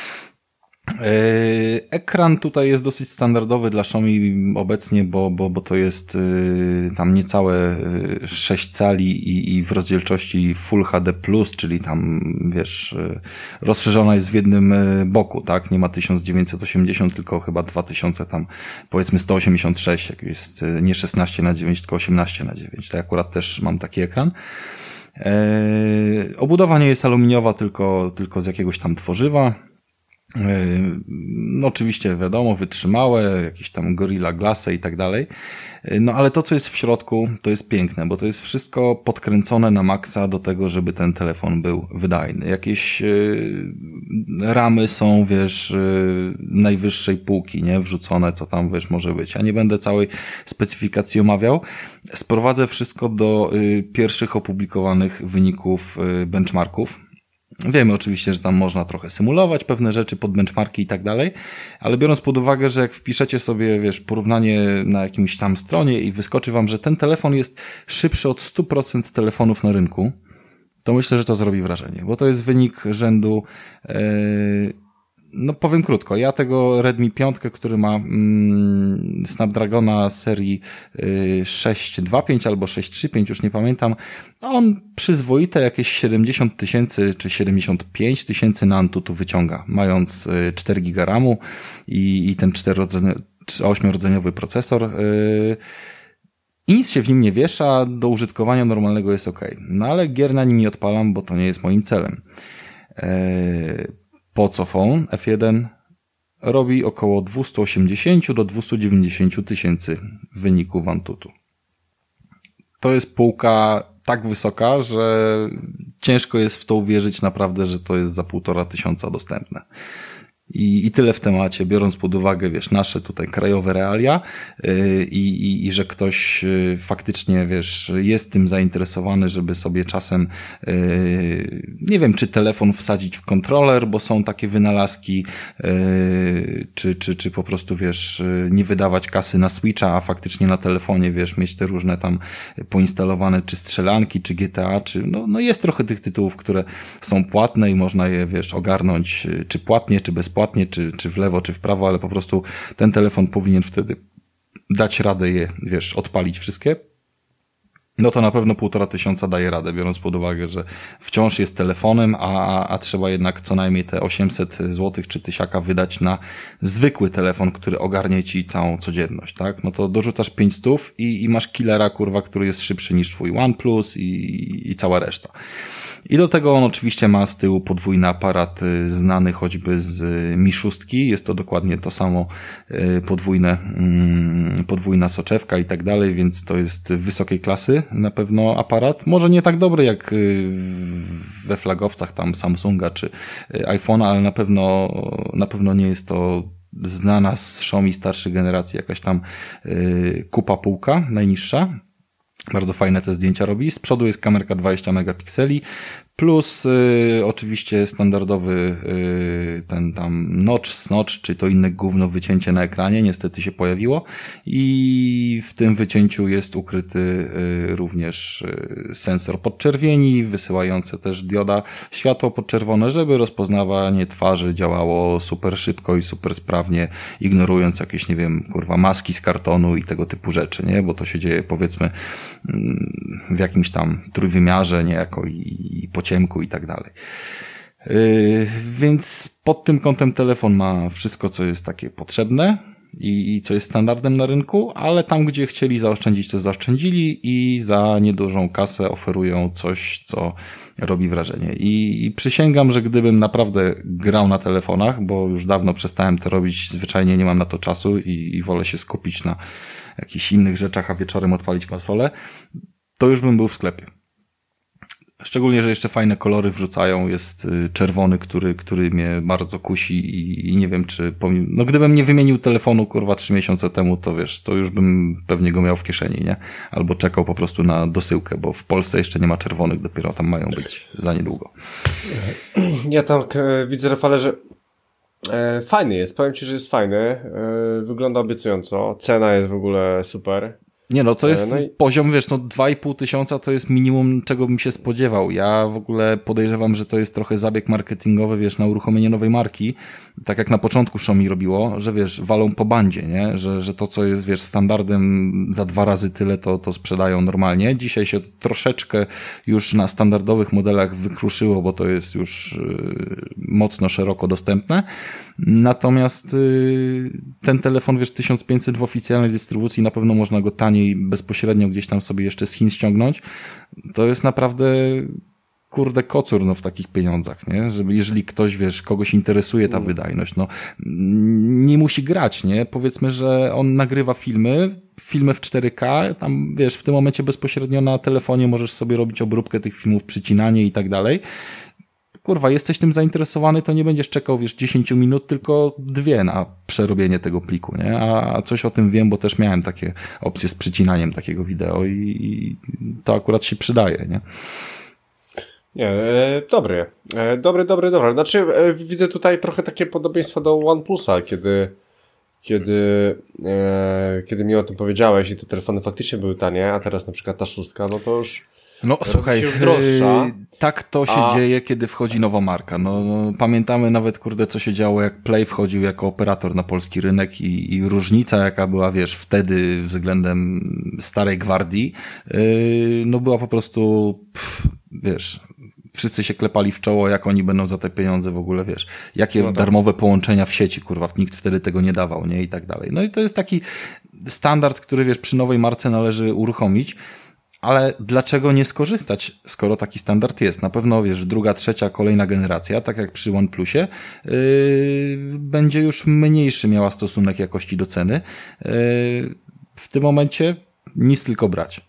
Ekran tutaj jest dosyć standardowy dla Xiaomi obecnie, bo to jest tam niecałe 6 cali i w rozdzielczości Full HD+, czyli tam rozszerzona jest w jednym boku, tak? Nie ma 1980, tylko chyba 2000 tam, powiedzmy 186, jak jest nie 16:9, tylko 18:9. To ja akurat też mam taki ekran. Obudowa nie jest aluminiowa, tylko z jakiegoś tam tworzywa. No oczywiście wiadomo, wytrzymałe, jakieś tam Gorilla Glassy i tak dalej. No ale to, co jest w środku, to jest piękne, bo to jest wszystko podkręcone na maksa do tego, żeby ten telefon był wydajny. Jakieś ramy są, najwyższej półki, nie? Wrzucone, co tam, może być. Ja nie będę całej specyfikacji omawiał. Sprowadzę wszystko do pierwszych opublikowanych wyników benchmarków. Wiemy oczywiście, że tam można trochę symulować pewne rzeczy pod benchmarki i tak dalej, ale biorąc pod uwagę, że jak wpiszecie sobie, porównanie na jakimś tam stronie i wyskoczy wam, że ten telefon jest szybszy od 100% telefonów na rynku, to myślę, że to zrobi wrażenie, bo to jest wynik rzędu, no powiem krótko, ja tego Redmi 5, który ma Snapdragona z serii 625 albo 635, już nie pamiętam, on przyzwoite jakieś 70 000 czy 75 000 na Antutu wyciąga, mając 4 GB RAMu i ten 8-rdzeniowy procesor. I nic się w nim nie wiesza, do użytkowania normalnego jest ok. No ale gier na nim nie odpalam, bo to nie jest moim celem. Pocophone F1 robi około 280 do 290 tysięcy wyników Antutu. To jest półka tak wysoka, że ciężko jest w to uwierzyć naprawdę, że to jest za 1500 dostępne. I tyle w temacie, biorąc pod uwagę, nasze tutaj krajowe realia i że ktoś faktycznie, jest tym zainteresowany, żeby sobie czasem, nie wiem, czy telefon wsadzić w kontroler, bo są takie wynalazki, czy po prostu, nie wydawać kasy na Switcha, a faktycznie na telefonie, mieć te różne tam poinstalowane, czy strzelanki, czy GTA, czy, no jest trochę tych tytułów, które są płatne i można je, ogarnąć, czy płatnie, czy bezpłatnie, czy w lewo, czy w prawo, ale po prostu ten telefon powinien wtedy dać radę je, odpalić wszystkie. No to na pewno 1500 daje radę, biorąc pod uwagę, że wciąż jest telefonem, a trzeba jednak co najmniej te 800 zł czy 1000 wydać na zwykły telefon, który ogarnie ci całą codzienność, tak? No to dorzucasz 500 i masz killera, który jest szybszy niż twój OnePlus i cała reszta. I do tego on oczywiście ma z tyłu podwójny aparat znany choćby z Mi 6. Jest to dokładnie to samo, podwójna soczewka i tak dalej, więc to jest wysokiej klasy na pewno aparat. Może nie tak dobry jak we flagowcach tam Samsunga czy iPhone'a, ale na pewno nie jest to znana z Xiaomi starszej generacji jakaś tam kupa półka najniższa. Bardzo fajne te zdjęcia robi. Z przodu jest kamerka 20 megapikseli. Plus oczywiście standardowy ten tam notch, czy to inne gówno wycięcie na ekranie niestety się pojawiło i w tym wycięciu jest ukryty również sensor podczerwieni, wysyłający też dioda światło podczerwone, żeby rozpoznawanie twarzy działało super szybko i super sprawnie, ignorując jakieś, nie wiem, kurwa, maski z kartonu i tego typu rzeczy, nie? Bo to się dzieje, powiedzmy, w jakimś tam trójwymiarze niejako i po ciemku i tak dalej. Więc pod tym kątem telefon ma wszystko, co jest takie potrzebne i co jest standardem na rynku, ale tam, gdzie chcieli zaoszczędzić, to zaoszczędzili i za niedużą kasę oferują coś, co robi wrażenie. I przysięgam, że gdybym naprawdę grał na telefonach, bo już dawno przestałem to robić, zwyczajnie nie mam na to czasu i wolę się skupić na jakichś innych rzeczach, a wieczorem odpalić konsolę, to już bym był w sklepie. Szczególnie, że jeszcze fajne kolory wrzucają. Jest czerwony, który mnie bardzo kusi i nie wiem, czy no gdybym nie wymienił telefonu, kurwa, 3 miesiące temu, to wiesz, to już bym pewnie go miał w kieszeni, nie? Albo czekał po prostu na dosyłkę, bo w Polsce jeszcze nie ma czerwonych, dopiero tam mają być za niedługo. Ja tam widzę, Rafale, że fajny jest. Powiem Ci, że jest fajny. Wygląda obiecująco. Cena jest w ogóle super. Nie no, to jest poziom, wiesz, no 2,5 tysiąca to jest minimum, czego bym się spodziewał. Ja w ogóle podejrzewam, że to jest trochę zabieg marketingowy, wiesz, na uruchomienie nowej marki. Tak jak na początku Xiaomi robiło, że wiesz, walą po bandzie, nie? Że to, co jest, wiesz, standardem za 2 razy tyle, to sprzedają normalnie. Dzisiaj się troszeczkę już na standardowych modelach wykruszyło, bo to jest już mocno szeroko dostępne. Natomiast ten telefon, wiesz, 1500 w oficjalnej dystrybucji, na pewno można go taniej, bezpośrednio gdzieś tam sobie jeszcze z Chin ściągnąć. To jest naprawdę, kurde, kocur, no, w takich pieniądzach, nie? Żeby, jeżeli ktoś, wiesz, kogoś interesuje ta wydajność, no, nie musi grać, nie? Powiedzmy, że on nagrywa filmy w 4K, tam, wiesz, w tym momencie bezpośrednio na telefonie możesz sobie robić obróbkę tych filmów, przycinanie i tak dalej. Kurwa, jesteś tym zainteresowany, to nie będziesz czekał, wiesz, 10 minut, tylko 2 na przerobienie tego pliku, nie? A coś o tym wiem, bo też miałem takie opcje z przycinaniem takiego wideo i to akurat się przydaje, nie? Nie, dobry. Dobry. Znaczy, widzę tutaj trochę takie podobieństwo do OnePlusa, kiedy mi o tym powiedziałeś i te telefony faktycznie były tanie, a teraz na przykład ta 6, no to już... No słuchaj, tak to się dzieje, kiedy wchodzi nowa marka. No, pamiętamy nawet, kurde, co się działo, jak Play wchodził jako operator na polski rynek i różnica, jaka była, wiesz, wtedy względem starej gwardii, no była po prostu, wiesz, wszyscy się klepali w czoło, jak oni będą za te pieniądze w ogóle, wiesz, jakie darmowe połączenia w sieci, kurwa, nikt wtedy tego nie dawał, nie, i tak dalej. No i to jest taki standard, który, wiesz, przy nowej marce należy uruchomić. Ale dlaczego nie skorzystać, skoro taki standard jest? Na pewno, wiesz, 2., 3., kolejna generacja, tak jak przy OnePlusie, będzie już mniejszy miała stosunek jakości do ceny. W tym momencie nic, tylko brać.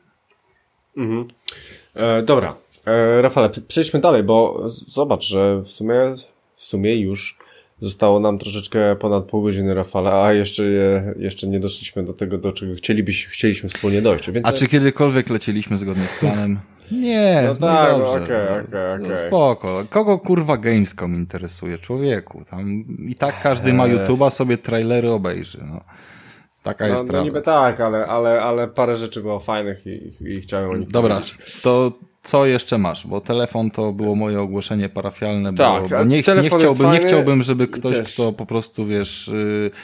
Mhm. Dobra. Rafale, przejdźmy dalej, bo zobacz, że w sumie już zostało nam troszeczkę ponad pół godziny, Rafale, a jeszcze nie doszliśmy do tego, do czego chcieliśmy wspólnie dojść. Więc... A czy kiedykolwiek lecieliśmy zgodnie z planem? Nie, no tak, dobrze. Okej. Spoko. Kogo kurwa Gamescom interesuje? Człowieku. Tam i tak każdy ma YouTube'a, sobie trailery obejrzy. No. Taka jest prawda. No niby tak, ale parę rzeczy było fajnych i chciałem o nich powiedzieć. To co jeszcze masz? Bo telefon to było moje ogłoszenie parafialne, tak, bo nie chciałbym, żeby ktoś, kto po prostu, wiesz,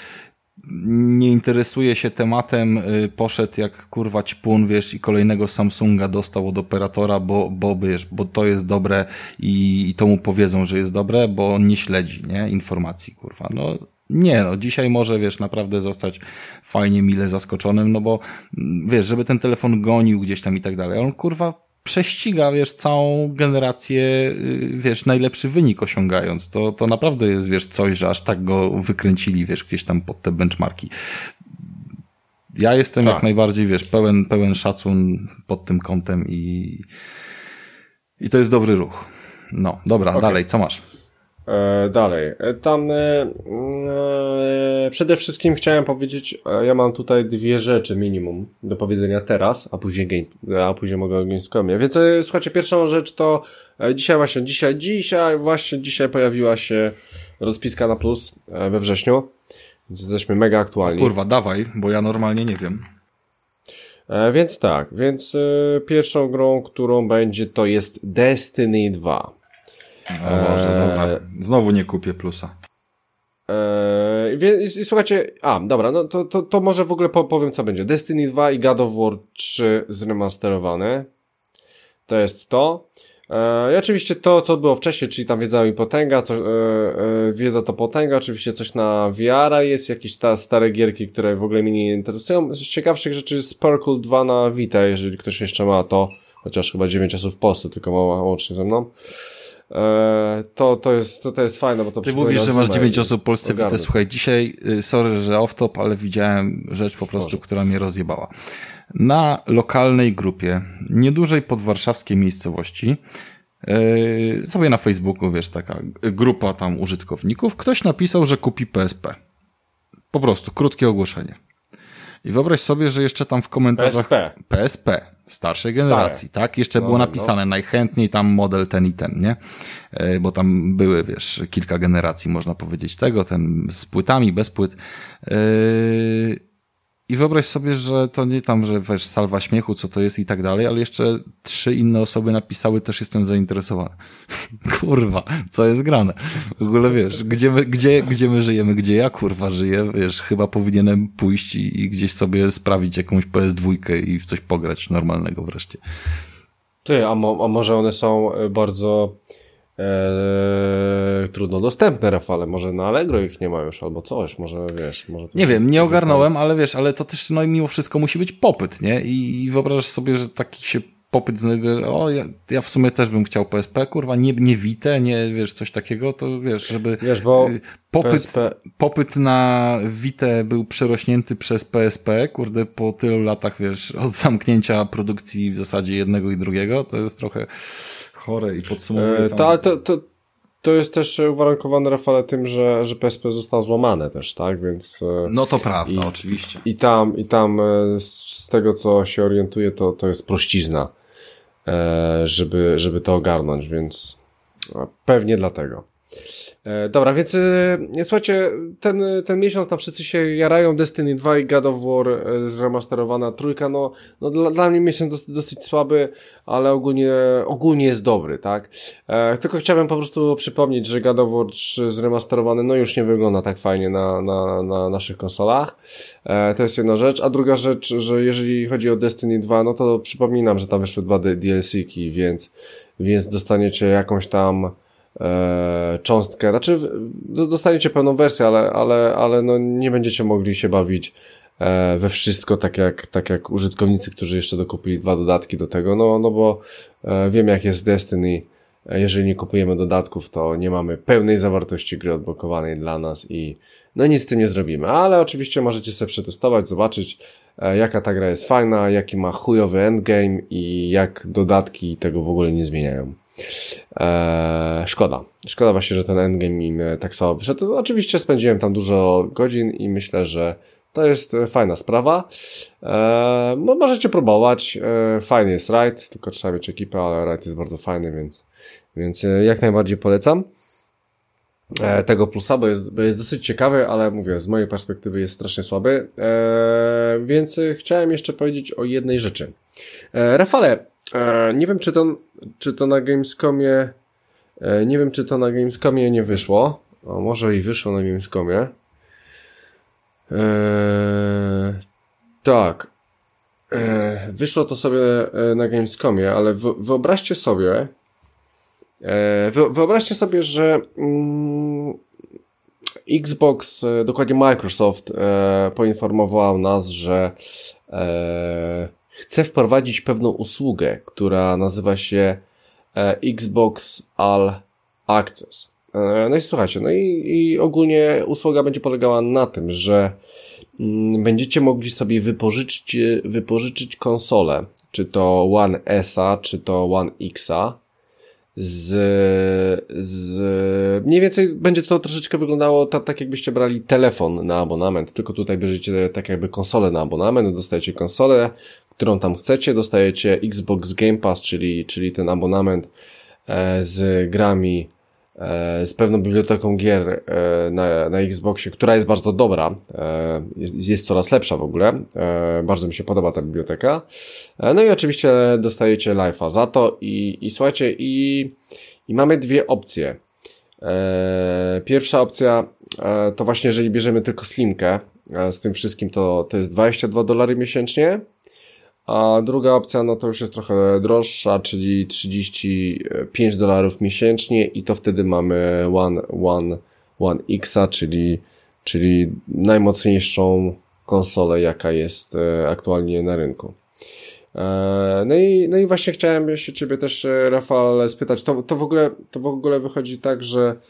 nie interesuje się tematem, poszedł jak kurwa ćpun, wiesz, i kolejnego Samsunga dostał od operatora, bo to jest dobre i to mu powiedzą, że jest dobre, bo on nie śledzi, nie, informacji, kurwa, no. Nie, no, dzisiaj może, wiesz, naprawdę zostać fajnie, mile zaskoczonym, no bo, wiesz, żeby ten telefon gonił gdzieś tam i tak dalej, on, kurwa, prześciga, wiesz, całą generację, wiesz, najlepszy wynik osiągając. To naprawdę jest, wiesz, coś, że aż tak go wykręcili, wiesz, gdzieś tam pod te benchmarki. Ja jestem jak najbardziej, wiesz, pełen szacun pod tym kątem i to jest dobry ruch. No, dobra, dalej, co masz? Dalej. Tam przede wszystkim chciałem powiedzieć, ja mam tutaj dwie rzeczy minimum do powiedzenia teraz, a później mogę o Gamescomie. Więc słuchajcie, pierwszą rzecz to dzisiaj pojawiła się rozpiska na plus we wrześniu. Więc jesteśmy mega aktualni. Kurwa, dawaj, bo ja normalnie nie wiem. Więc pierwszą grą, którą będzie, to jest Destiny 2. No Boże, dobra. Znowu nie kupię plusa. I słuchajcie, dobra, no to może w ogóle powiem, co będzie. Destiny 2 i God of War 3 zremasterowane. To jest to. I oczywiście to, co było wcześniej, czyli tam wiedza i potęga, wiedza to potęga, oczywiście coś na VR-a jest, jakieś stare gierki, które w ogóle mnie nie interesują. Z ciekawszych rzeczy Sparkle 2 na Vita, jeżeli ktoś jeszcze ma to, chociaż chyba 9 osób w Polsce, tylko ma łącznie ze mną. To jest fajne, bo to Ty mówisz, że masz 9 osób w Polsce Vita. Słuchaj, dzisiaj, sorry, że off-top, ale widziałem rzecz po prostu, która mnie rozjebała. Na lokalnej grupie, niedużej podwarszawskiej miejscowości, sobie na Facebooku, wiesz, taka grupa tam użytkowników, ktoś napisał, że kupi PSP. Po prostu, krótkie ogłoszenie. I wyobraź sobie, że jeszcze tam w komentarzach... PSP. Starszej generacji, tak? Jeszcze było napisane najchętniej tam model ten i ten, nie? Bo tam były, wiesz, kilka generacji, można powiedzieć tego, ten z płytami, bez płyt. I wyobraź sobie, że to nie tam, że wiesz, salwa śmiechu, co to jest i tak dalej, ale jeszcze 3 inne osoby napisały, też jestem zainteresowany. Kurwa, co jest grane? W ogóle wiesz, gdzie my żyjemy, gdzie ja kurwa żyję, wiesz, chyba powinienem pójść i gdzieś sobie sprawić jakąś PS2 i w coś pograć normalnego wreszcie. A może one są bardzo trudno dostępne, Rafale, może na Allegro ich nie ma już, albo coś, może wiesz, może... Nie wiem, nie ogarnąłem, ale wiesz, ale to też, no i mimo wszystko musi być popyt, nie? I wyobrażasz sobie, że taki się popyt znajduje, ja w sumie też bym chciał PSP, kurwa, nie Vita, nie, wiesz, coś takiego, to wiesz, żeby bo popyt na Vita był przerośnięty przez PSP, kurde, po tylu latach, wiesz, od zamknięcia produkcji w zasadzie jednego i drugiego, to jest trochę chore i podsumowuje to jest też uwarunkowane, Rafale, tym, że PSP zostało złamane też, tak, więc... No to prawda, oczywiście. I tam z tego, co się orientuję, to jest prościzna, żeby to ogarnąć, więc pewnie dlatego. Dobra, więc słuchajcie, ten miesiąc tam wszyscy się jarają, Destiny 2 i God of War zremasterowana trójka, no dla mnie miesiąc dosyć słaby, ale ogólnie jest dobry, tak? Tylko chciałbym po prostu przypomnieć, że God of War 3 zremasterowany, no już nie wygląda tak fajnie na naszych konsolach. To jest jedna rzecz, a druga rzecz, że jeżeli chodzi o Destiny 2, no to przypominam, że tam wyszły 2 DLC-ki, więc dostaniecie jakąś tam cząstkę, znaczy dostaniecie pełną wersję, ale no nie będziecie mogli się bawić we wszystko, tak jak użytkownicy, którzy jeszcze dokupili 2 dodatki do tego, no bo wiem jak jest Destiny, jeżeli nie kupujemy dodatków, to nie mamy pełnej zawartości gry odblokowanej dla nas i no nic z tym nie zrobimy, ale oczywiście możecie sobie przetestować, zobaczyć jaka ta gra jest fajna, jaki ma chujowy endgame i jak dodatki tego w ogóle nie zmieniają. Szkoda właśnie, że ten endgame im tak słabo wyszedł. Oczywiście spędziłem tam dużo godzin i myślę, że to jest fajna sprawa. Możecie próbować. Fajny jest raid, tylko trzeba mieć ekipę, ale raid jest bardzo fajny, więc jak najbardziej polecam tego plusa, bo jest dosyć ciekawy, ale mówię, z mojej perspektywy jest strasznie słaby. Więc chciałem jeszcze powiedzieć o jednej rzeczy. Rafale, nie wiem, czy to na Gamescomie nie wyszło. Może i wyszło na Gamescomie. Tak. Wyszło to sobie na Gamescomie, ale wyobraźcie sobie, że Xbox, dokładnie Microsoft, poinformował nas, że chce wprowadzić pewną usługę, która nazywa się Xbox All Access. No i słuchajcie, no i ogólnie usługa będzie polegała na tym, że będziecie mogli sobie wypożyczyć konsolę, czy to One S-a, czy to One X-a, mniej więcej będzie to troszeczkę wyglądało tak jakbyście brali telefon na abonament, tylko tutaj bierzecie tak jakby konsolę na abonament, dostajecie konsolę, którą tam chcecie, dostajecie Xbox Game Pass, czyli ten abonament z grami, z pewną biblioteką gier na Xboxie, która jest bardzo dobra, jest coraz lepsza w ogóle, bardzo mi się podoba ta biblioteka. No i oczywiście dostajecie live'a za to i słuchajcie, i mamy dwie opcje. Pierwsza opcja to właśnie, jeżeli bierzemy tylko Slimkę z tym wszystkim, to jest $22 miesięcznie. A druga opcja, no to już jest trochę droższa, czyli $35 miesięcznie i to wtedy mamy One X'a, czyli najmocniejszą konsolę, jaka jest aktualnie na rynku. No i właśnie chciałem się ciebie też, Rafał, spytać, to w ogóle wychodzi tak,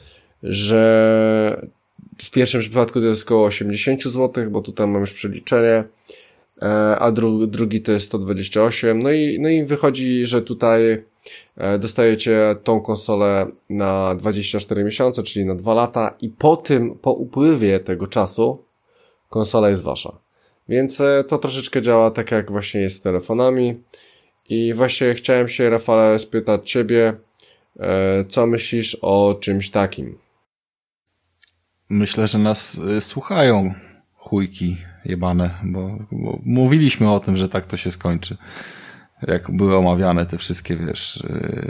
że w pierwszym przypadku to jest około 80 zł, bo tutaj mam już przeliczenie, a drugi to jest 128, no i wychodzi, że tutaj dostajecie tą konsolę na 24 miesiące, czyli na 2 lata i po upływie tego czasu konsola jest wasza. Więc to troszeczkę działa tak jak właśnie jest z telefonami i właśnie chciałem się, Rafale, spytać ciebie, co myślisz o czymś takim? Myślę, że nas słuchają chujki jebane, bo mówiliśmy o tym, że tak to się skończy. Jak były omawiane te wszystkie, wiesz,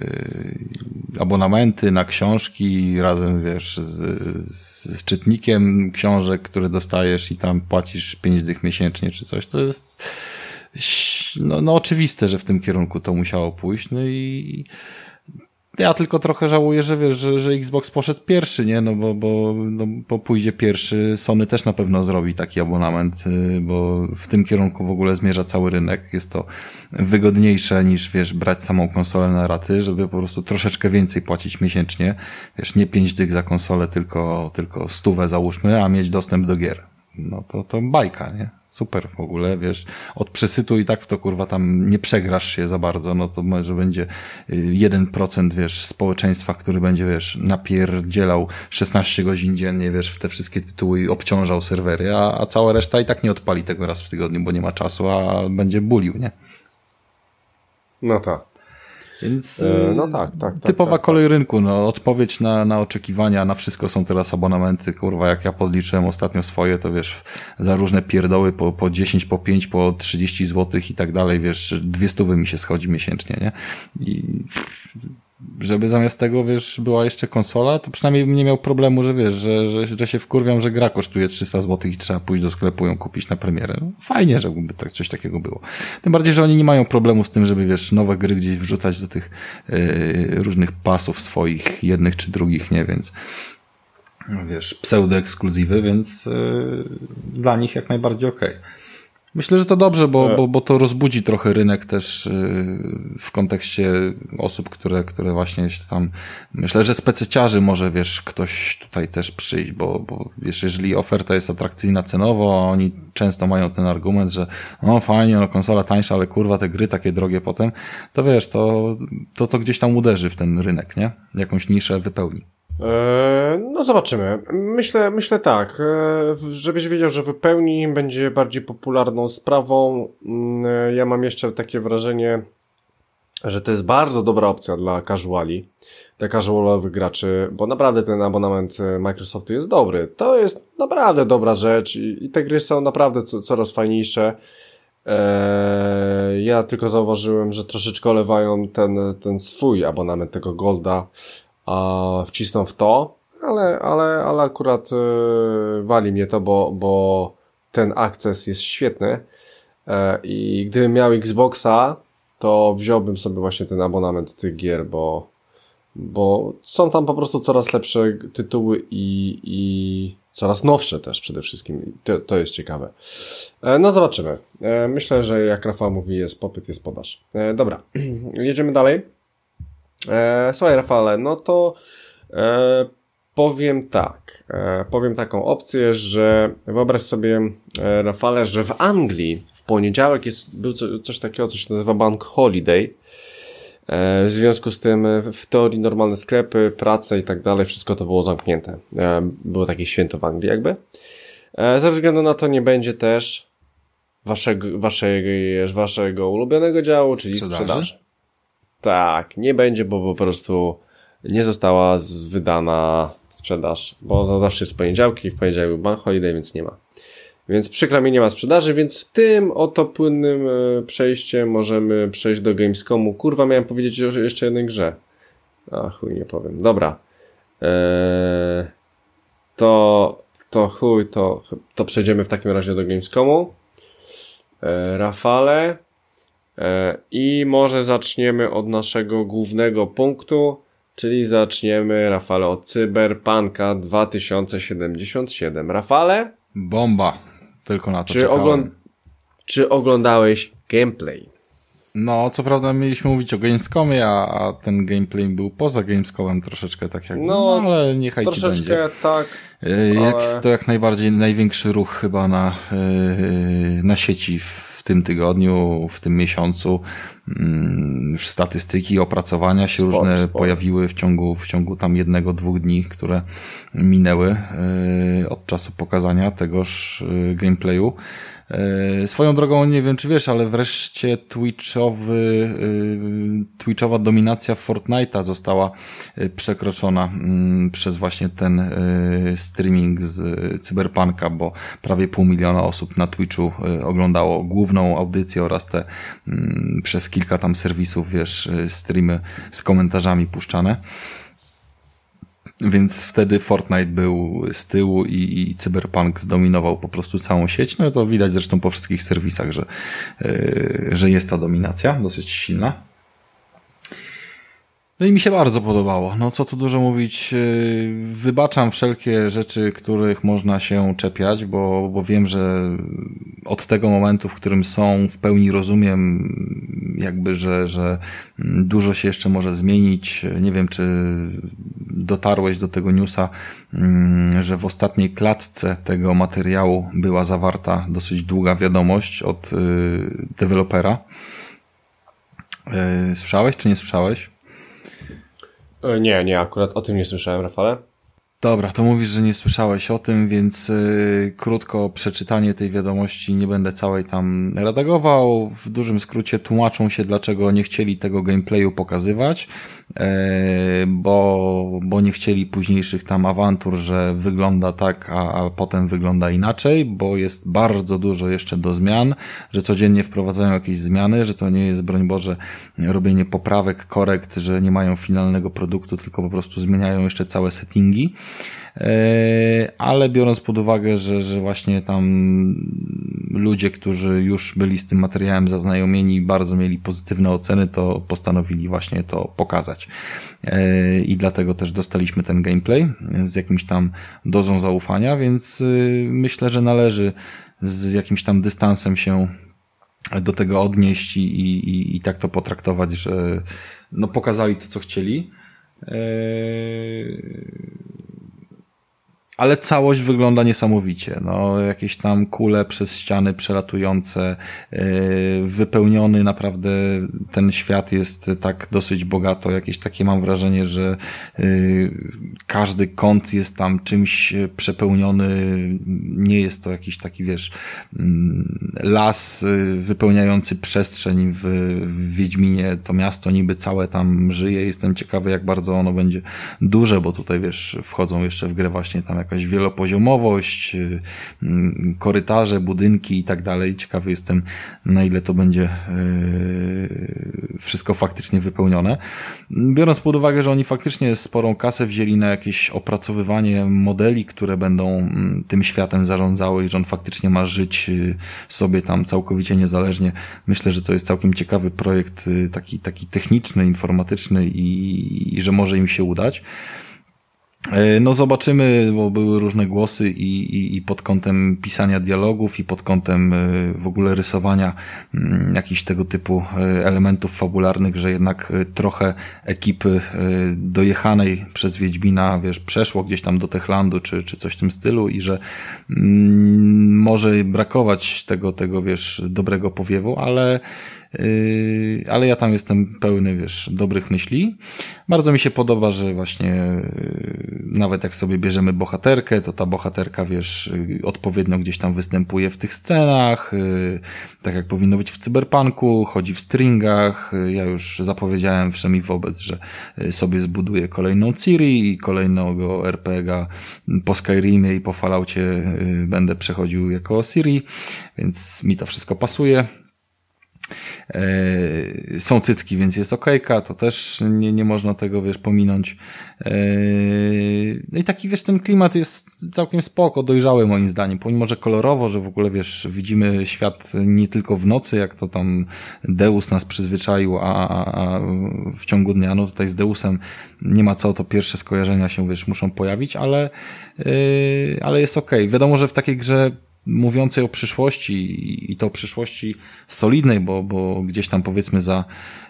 abonamenty na książki razem, wiesz, z czytnikiem książek, które dostajesz i tam płacisz 5 dych miesięcznie czy coś, to jest no oczywiste, że w tym kierunku to musiało pójść, no i ja tylko trochę żałuję, że wiesz, że Xbox poszedł pierwszy, nie? No bo pójdzie pierwszy, Sony też na pewno zrobi taki abonament, bo w tym kierunku w ogóle zmierza cały rynek. Jest to wygodniejsze niż, wiesz, brać samą konsolę na raty, żeby po prostu troszeczkę więcej płacić miesięcznie. Wiesz, nie 5 dych za konsolę, tylko 100 załóżmy, a mieć dostęp do gier. No to bajka, nie? Super w ogóle, wiesz, od przesytu i tak w to, kurwa, tam nie przegrasz się za bardzo, no to może będzie 1%, wiesz, społeczeństwa, który będzie, wiesz, napierdzielał 16 godzin dziennie, wiesz, w te wszystkie tytuły i obciążał serwery, a cała reszta i tak nie odpali tego raz w tygodniu, bo nie ma czasu, a będzie bulił, nie? No tak. Więc no tak. Typowa kolej rynku, no odpowiedź na oczekiwania, na wszystko są teraz abonamenty, kurwa, jak ja podliczyłem ostatnio swoje, to wiesz, za różne pierdoły po 10, po 5, po 30 zł i tak dalej, wiesz, 200 mi się schodzi miesięcznie, nie? I żeby zamiast tego, wiesz, była jeszcze konsola, to przynajmniej bym nie miał problemu, że wiesz, że się wkurwiam, że gra kosztuje 300 zł i trzeba pójść do sklepu ją kupić na premierę. No, fajnie, żeby tak coś takiego było. Tym bardziej, że oni nie mają problemu z tym, żeby, wiesz, nowe gry gdzieś wrzucać do tych różnych pasów swoich, jednych czy drugich, nie, więc wiesz, pseudo-ekskluzywy, więc dla nich jak najbardziej okej. Myślę, że to dobrze, bo to rozbudzi trochę rynek też w kontekście osób, które właśnie się tam... Myślę, że spececiarzy może, wiesz, ktoś tutaj też przyjść, bo wiesz, jeżeli oferta jest atrakcyjna cenowo, a oni często mają ten argument, że no fajnie, no konsola tańsza, ale kurwa te gry takie drogie potem, to wiesz, to gdzieś tam uderzy w ten rynek, nie? Jakąś niszę wypełni. No zobaczymy. Myślę tak, żebyś wiedział, że wypełni, będzie bardziej popularną sprawą. Ja mam jeszcze takie wrażenie, że to jest bardzo dobra opcja dla casualowych graczy, bo naprawdę ten abonament Microsoftu jest dobry. To jest naprawdę dobra rzecz i te gry są naprawdę coraz fajniejsze. Ja tylko zauważyłem, że troszeczkę olewają ten swój abonament tego Golda, a wcisną w to, ale akurat wali mnie to, bo ten akces jest świetny i gdybym miał Xboxa, to wziąłbym sobie właśnie ten abonament tych gier, bo są tam po prostu coraz lepsze tytuły i coraz nowsze też przede wszystkim. To jest ciekawe. No zobaczymy. Myślę, że jak Rafał mówi, jest popyt, jest podaż. Dobra, jedziemy dalej. Słuchaj, Rafale, no to powiem tak. Powiem taką opcję, że wyobraź sobie, Rafale, że w Anglii w poniedziałek był coś takiego, co się nazywa Bank Holiday. W związku z tym w teorii normalne sklepy, prace i tak dalej, wszystko to było zamknięte. Było takie święto w Anglii jakby. Ze względu na to nie będzie też waszego ulubionego działu, czyli sprzedaży. Tak, nie będzie, bo po prostu nie została wydana sprzedaż, bo zawsze jest w poniedziałki, w poniedziałek był bank holiday, więc nie ma. Więc przykro mi, nie ma sprzedaży, więc w tym oto płynnym przejściem możemy przejść do Gamescomu. Kurwa, miałem powiedzieć o jeszcze jednej grze. A chuj, nie powiem. Dobra. To przejdziemy w takim razie do Gamescomu. Rafale. I może zaczniemy od naszego głównego punktu, czyli zaczniemy, Rafale, od Cyberpunka 2077. Rafale? Bomba. Tylko na to czekałem. Czy oglądałeś gameplay? No, co prawda mieliśmy mówić o Gamescomie, a ten gameplay był poza Gamescomem troszeczkę tak jak... No, ale niechaj ci będzie. Troszeczkę tak. Jest to jak najbardziej największy ruch chyba na sieci w tym tygodniu, w tym miesiącu. Już statystyki, opracowania się różne pojawiły w ciągu tam 1-2 dni, które minęły od czasu pokazania tegoż gameplayu. Swoją drogą, nie wiem czy wiesz, ale wreszcie Twitchowa dominacja Fortnite'a została przekroczona przez właśnie ten streaming z Cyberpunka, bo prawie 500 000 osób na Twitchu oglądało główną audycję oraz te przez kilka tam serwisów, wiesz, streamy z komentarzami puszczane. Więc wtedy Fortnite był z tyłu i Cyberpunk zdominował po prostu całą sieć. No to widać zresztą po wszystkich serwisach, że jest ta dominacja dosyć silna. No i mi się bardzo podobało. No co tu dużo mówić, wybaczam wszelkie rzeczy, których można się czepiać, bo wiem, że od tego momentu, w którym są, w pełni rozumiem jakby, że dużo się jeszcze może zmienić. Nie wiem, czy dotarłeś do tego newsa, że w ostatniej klatce tego materiału była zawarta dosyć długa wiadomość od dewelopera. Słyszałeś czy nie słyszałeś? Nie, akurat o tym nie słyszałem, Rafale. Dobra, to mówisz, że nie słyszałeś o tym, więc krótko przeczytanie tej wiadomości, nie będę całej tam redagował. W dużym skrócie tłumaczą się, dlaczego nie chcieli tego gameplayu pokazywać, bo nie chcieli późniejszych tam awantur, że wygląda tak, a potem wygląda inaczej, bo jest bardzo dużo jeszcze do zmian, że codziennie wprowadzają jakieś zmiany, że to nie jest, broń Boże, robienie poprawek, korekt, że nie mają finalnego produktu, tylko po prostu zmieniają jeszcze całe settingi. Ale biorąc pod uwagę, że właśnie tam ludzie, którzy już byli z tym materiałem zaznajomieni, bardzo mieli pozytywne oceny, to postanowili właśnie to pokazać. I dlatego też dostaliśmy ten gameplay z jakimś tam dozą zaufania, więc myślę, że należy z jakimś tam dystansem się do tego odnieść i tak to potraktować, że no pokazali to, co chcieli. Ale całość wygląda niesamowicie. No, jakieś tam kule przez ściany przelatujące, wypełniony naprawdę ten świat jest tak dosyć bogato. Jakieś takie mam wrażenie, że każdy kąt jest tam czymś przepełniony. Nie jest to jakiś taki, wiesz, las wypełniający przestrzeń w Wiedźminie. To miasto niby całe tam żyje. Jestem ciekawy, jak bardzo ono będzie duże, bo tutaj, wiesz, wchodzą jeszcze w grę właśnie tam jakaś wielopoziomowość, korytarze, budynki i tak dalej. Ciekawy jestem, na ile to będzie wszystko faktycznie wypełnione. Biorąc pod uwagę, że oni faktycznie sporą kasę wzięli na jakieś opracowywanie modeli, które będą tym światem zarządzały i że on faktycznie ma żyć sobie tam całkowicie niezależnie. Myślę, że to jest całkiem ciekawy projekt, taki techniczny, informatyczny i że może im się udać. No zobaczymy, bo były różne głosy i pod kątem pisania dialogów i pod kątem w ogóle rysowania jakichś tego typu elementów fabularnych, że jednak trochę ekipy dojechanej przez Wiedźmina, wiesz, przeszło gdzieś tam do Techlandu czy coś w tym stylu i że może brakować tego, wiesz, dobrego powiewu, ale ale ja tam jestem pełny, wiesz, dobrych myśli. Bardzo mi się podoba, że właśnie nawet jak sobie bierzemy bohaterkę, to ta bohaterka, wiesz, odpowiednio gdzieś tam występuje w tych scenach, tak jak powinno być w Cyberpunku, chodzi w stringach. Ja już zapowiedziałem wszemi wobec, że sobie zbuduję kolejną Ciri i kolejnego RPG-a po Skyrimie i po Falloutie będę przechodził jako Ciri, więc mi to wszystko pasuje. Są cycki, więc jest okejka, to też nie można tego, wiesz, pominąć. No i taki, wiesz, ten klimat jest całkiem spoko, dojrzały moim zdaniem, pomimo, że kolorowo, że w ogóle, wiesz, widzimy świat nie tylko w nocy, jak to tam Deus nas przyzwyczaił, a w ciągu dnia, no tutaj z Deusem nie ma co, to pierwsze skojarzenia się, wiesz, muszą pojawić, ale jest okej. Wiadomo, że w takiej grze mówiącej o przyszłości i to o przyszłości solidnej, bo gdzieś tam powiedzmy za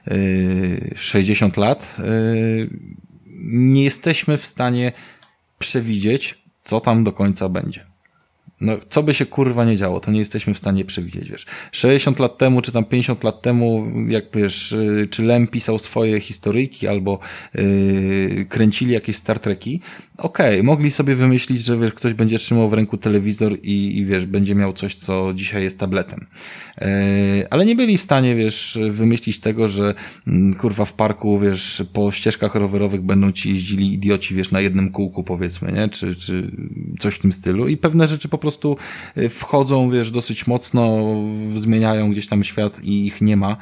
60 lat nie jesteśmy w stanie przewidzieć, co tam do końca będzie. No, co by się kurwa nie działo, to nie jesteśmy w stanie przewidzieć, wiesz. 60 lat temu, czy tam 50 lat temu, jak wiesz, czy Lem pisał swoje historyjki, albo kręcili jakieś Star Treki, okej, mogli sobie wymyślić, że wiesz, ktoś będzie trzymał w ręku telewizor i wiesz, będzie miał coś, co dzisiaj jest tabletem. Ale nie byli w stanie, wiesz, wymyślić tego, że kurwa w parku, wiesz, po ścieżkach rowerowych będą ci jeździli idioci, wiesz, na jednym kółku, powiedzmy, nie? Czy coś w tym stylu. I pewne rzeczy po prostu wchodzą, wiesz, dosyć mocno, zmieniają gdzieś tam świat i ich nie ma.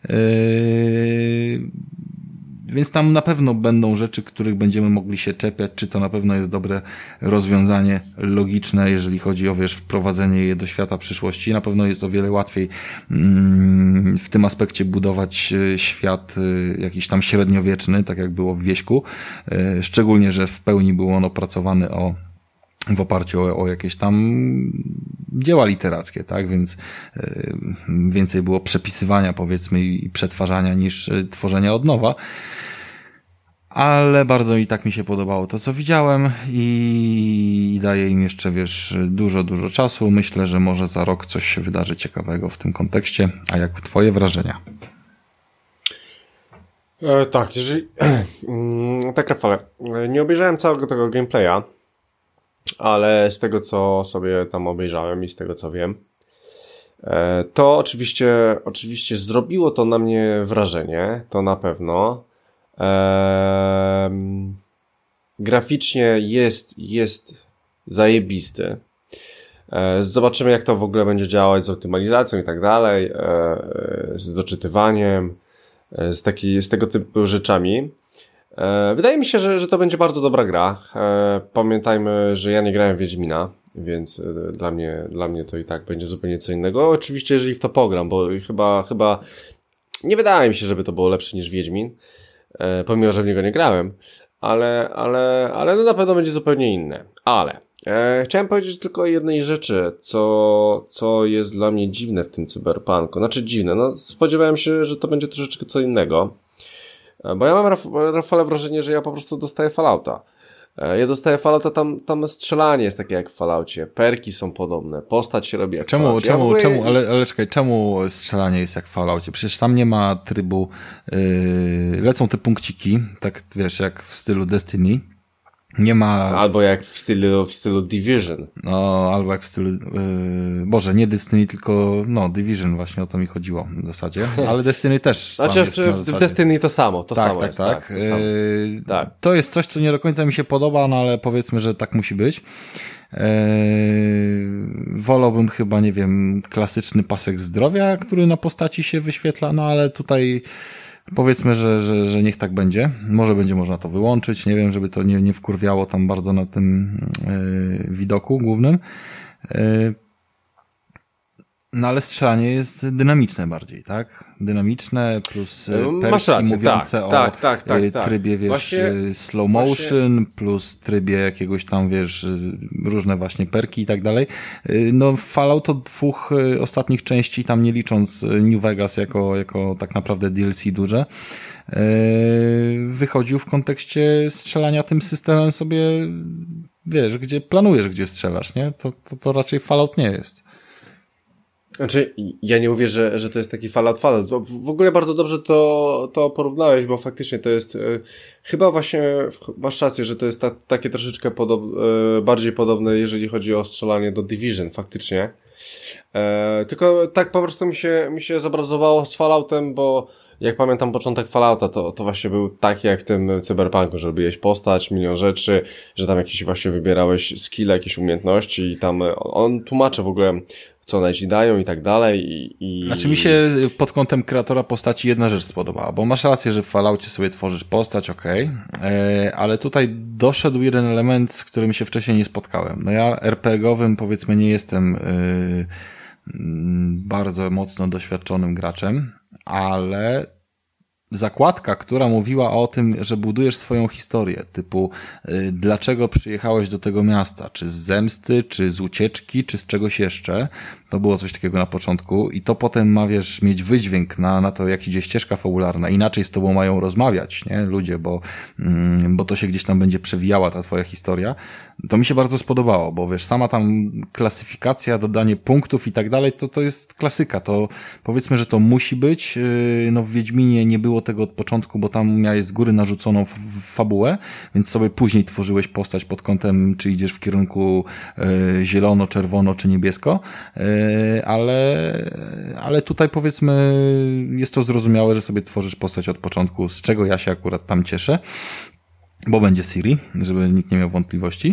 Więc tam na pewno będą rzeczy, których będziemy mogli się czepiać, czy to na pewno jest dobre rozwiązanie logiczne, jeżeli chodzi o, wiesz, wprowadzenie je do świata przyszłości. Na pewno jest o wiele łatwiej w tym aspekcie budować świat jakiś tam średniowieczny, tak jak było w Wieśku. Szczególnie, że w pełni był on opracowany w oparciu o jakieś tam dzieła literackie, tak? Więc więcej było przepisywania, powiedzmy, i przetwarzania niż tworzenia od nowa. Ale bardzo i tak mi się podobało to, co widziałem i daje im jeszcze, wiesz, dużo czasu. Myślę, że może za rok coś się wydarzy ciekawego w tym kontekście. A jak twoje wrażenia? Tak, jeżeli... tak, Rafale, nie obejrzałem całego tego gameplaya, ale z tego, co sobie tam obejrzałem i z tego, co wiem, to oczywiście zrobiło to na mnie wrażenie, to na pewno. Graficznie jest zajebisty. Zobaczymy, jak to w ogóle będzie działać z optymalizacją i tak dalej, z doczytywaniem, z tego typu rzeczami. Wydaje mi się, że to będzie bardzo dobra gra. Pamiętajmy, że ja nie grałem w Wiedźmina, więc dla mnie to i tak będzie zupełnie co innego. Oczywiście, jeżeli w to pogram, bo chyba nie wydaje mi się, żeby to było lepsze niż Wiedźmin, pomimo, że w niego nie grałem, ale no na pewno będzie zupełnie inne. Ale chciałem powiedzieć tylko o jednej rzeczy, co jest dla mnie dziwne w tym cyberpunku. Znaczy dziwne, no spodziewałem się, że to będzie troszeczkę co innego. Bo ja mam, Rafale, wrażenie, że ja po prostu dostaję Fallouta. Ja dostaję Fallouta, tam strzelanie jest takie jak w Falloutie, perki są podobne, postać się robi jak w Falloutie. Ale czekaj, czemu strzelanie jest jak w Falloutie? Przecież tam nie ma trybu, lecą te punkciki, tak wiesz, jak w stylu Destiny. Nie ma... Albo jak w stylu Division. No, albo jak w stylu... Boże, nie Destiny, tylko... No, Division, właśnie o to mi chodziło w zasadzie. Ale Destiny też. Znaczy w Destiny to samo. Tak. To jest coś, co nie do końca mi się podoba, no ale powiedzmy, że tak musi być. Wolałbym chyba, nie wiem, klasyczny pasek zdrowia, który na postaci się wyświetla, no ale tutaj... Powiedzmy, że niech tak będzie. Może będzie można to wyłączyć, nie wiem, żeby to nie wkurwiało tam bardzo na tym widoku głównym. No ale strzelanie jest dynamiczne bardziej, tak? Dynamiczne plus perki rację, mówiące o trybie, wiesz, właśnie, slow motion, plus trybie jakiegoś tam, wiesz, różne właśnie perki i tak dalej. No Fallout od 2 ostatnich części, tam nie licząc New Vegas jako tak naprawdę DLC duże, wychodził w kontekście strzelania tym systemem sobie, wiesz, gdzie planujesz, gdzie strzelasz, nie? To raczej Fallout nie jest. Znaczy, ja nie mówię, że to jest taki Fallout. W ogóle bardzo dobrze to porównałeś, bo faktycznie to jest chyba właśnie, masz rację, że to jest takie troszeczkę bardziej podobne, jeżeli chodzi o strzelanie do Division, faktycznie. Tylko tak po prostu mi się zobrazowało z Falloutem, bo jak pamiętam początek Fallouta, to właśnie był taki jak w tym Cyberpunku, że robiłeś postać, milion rzeczy, że tam jakieś właśnie wybierałeś skille, jakieś umiejętności i tam on tłumaczy w ogóle, co one ci dają i tak dalej. Znaczy mi się pod kątem kreatora postaci jedna rzecz spodobała, bo masz rację, że w Falloutie sobie tworzysz postać, okej, ale tutaj doszedł jeden element, z którym się wcześniej nie spotkałem. No ja RPG-owym powiedzmy nie jestem bardzo mocno doświadczonym graczem, ale zakładka, która mówiła o tym, że budujesz swoją historię, typu dlaczego przyjechałeś do tego miasta, czy z zemsty, czy z ucieczki, czy z czegoś jeszcze, to było coś takiego na początku i to potem ma, wiesz, mieć wydźwięk na to, jak idzie ścieżka fabularna, inaczej z tobą mają rozmawiać, nie, ludzie, bo to się gdzieś tam będzie przewijała ta twoja historia. To mi się bardzo spodobało, bo wiesz, sama tam klasyfikacja, dodanie punktów i tak dalej, to jest klasyka, to powiedzmy, że to musi być, no w Wiedźminie nie było tego od początku, bo tam miałeś z góry narzuconą fabułę, więc sobie później tworzyłeś postać pod kątem, czy idziesz w kierunku zielono, czerwono, czy niebiesko, ale tutaj powiedzmy jest to zrozumiałe, że sobie tworzysz postać od początku, z czego ja się akurat tam cieszę, bo będzie Ciri, żeby nikt nie miał wątpliwości.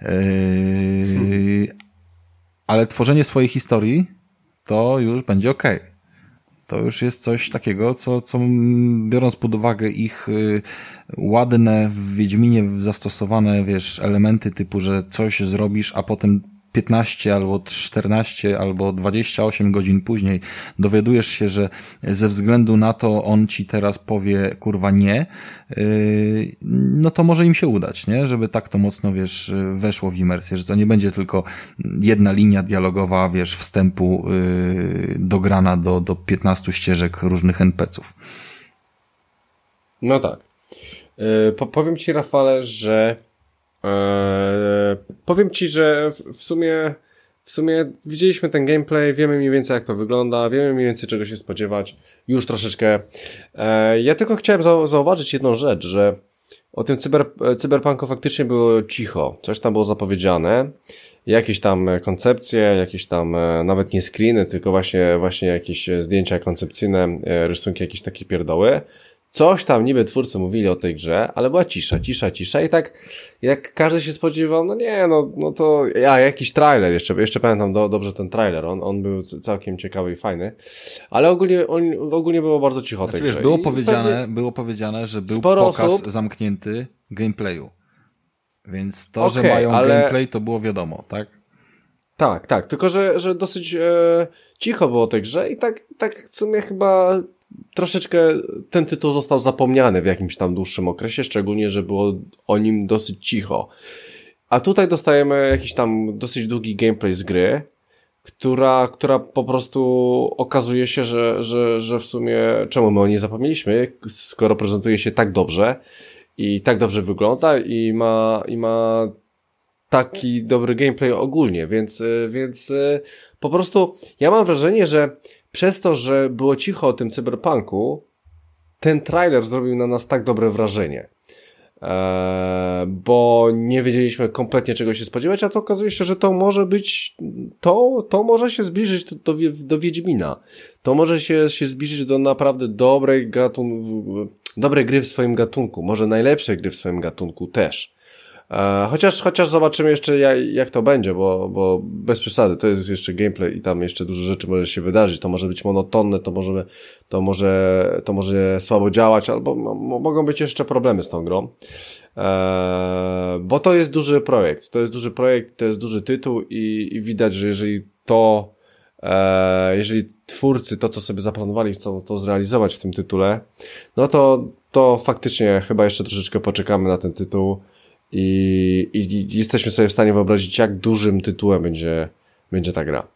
Ale tworzenie swojej historii to już będzie okej. To już jest coś takiego, co biorąc pod uwagę ich ładne w Wiedźminie zastosowane, wiesz, elementy typu, że coś zrobisz, a potem 15 albo 14 albo 28 godzin później dowiadujesz się, że ze względu na to on ci teraz powie kurwa nie, no to może im się udać, nie? Żeby tak to mocno, wiesz, weszło w imersję, że to nie będzie tylko jedna linia dialogowa, wiesz, wstępu dograna do 15 ścieżek różnych NPC-ów. No tak. Powiem ci, Rafale, że powiem ci, że w sumie widzieliśmy ten gameplay, wiemy mniej więcej jak to wygląda, wiemy mniej więcej czego się spodziewać, już troszeczkę. Ja tylko chciałem zauważyć jedną rzecz, że o tym cyberpunku faktycznie było cicho, coś tam było zapowiedziane, jakieś tam koncepcje, jakieś tam nawet nie screeny, tylko właśnie jakieś zdjęcia koncepcyjne, rysunki, jakieś takie pierdoły. Coś tam niby twórcy mówili o tej grze, ale była cisza i tak jak każdy się spodziewał, no nie, no to jakiś trailer jeszcze pamiętam dobrze ten trailer, on był całkiem ciekawy i fajny, ale ogólnie było bardzo cicho o tej grze. Wiesz, było powiedziane, że był pokaz zamknięty gameplayu, więc to, że mają gameplay, to było wiadomo, tak? Tak, tylko że dosyć cicho było o tej grze i tak w sumie chyba troszeczkę ten tytuł został zapomniany w jakimś tam dłuższym okresie, szczególnie, że było o nim dosyć cicho. A tutaj dostajemy jakiś tam dosyć długi gameplay z gry, która po prostu okazuje się, że w sumie czemu my o niej zapomnieliśmy, skoro prezentuje się tak dobrze i tak dobrze wygląda i ma taki dobry gameplay ogólnie, więc po prostu ja mam wrażenie, że przez to, że było cicho o tym cyberpunku, ten trailer zrobił na nas tak dobre wrażenie. Bo nie wiedzieliśmy kompletnie czego się spodziewać, a to okazuje się, że to może być, to może się zbliżyć do Wiedźmina. To może się zbliżyć do naprawdę dobrej gry w swoim gatunku. Może najlepszej gry w swoim gatunku też. Chociaż zobaczymy jeszcze jak to będzie, bo bez przesady, to jest jeszcze gameplay i tam jeszcze dużo rzeczy może się wydarzyć, to może być monotonne, to może słabo działać, albo mogą być jeszcze problemy z tą grą, bo to jest duży projekt, to jest duży tytuł i widać, że jeżeli twórcy to, co sobie zaplanowali, chcą to zrealizować w tym tytule, no to faktycznie chyba jeszcze troszeczkę poczekamy na ten tytuł. I jesteśmy sobie w stanie wyobrazić, jak dużym tytułem będzie ta gra.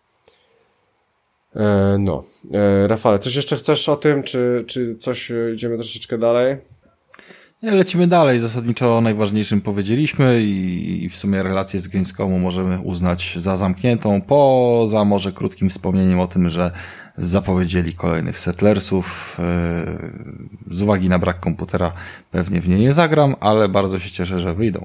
Rafale, coś jeszcze chcesz o tym, czy coś idziemy troszeczkę dalej? Nie, lecimy dalej. Zasadniczo o najważniejszym powiedzieliśmy i w sumie relację z Gamescomu możemy uznać za zamkniętą, poza może krótkim wspomnieniem o tym, że zapowiedzieli kolejnych Settlersów. Z uwagi na brak komputera pewnie w nie nie zagram, ale bardzo się cieszę, że wyjdą.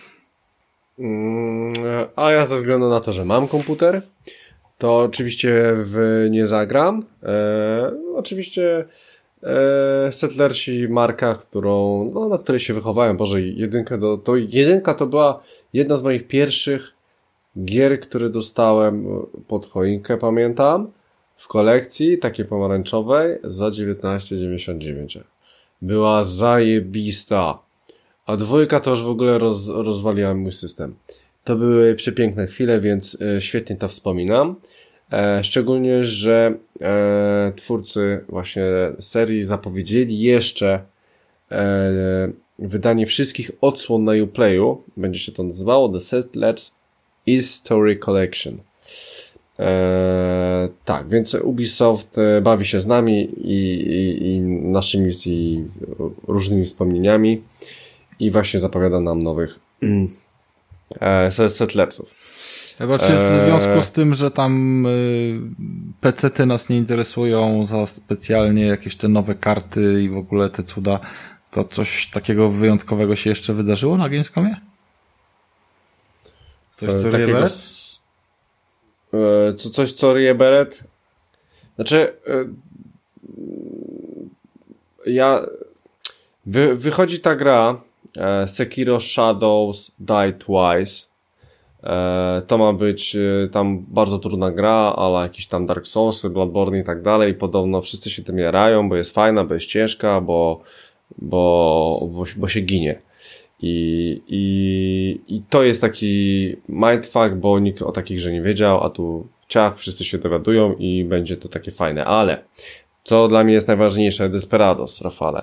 A ja ze względu na to, że mam komputer, to oczywiście w nie zagram. Oczywiście Settlersi, marka, na której się wychowałem. Boże, jedynka to była jedna z moich pierwszych gier, które dostałem pod choinkę, pamiętam, w kolekcji takiej pomarańczowej za 19,99. Była zajebista. A dwójka to już w ogóle rozwaliła mój system. To były przepiękne chwile, więc świetnie to wspominam. Szczególnie, że twórcy właśnie serii zapowiedzieli jeszcze wydanie wszystkich odsłon na Uplayu. Będzie się to nazywało The Settlers History Collection. Tak, więc Ubisoft bawi się z nami i naszymi różnymi wspomnieniami i właśnie zapowiada nam nowych Settlersów. Chyba czy w związku z tym, że tam PC-ty nas nie interesują za specjalnie jakieś te nowe karty i w ogóle te cuda, to coś takiego wyjątkowego się jeszcze wydarzyło na Gamescomie? Coś co Beret? Coś co Beret? Znaczy wychodzi ta gra Sekiro Shadows Die Twice. To ma być tam bardzo trudna gra, ale jakieś tam Dark Soulsy, Bloodborne i tak dalej. Podobno wszyscy się tym jarają, bo jest fajna, bo jest ciężka, bo się ginie. I to jest taki mindfuck, bo nikt o takich grze nie wiedział, a tu w ciach wszyscy się dowiadują i będzie to takie fajne. Ale co dla mnie jest najważniejsze, Desperados, Rafale.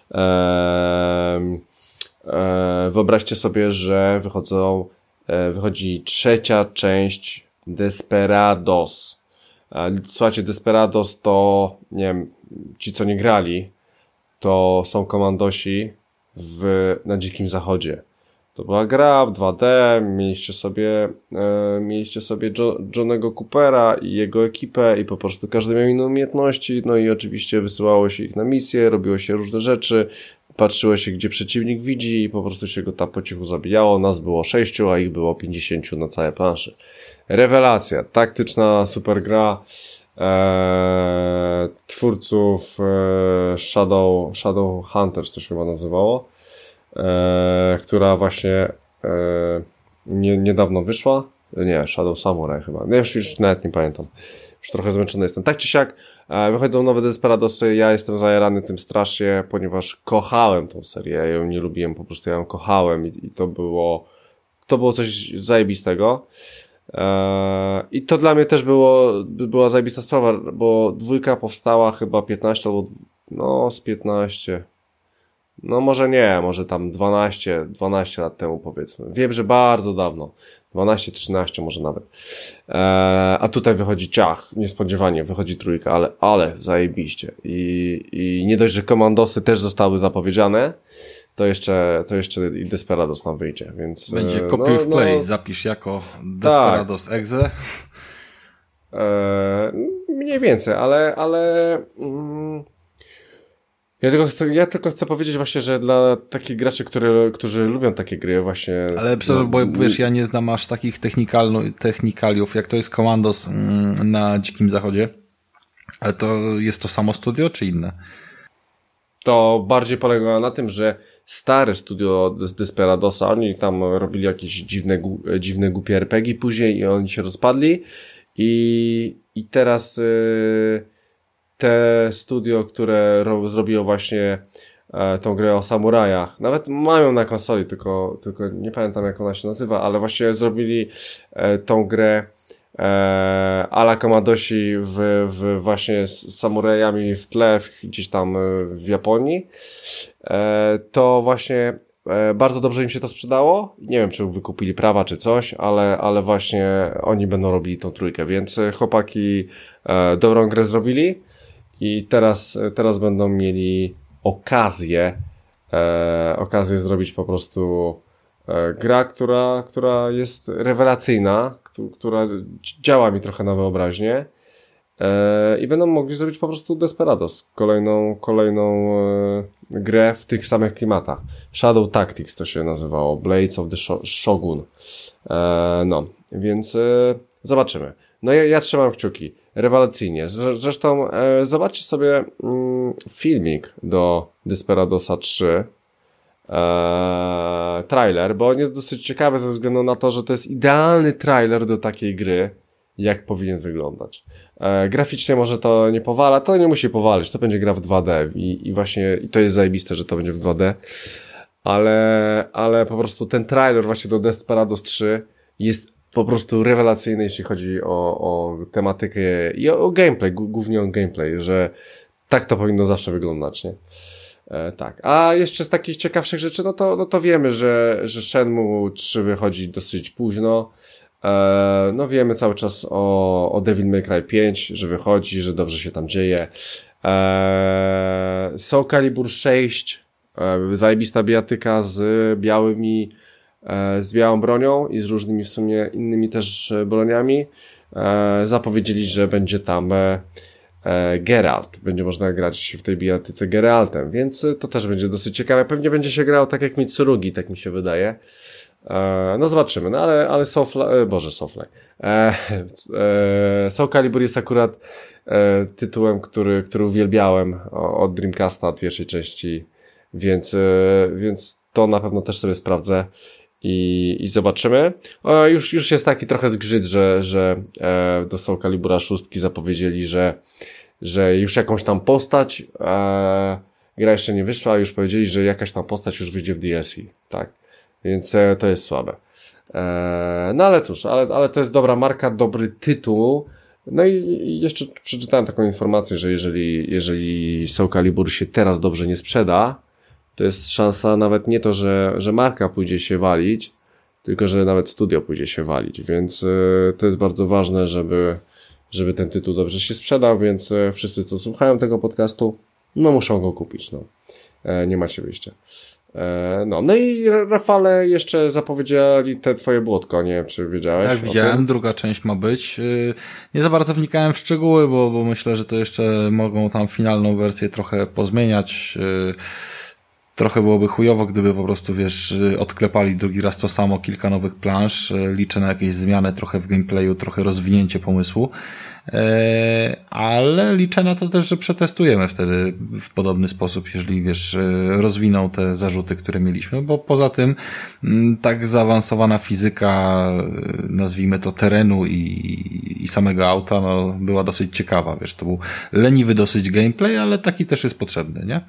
Wyobraźcie sobie, że wychodzi trzecia część Desperados. Słuchajcie, Desperados to, nie wiem, ci co nie grali, to są komandosi na Dzikim Zachodzie. To była gra w 2D, mieliście sobie Johnego Coopera i jego ekipę i po prostu każdy miał inne umiejętności, no i oczywiście wysyłało się ich na misje, robiło się różne rzeczy, patrzyło się, gdzie przeciwnik widzi i po prostu się go tam po cichu zabijało. Nas było 6, a ich było 50 na całej planszy. Rewelacja, taktyczna super gra twórców Shadow Hunters to się chyba nazywało, która właśnie niedawno wyszła. Nie, Shadow Samurai chyba. No, już nawet nie pamiętam. Już trochę zmęczony jestem. Tak czy siak, wychodzą nowe Desperadosy. Ja jestem zajarany tym strasznie, ponieważ kochałem tą serię. Ja ją nie lubiłem, po prostu ja ją kochałem i to było coś zajebistego. I to dla mnie też była zajebista sprawa, bo dwójka powstała chyba 15 albo z 15. No może nie, może tam 12 lat temu powiedzmy. Wiem, że bardzo dawno. 12-13 może nawet. A tutaj wychodzi ciach, niespodziewanie, wychodzi trójka, ale zajebiście. I nie dość, że komandosy też zostały zapowiedziane, to jeszcze i Desperados nam wyjdzie, więc... Będzie copy of play, zapisz jako Desperados tak. Exe. Mniej więcej, ale ja tylko chcę powiedzieć właśnie, że dla takich graczy, którzy lubią takie gry właśnie... Ale bo wiesz, ja nie znam aż takich technikaliów, jak to jest Commandos na Dzikim Zachodzie. Ale to jest to samo studio, czy inne? To bardziej polegało na tym, że stare studio Desperadosa, oni tam robili jakieś dziwne głupie RPG później i oni się rozpadli i teraz te studio, które zrobiło właśnie tą grę o samurajach, nawet mają na konsoli, tylko nie pamiętam jak ona się nazywa, ale właśnie zrobili tą grę a la Komandosi właśnie z samurajami w tle gdzieś tam w Japonii, to właśnie bardzo dobrze im się to sprzedało. Nie wiem, czy wykupili prawa, czy coś, ale właśnie oni będą robili tą trójkę, więc chłopaki dobrą grę zrobili i teraz będą mieli okazję okazję zrobić po prostu gra, która jest rewelacyjna, która działa mi trochę na wyobraźnię i będą mogli zrobić po prostu Desperados, kolejną grę w tych samych klimatach. Shadow Tactics to się nazywało, Blades of the Shogun. No, więc zobaczymy. No ja trzymam kciuki, rewelacyjnie. Zresztą zobaczcie sobie filmik do Desperadosa 3, trailer, bo on jest dosyć ciekawy ze względu na to, że to jest idealny trailer do takiej gry, jak powinien wyglądać. Graficznie może to nie powala, to nie musi powalić, to będzie gra w 2D i właśnie i to jest zajebiste, że to będzie w 2D, ale po prostu ten trailer właśnie do Desperados 3 jest po prostu rewelacyjny, jeśli chodzi o tematykę i o gameplay, głównie o gameplay, że tak to powinno zawsze wyglądać, nie? Tak. A jeszcze z takich ciekawszych rzeczy, no to wiemy, że Shenmue 3 wychodzi dosyć późno. No wiemy cały czas o Devil May Cry 5, że wychodzi, że dobrze się tam dzieje. Soul Calibur 6, zajebista bijatyka z białą bronią i z różnymi w sumie innymi też broniami. Zapowiedzieli, że będzie tam Geralt. Będzie można grać w tej bijatyce Geraltem, więc to też będzie dosyć ciekawe. Pewnie będzie się grał tak jak Mitsurugi, tak mi się wydaje. No zobaczymy, no ale Soul Calibur jest akurat tytułem, który uwielbiałem od Dreamcasta, od pierwszej części, więc to na pewno też sobie sprawdzę i zobaczymy. Już jest taki trochę zgrzyt, że do Soul Calibura 6 zapowiedzieli, że już jakąś tam postać, gra jeszcze nie wyszła, już powiedzieli, że jakaś tam postać już wyjdzie w DLC, tak? Więc to jest słabe. No ale cóż, ale to jest dobra marka, dobry tytuł. No i jeszcze przeczytałem taką informację, że jeżeli Soul Calibur się teraz dobrze nie sprzeda, to jest szansa nawet nie to, że marka pójdzie się walić, tylko że nawet studio pójdzie się walić, więc to jest bardzo ważne, żeby ten tytuł dobrze się sprzedał, więc wszyscy, co słuchają tego podcastu, no muszą go kupić, no. Nie macie wyjścia. No i Rafale jeszcze zapowiedzieli te twoje błotko, nie wiem czy wiedziałeś? Tak, widziałem, druga część ma być. Nie za bardzo wnikałem w szczegóły, bo myślę, że to jeszcze mogą tam finalną wersję trochę pozmieniać. Trochę byłoby chujowo, gdyby po prostu, odklepali drugi raz to samo, kilka nowych plansz. Liczę na jakieś zmiany trochę w gameplayu, trochę rozwinięcie pomysłu. Ale liczę na to też, że przetestujemy wtedy w podobny sposób, jeżeli rozwiną te zarzuty, które mieliśmy, bo poza tym tak zaawansowana fizyka, nazwijmy to terenu i samego auta, no była dosyć ciekawa, to był leniwy dosyć gameplay, ale taki też jest potrzebny, nie?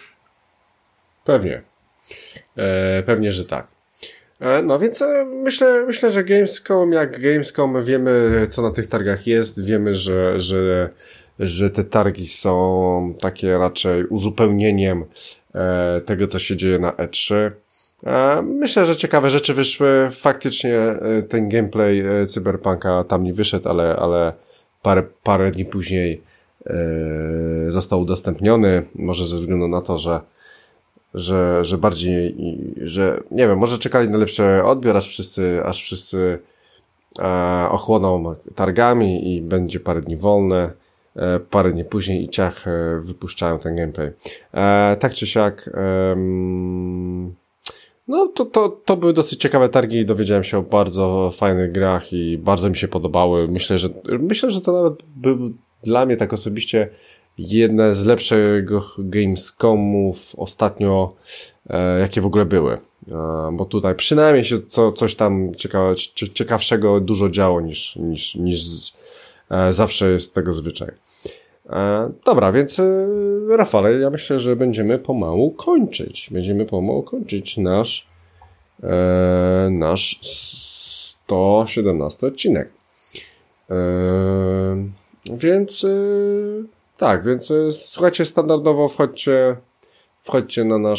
Pewnie, że tak. No więc myślę, że Gamescom jak Gamescom, wiemy co na tych targach jest, wiemy, że te targi są takie raczej uzupełnieniem tego, co się dzieje na E3. Myślę, że ciekawe rzeczy wyszły. Faktycznie ten gameplay Cyberpunka tam nie wyszedł, ale parę dni później został udostępniony, może ze względu na to, że bardziej, że nie wiem, może czekali na lepszy odbiór, aż wszyscy ochłoną targami i będzie parę dni wolne, parę dni później i ciach wypuszczają ten gameplay. Tak czy siak, no to były dosyć ciekawe targi, dowiedziałem się o bardzo fajnych grach i bardzo mi się podobały. Myślę, że to nawet był dla mnie tak osobiście jedne z lepszych Gamescomów ostatnio, jakie w ogóle były. Bo tutaj przynajmniej się coś tam ciekawszego dużo działo niż zawsze jest tego zwyczaj. Dobra, więc Rafale, ja myślę, że będziemy pomału kończyć. Nasz 117 odcinek. Więc słuchajcie, standardowo wchodźcie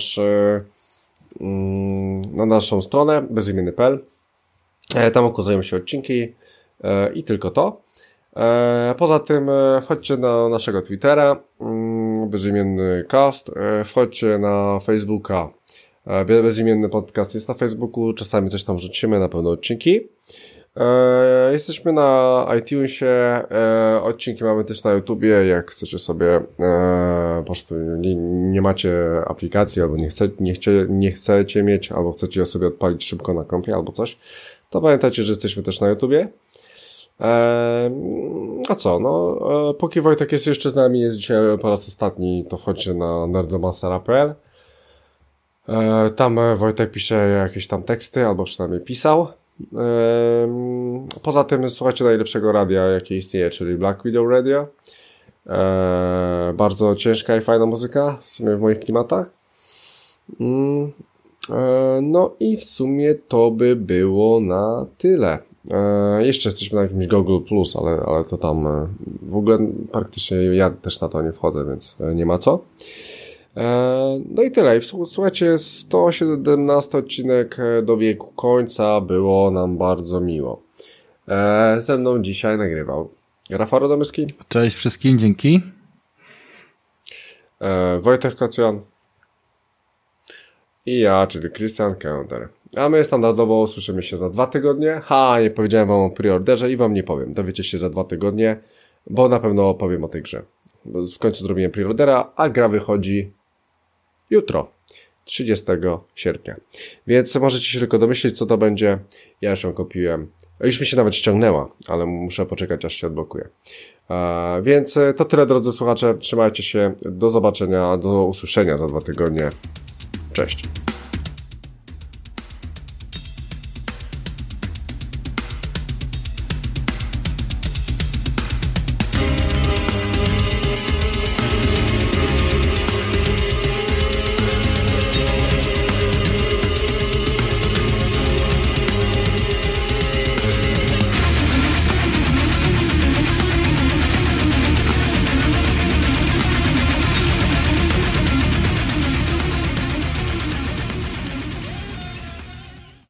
na naszą stronę bezimienny.pl. Tam ukazują się odcinki i tylko to. Poza tym wchodźcie na naszego Twittera, bezimienny cast, wchodźcie na Facebooka, bezimienny podcast jest na Facebooku, czasami coś tam wrzucimy, na pewno odcinki. Jesteśmy na iTunesie, odcinki mamy też na YouTubie, jak chcecie sobie po prostu nie macie aplikacji, albo nie chcecie mieć, albo chcecie ją sobie odpalić szybko na kompie, albo coś, to pamiętajcie, że jesteśmy też na YouTubie. A co, no póki Wojtek jest jeszcze z nami, jest dzisiaj po raz ostatni, to wchodźcie na nerdomastera.pl. Tam Wojtek pisze jakieś tam teksty, albo przynajmniej pisał. Poza tym słuchajcie najlepszego radia, jakie istnieje, czyli Black Widow Radio. Bardzo ciężka i fajna muzyka, w sumie w moich klimatach. No i w sumie to by było na tyle. Jeszcze jesteśmy na jakimś Google Plus, ale to tam w ogóle praktycznie ja też na to nie wchodzę, więc nie ma co. No i tyle. Słuchajcie, 117 odcinek dobiegł końca, było nam bardzo miło. Ze mną dzisiaj nagrywał Rafał Radomyski. Cześć wszystkim, dzięki. Wojtek Kocjan i ja, czyli Christian Kender. A my standardowo słyszymy się za 2 tygodnie. Nie powiedziałem wam o preorderze i wam nie powiem. Dowiecie się za 2 tygodnie, bo na pewno powiem o tej grze. W końcu zrobiłem preordera, a gra wychodzi jutro, 30 sierpnia. Więc możecie się tylko domyślić, co to będzie. Ja już ją kupiłem. Już mi się nawet ściągnęła, ale muszę poczekać, aż się odblokuje. Więc to tyle, drodzy słuchacze. Trzymajcie się. Do zobaczenia, do usłyszenia za 2 tygodnie. Cześć.